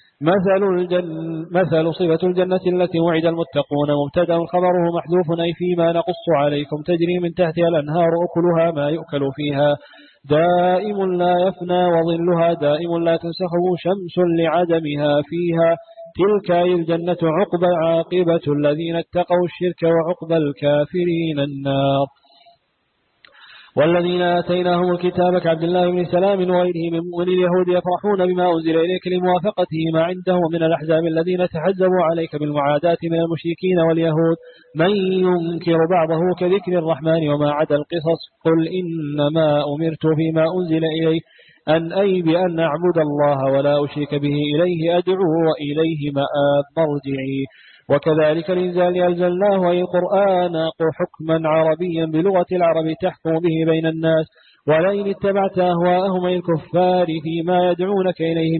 مثل صفة الجنة التي وعد المتقون مبتدأ خبره محذوف أي فيما نقص عليكم تجري من تحتها الأنهار أكلها ما يؤكل فيها دائم لا يفنى وظلها دائم لا تنسخه شمس لعدمها فيها تلك الجنة عاقبة الذين اتقوا الشرك وعقبى الكافرين النار. والذين آتيناهم الكتاب كعبد الله بن سلام وغيره من مؤمن اليهود يفرحون بما أنزل إليك لموافقته ما عنده من الأحزاب الذين تحزبوا عليك بالمعاداة من المشركين واليهود من ينكر بعضه كذكر الرحمن وما عدا القصص قل إنما أمرت فيما أنزل إلي أي بأن أعبد الله ولا أشرك به إليه أدعو وإليه مآب مرجعي. وكذلك الإنزال أنزلناه أي القرآن حكما عربيا بلغة العرب تحكم به بين الناس ولئن اتبعت أهواءهم أي الكفار فيما يدعونك إليه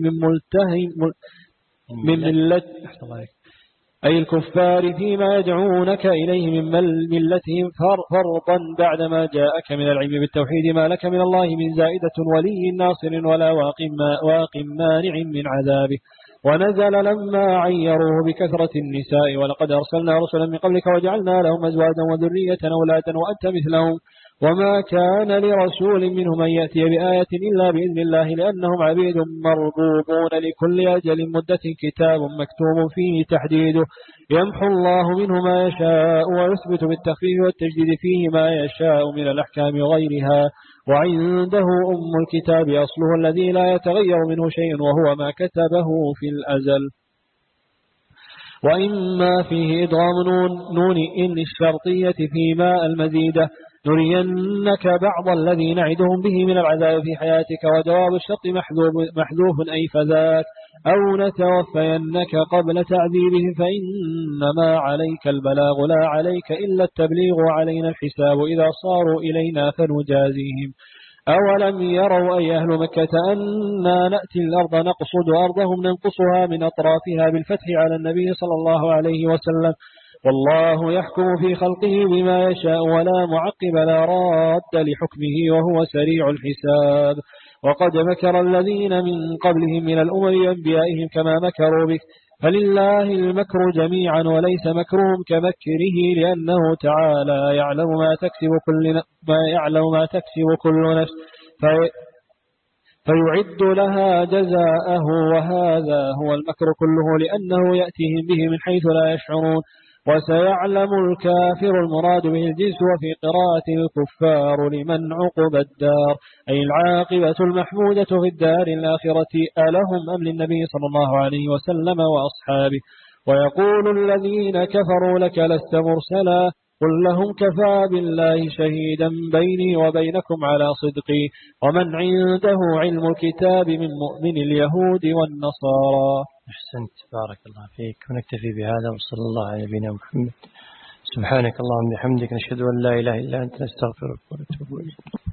من ملة أي الكفار فيما يدعونك إليه من ملتهم فرطا بعدما جاءك من العلم بالتوحيد ما لك من الله من زائدة ولي ناصر ولا واق مانع من عذابه. ونزل لما عيروه بكثرة النساء ولقد أرسلنا رسلا من قبلك وجعلنا لهم أزواجا وذرية أولادا وأنت مثلهم وما كان لرسول منهم أن يأتي بآية إلا بإذن الله لأنهم عبيد مربوبون لكل أجل مدة كتاب مكتوب فيه تحديده يمحو الله منه ما يشاء ويثبت بالتخفيف والتجديد فيه ما يشاء من الأحكام وغيرها وعنده الكتاب أصله الذي لا يتغير منه شيء وهو ما كتبه في الأزل. وإما فيه إدغام نون إن الشرطية فيما المزيدة نرينك بعض الذي نعدهم به من العذاب في حياتك وجواب الشرط محذوف أي فذاك أو نتوفينك قبل تعذيبهم فإنما عليك البلاغ لا عليك إلا التبليغ وعلينا الحساب إذا صاروا إلينا فنجازيهم. أولم يروا أي أهل مكة أنا نأتي الأرض نقصد أرضهم ننقصها من أطرافها بالفتح على النبي صلى الله عليه وسلم والله يحكم في خلقه بما يشاء ولا معقب لا راد لحكمه وهو سريع الحساب. وقد مكر الذين من قبلهم من الأمم أنبيائهم كما مكروا بك فلله المكر جميعا وليس مكرهم كمكره لأنه تعالى يعلم ما تكسب كل نفس فيعد لها جزاءه وهذا هو المكر كله لأنه يأتيهم به من حيث لا يشعرون. وسيعلم الكافر المراد به الجنس وفي قراءة الكفار لمن عقب الدار أي العاقبة المحمودة في الدار الآخرة ألهم أم للنبي صلى الله عليه وسلم وأصحابه. ويقول الذين كفروا لك لست مرسلا قل لهم كفى بالله شهيدا بيني وبينكم على صدقي ومن عنده علم الكتاب من مؤمن اليهود والنصارى. أحسنت بارك الله فيك ونكتفي بهذا وصلى الله على نبينا محمد. سبحانك اللهم وبحمدك نشهد أن لا إله إلا أنت نستغفرك ونتوب إليك.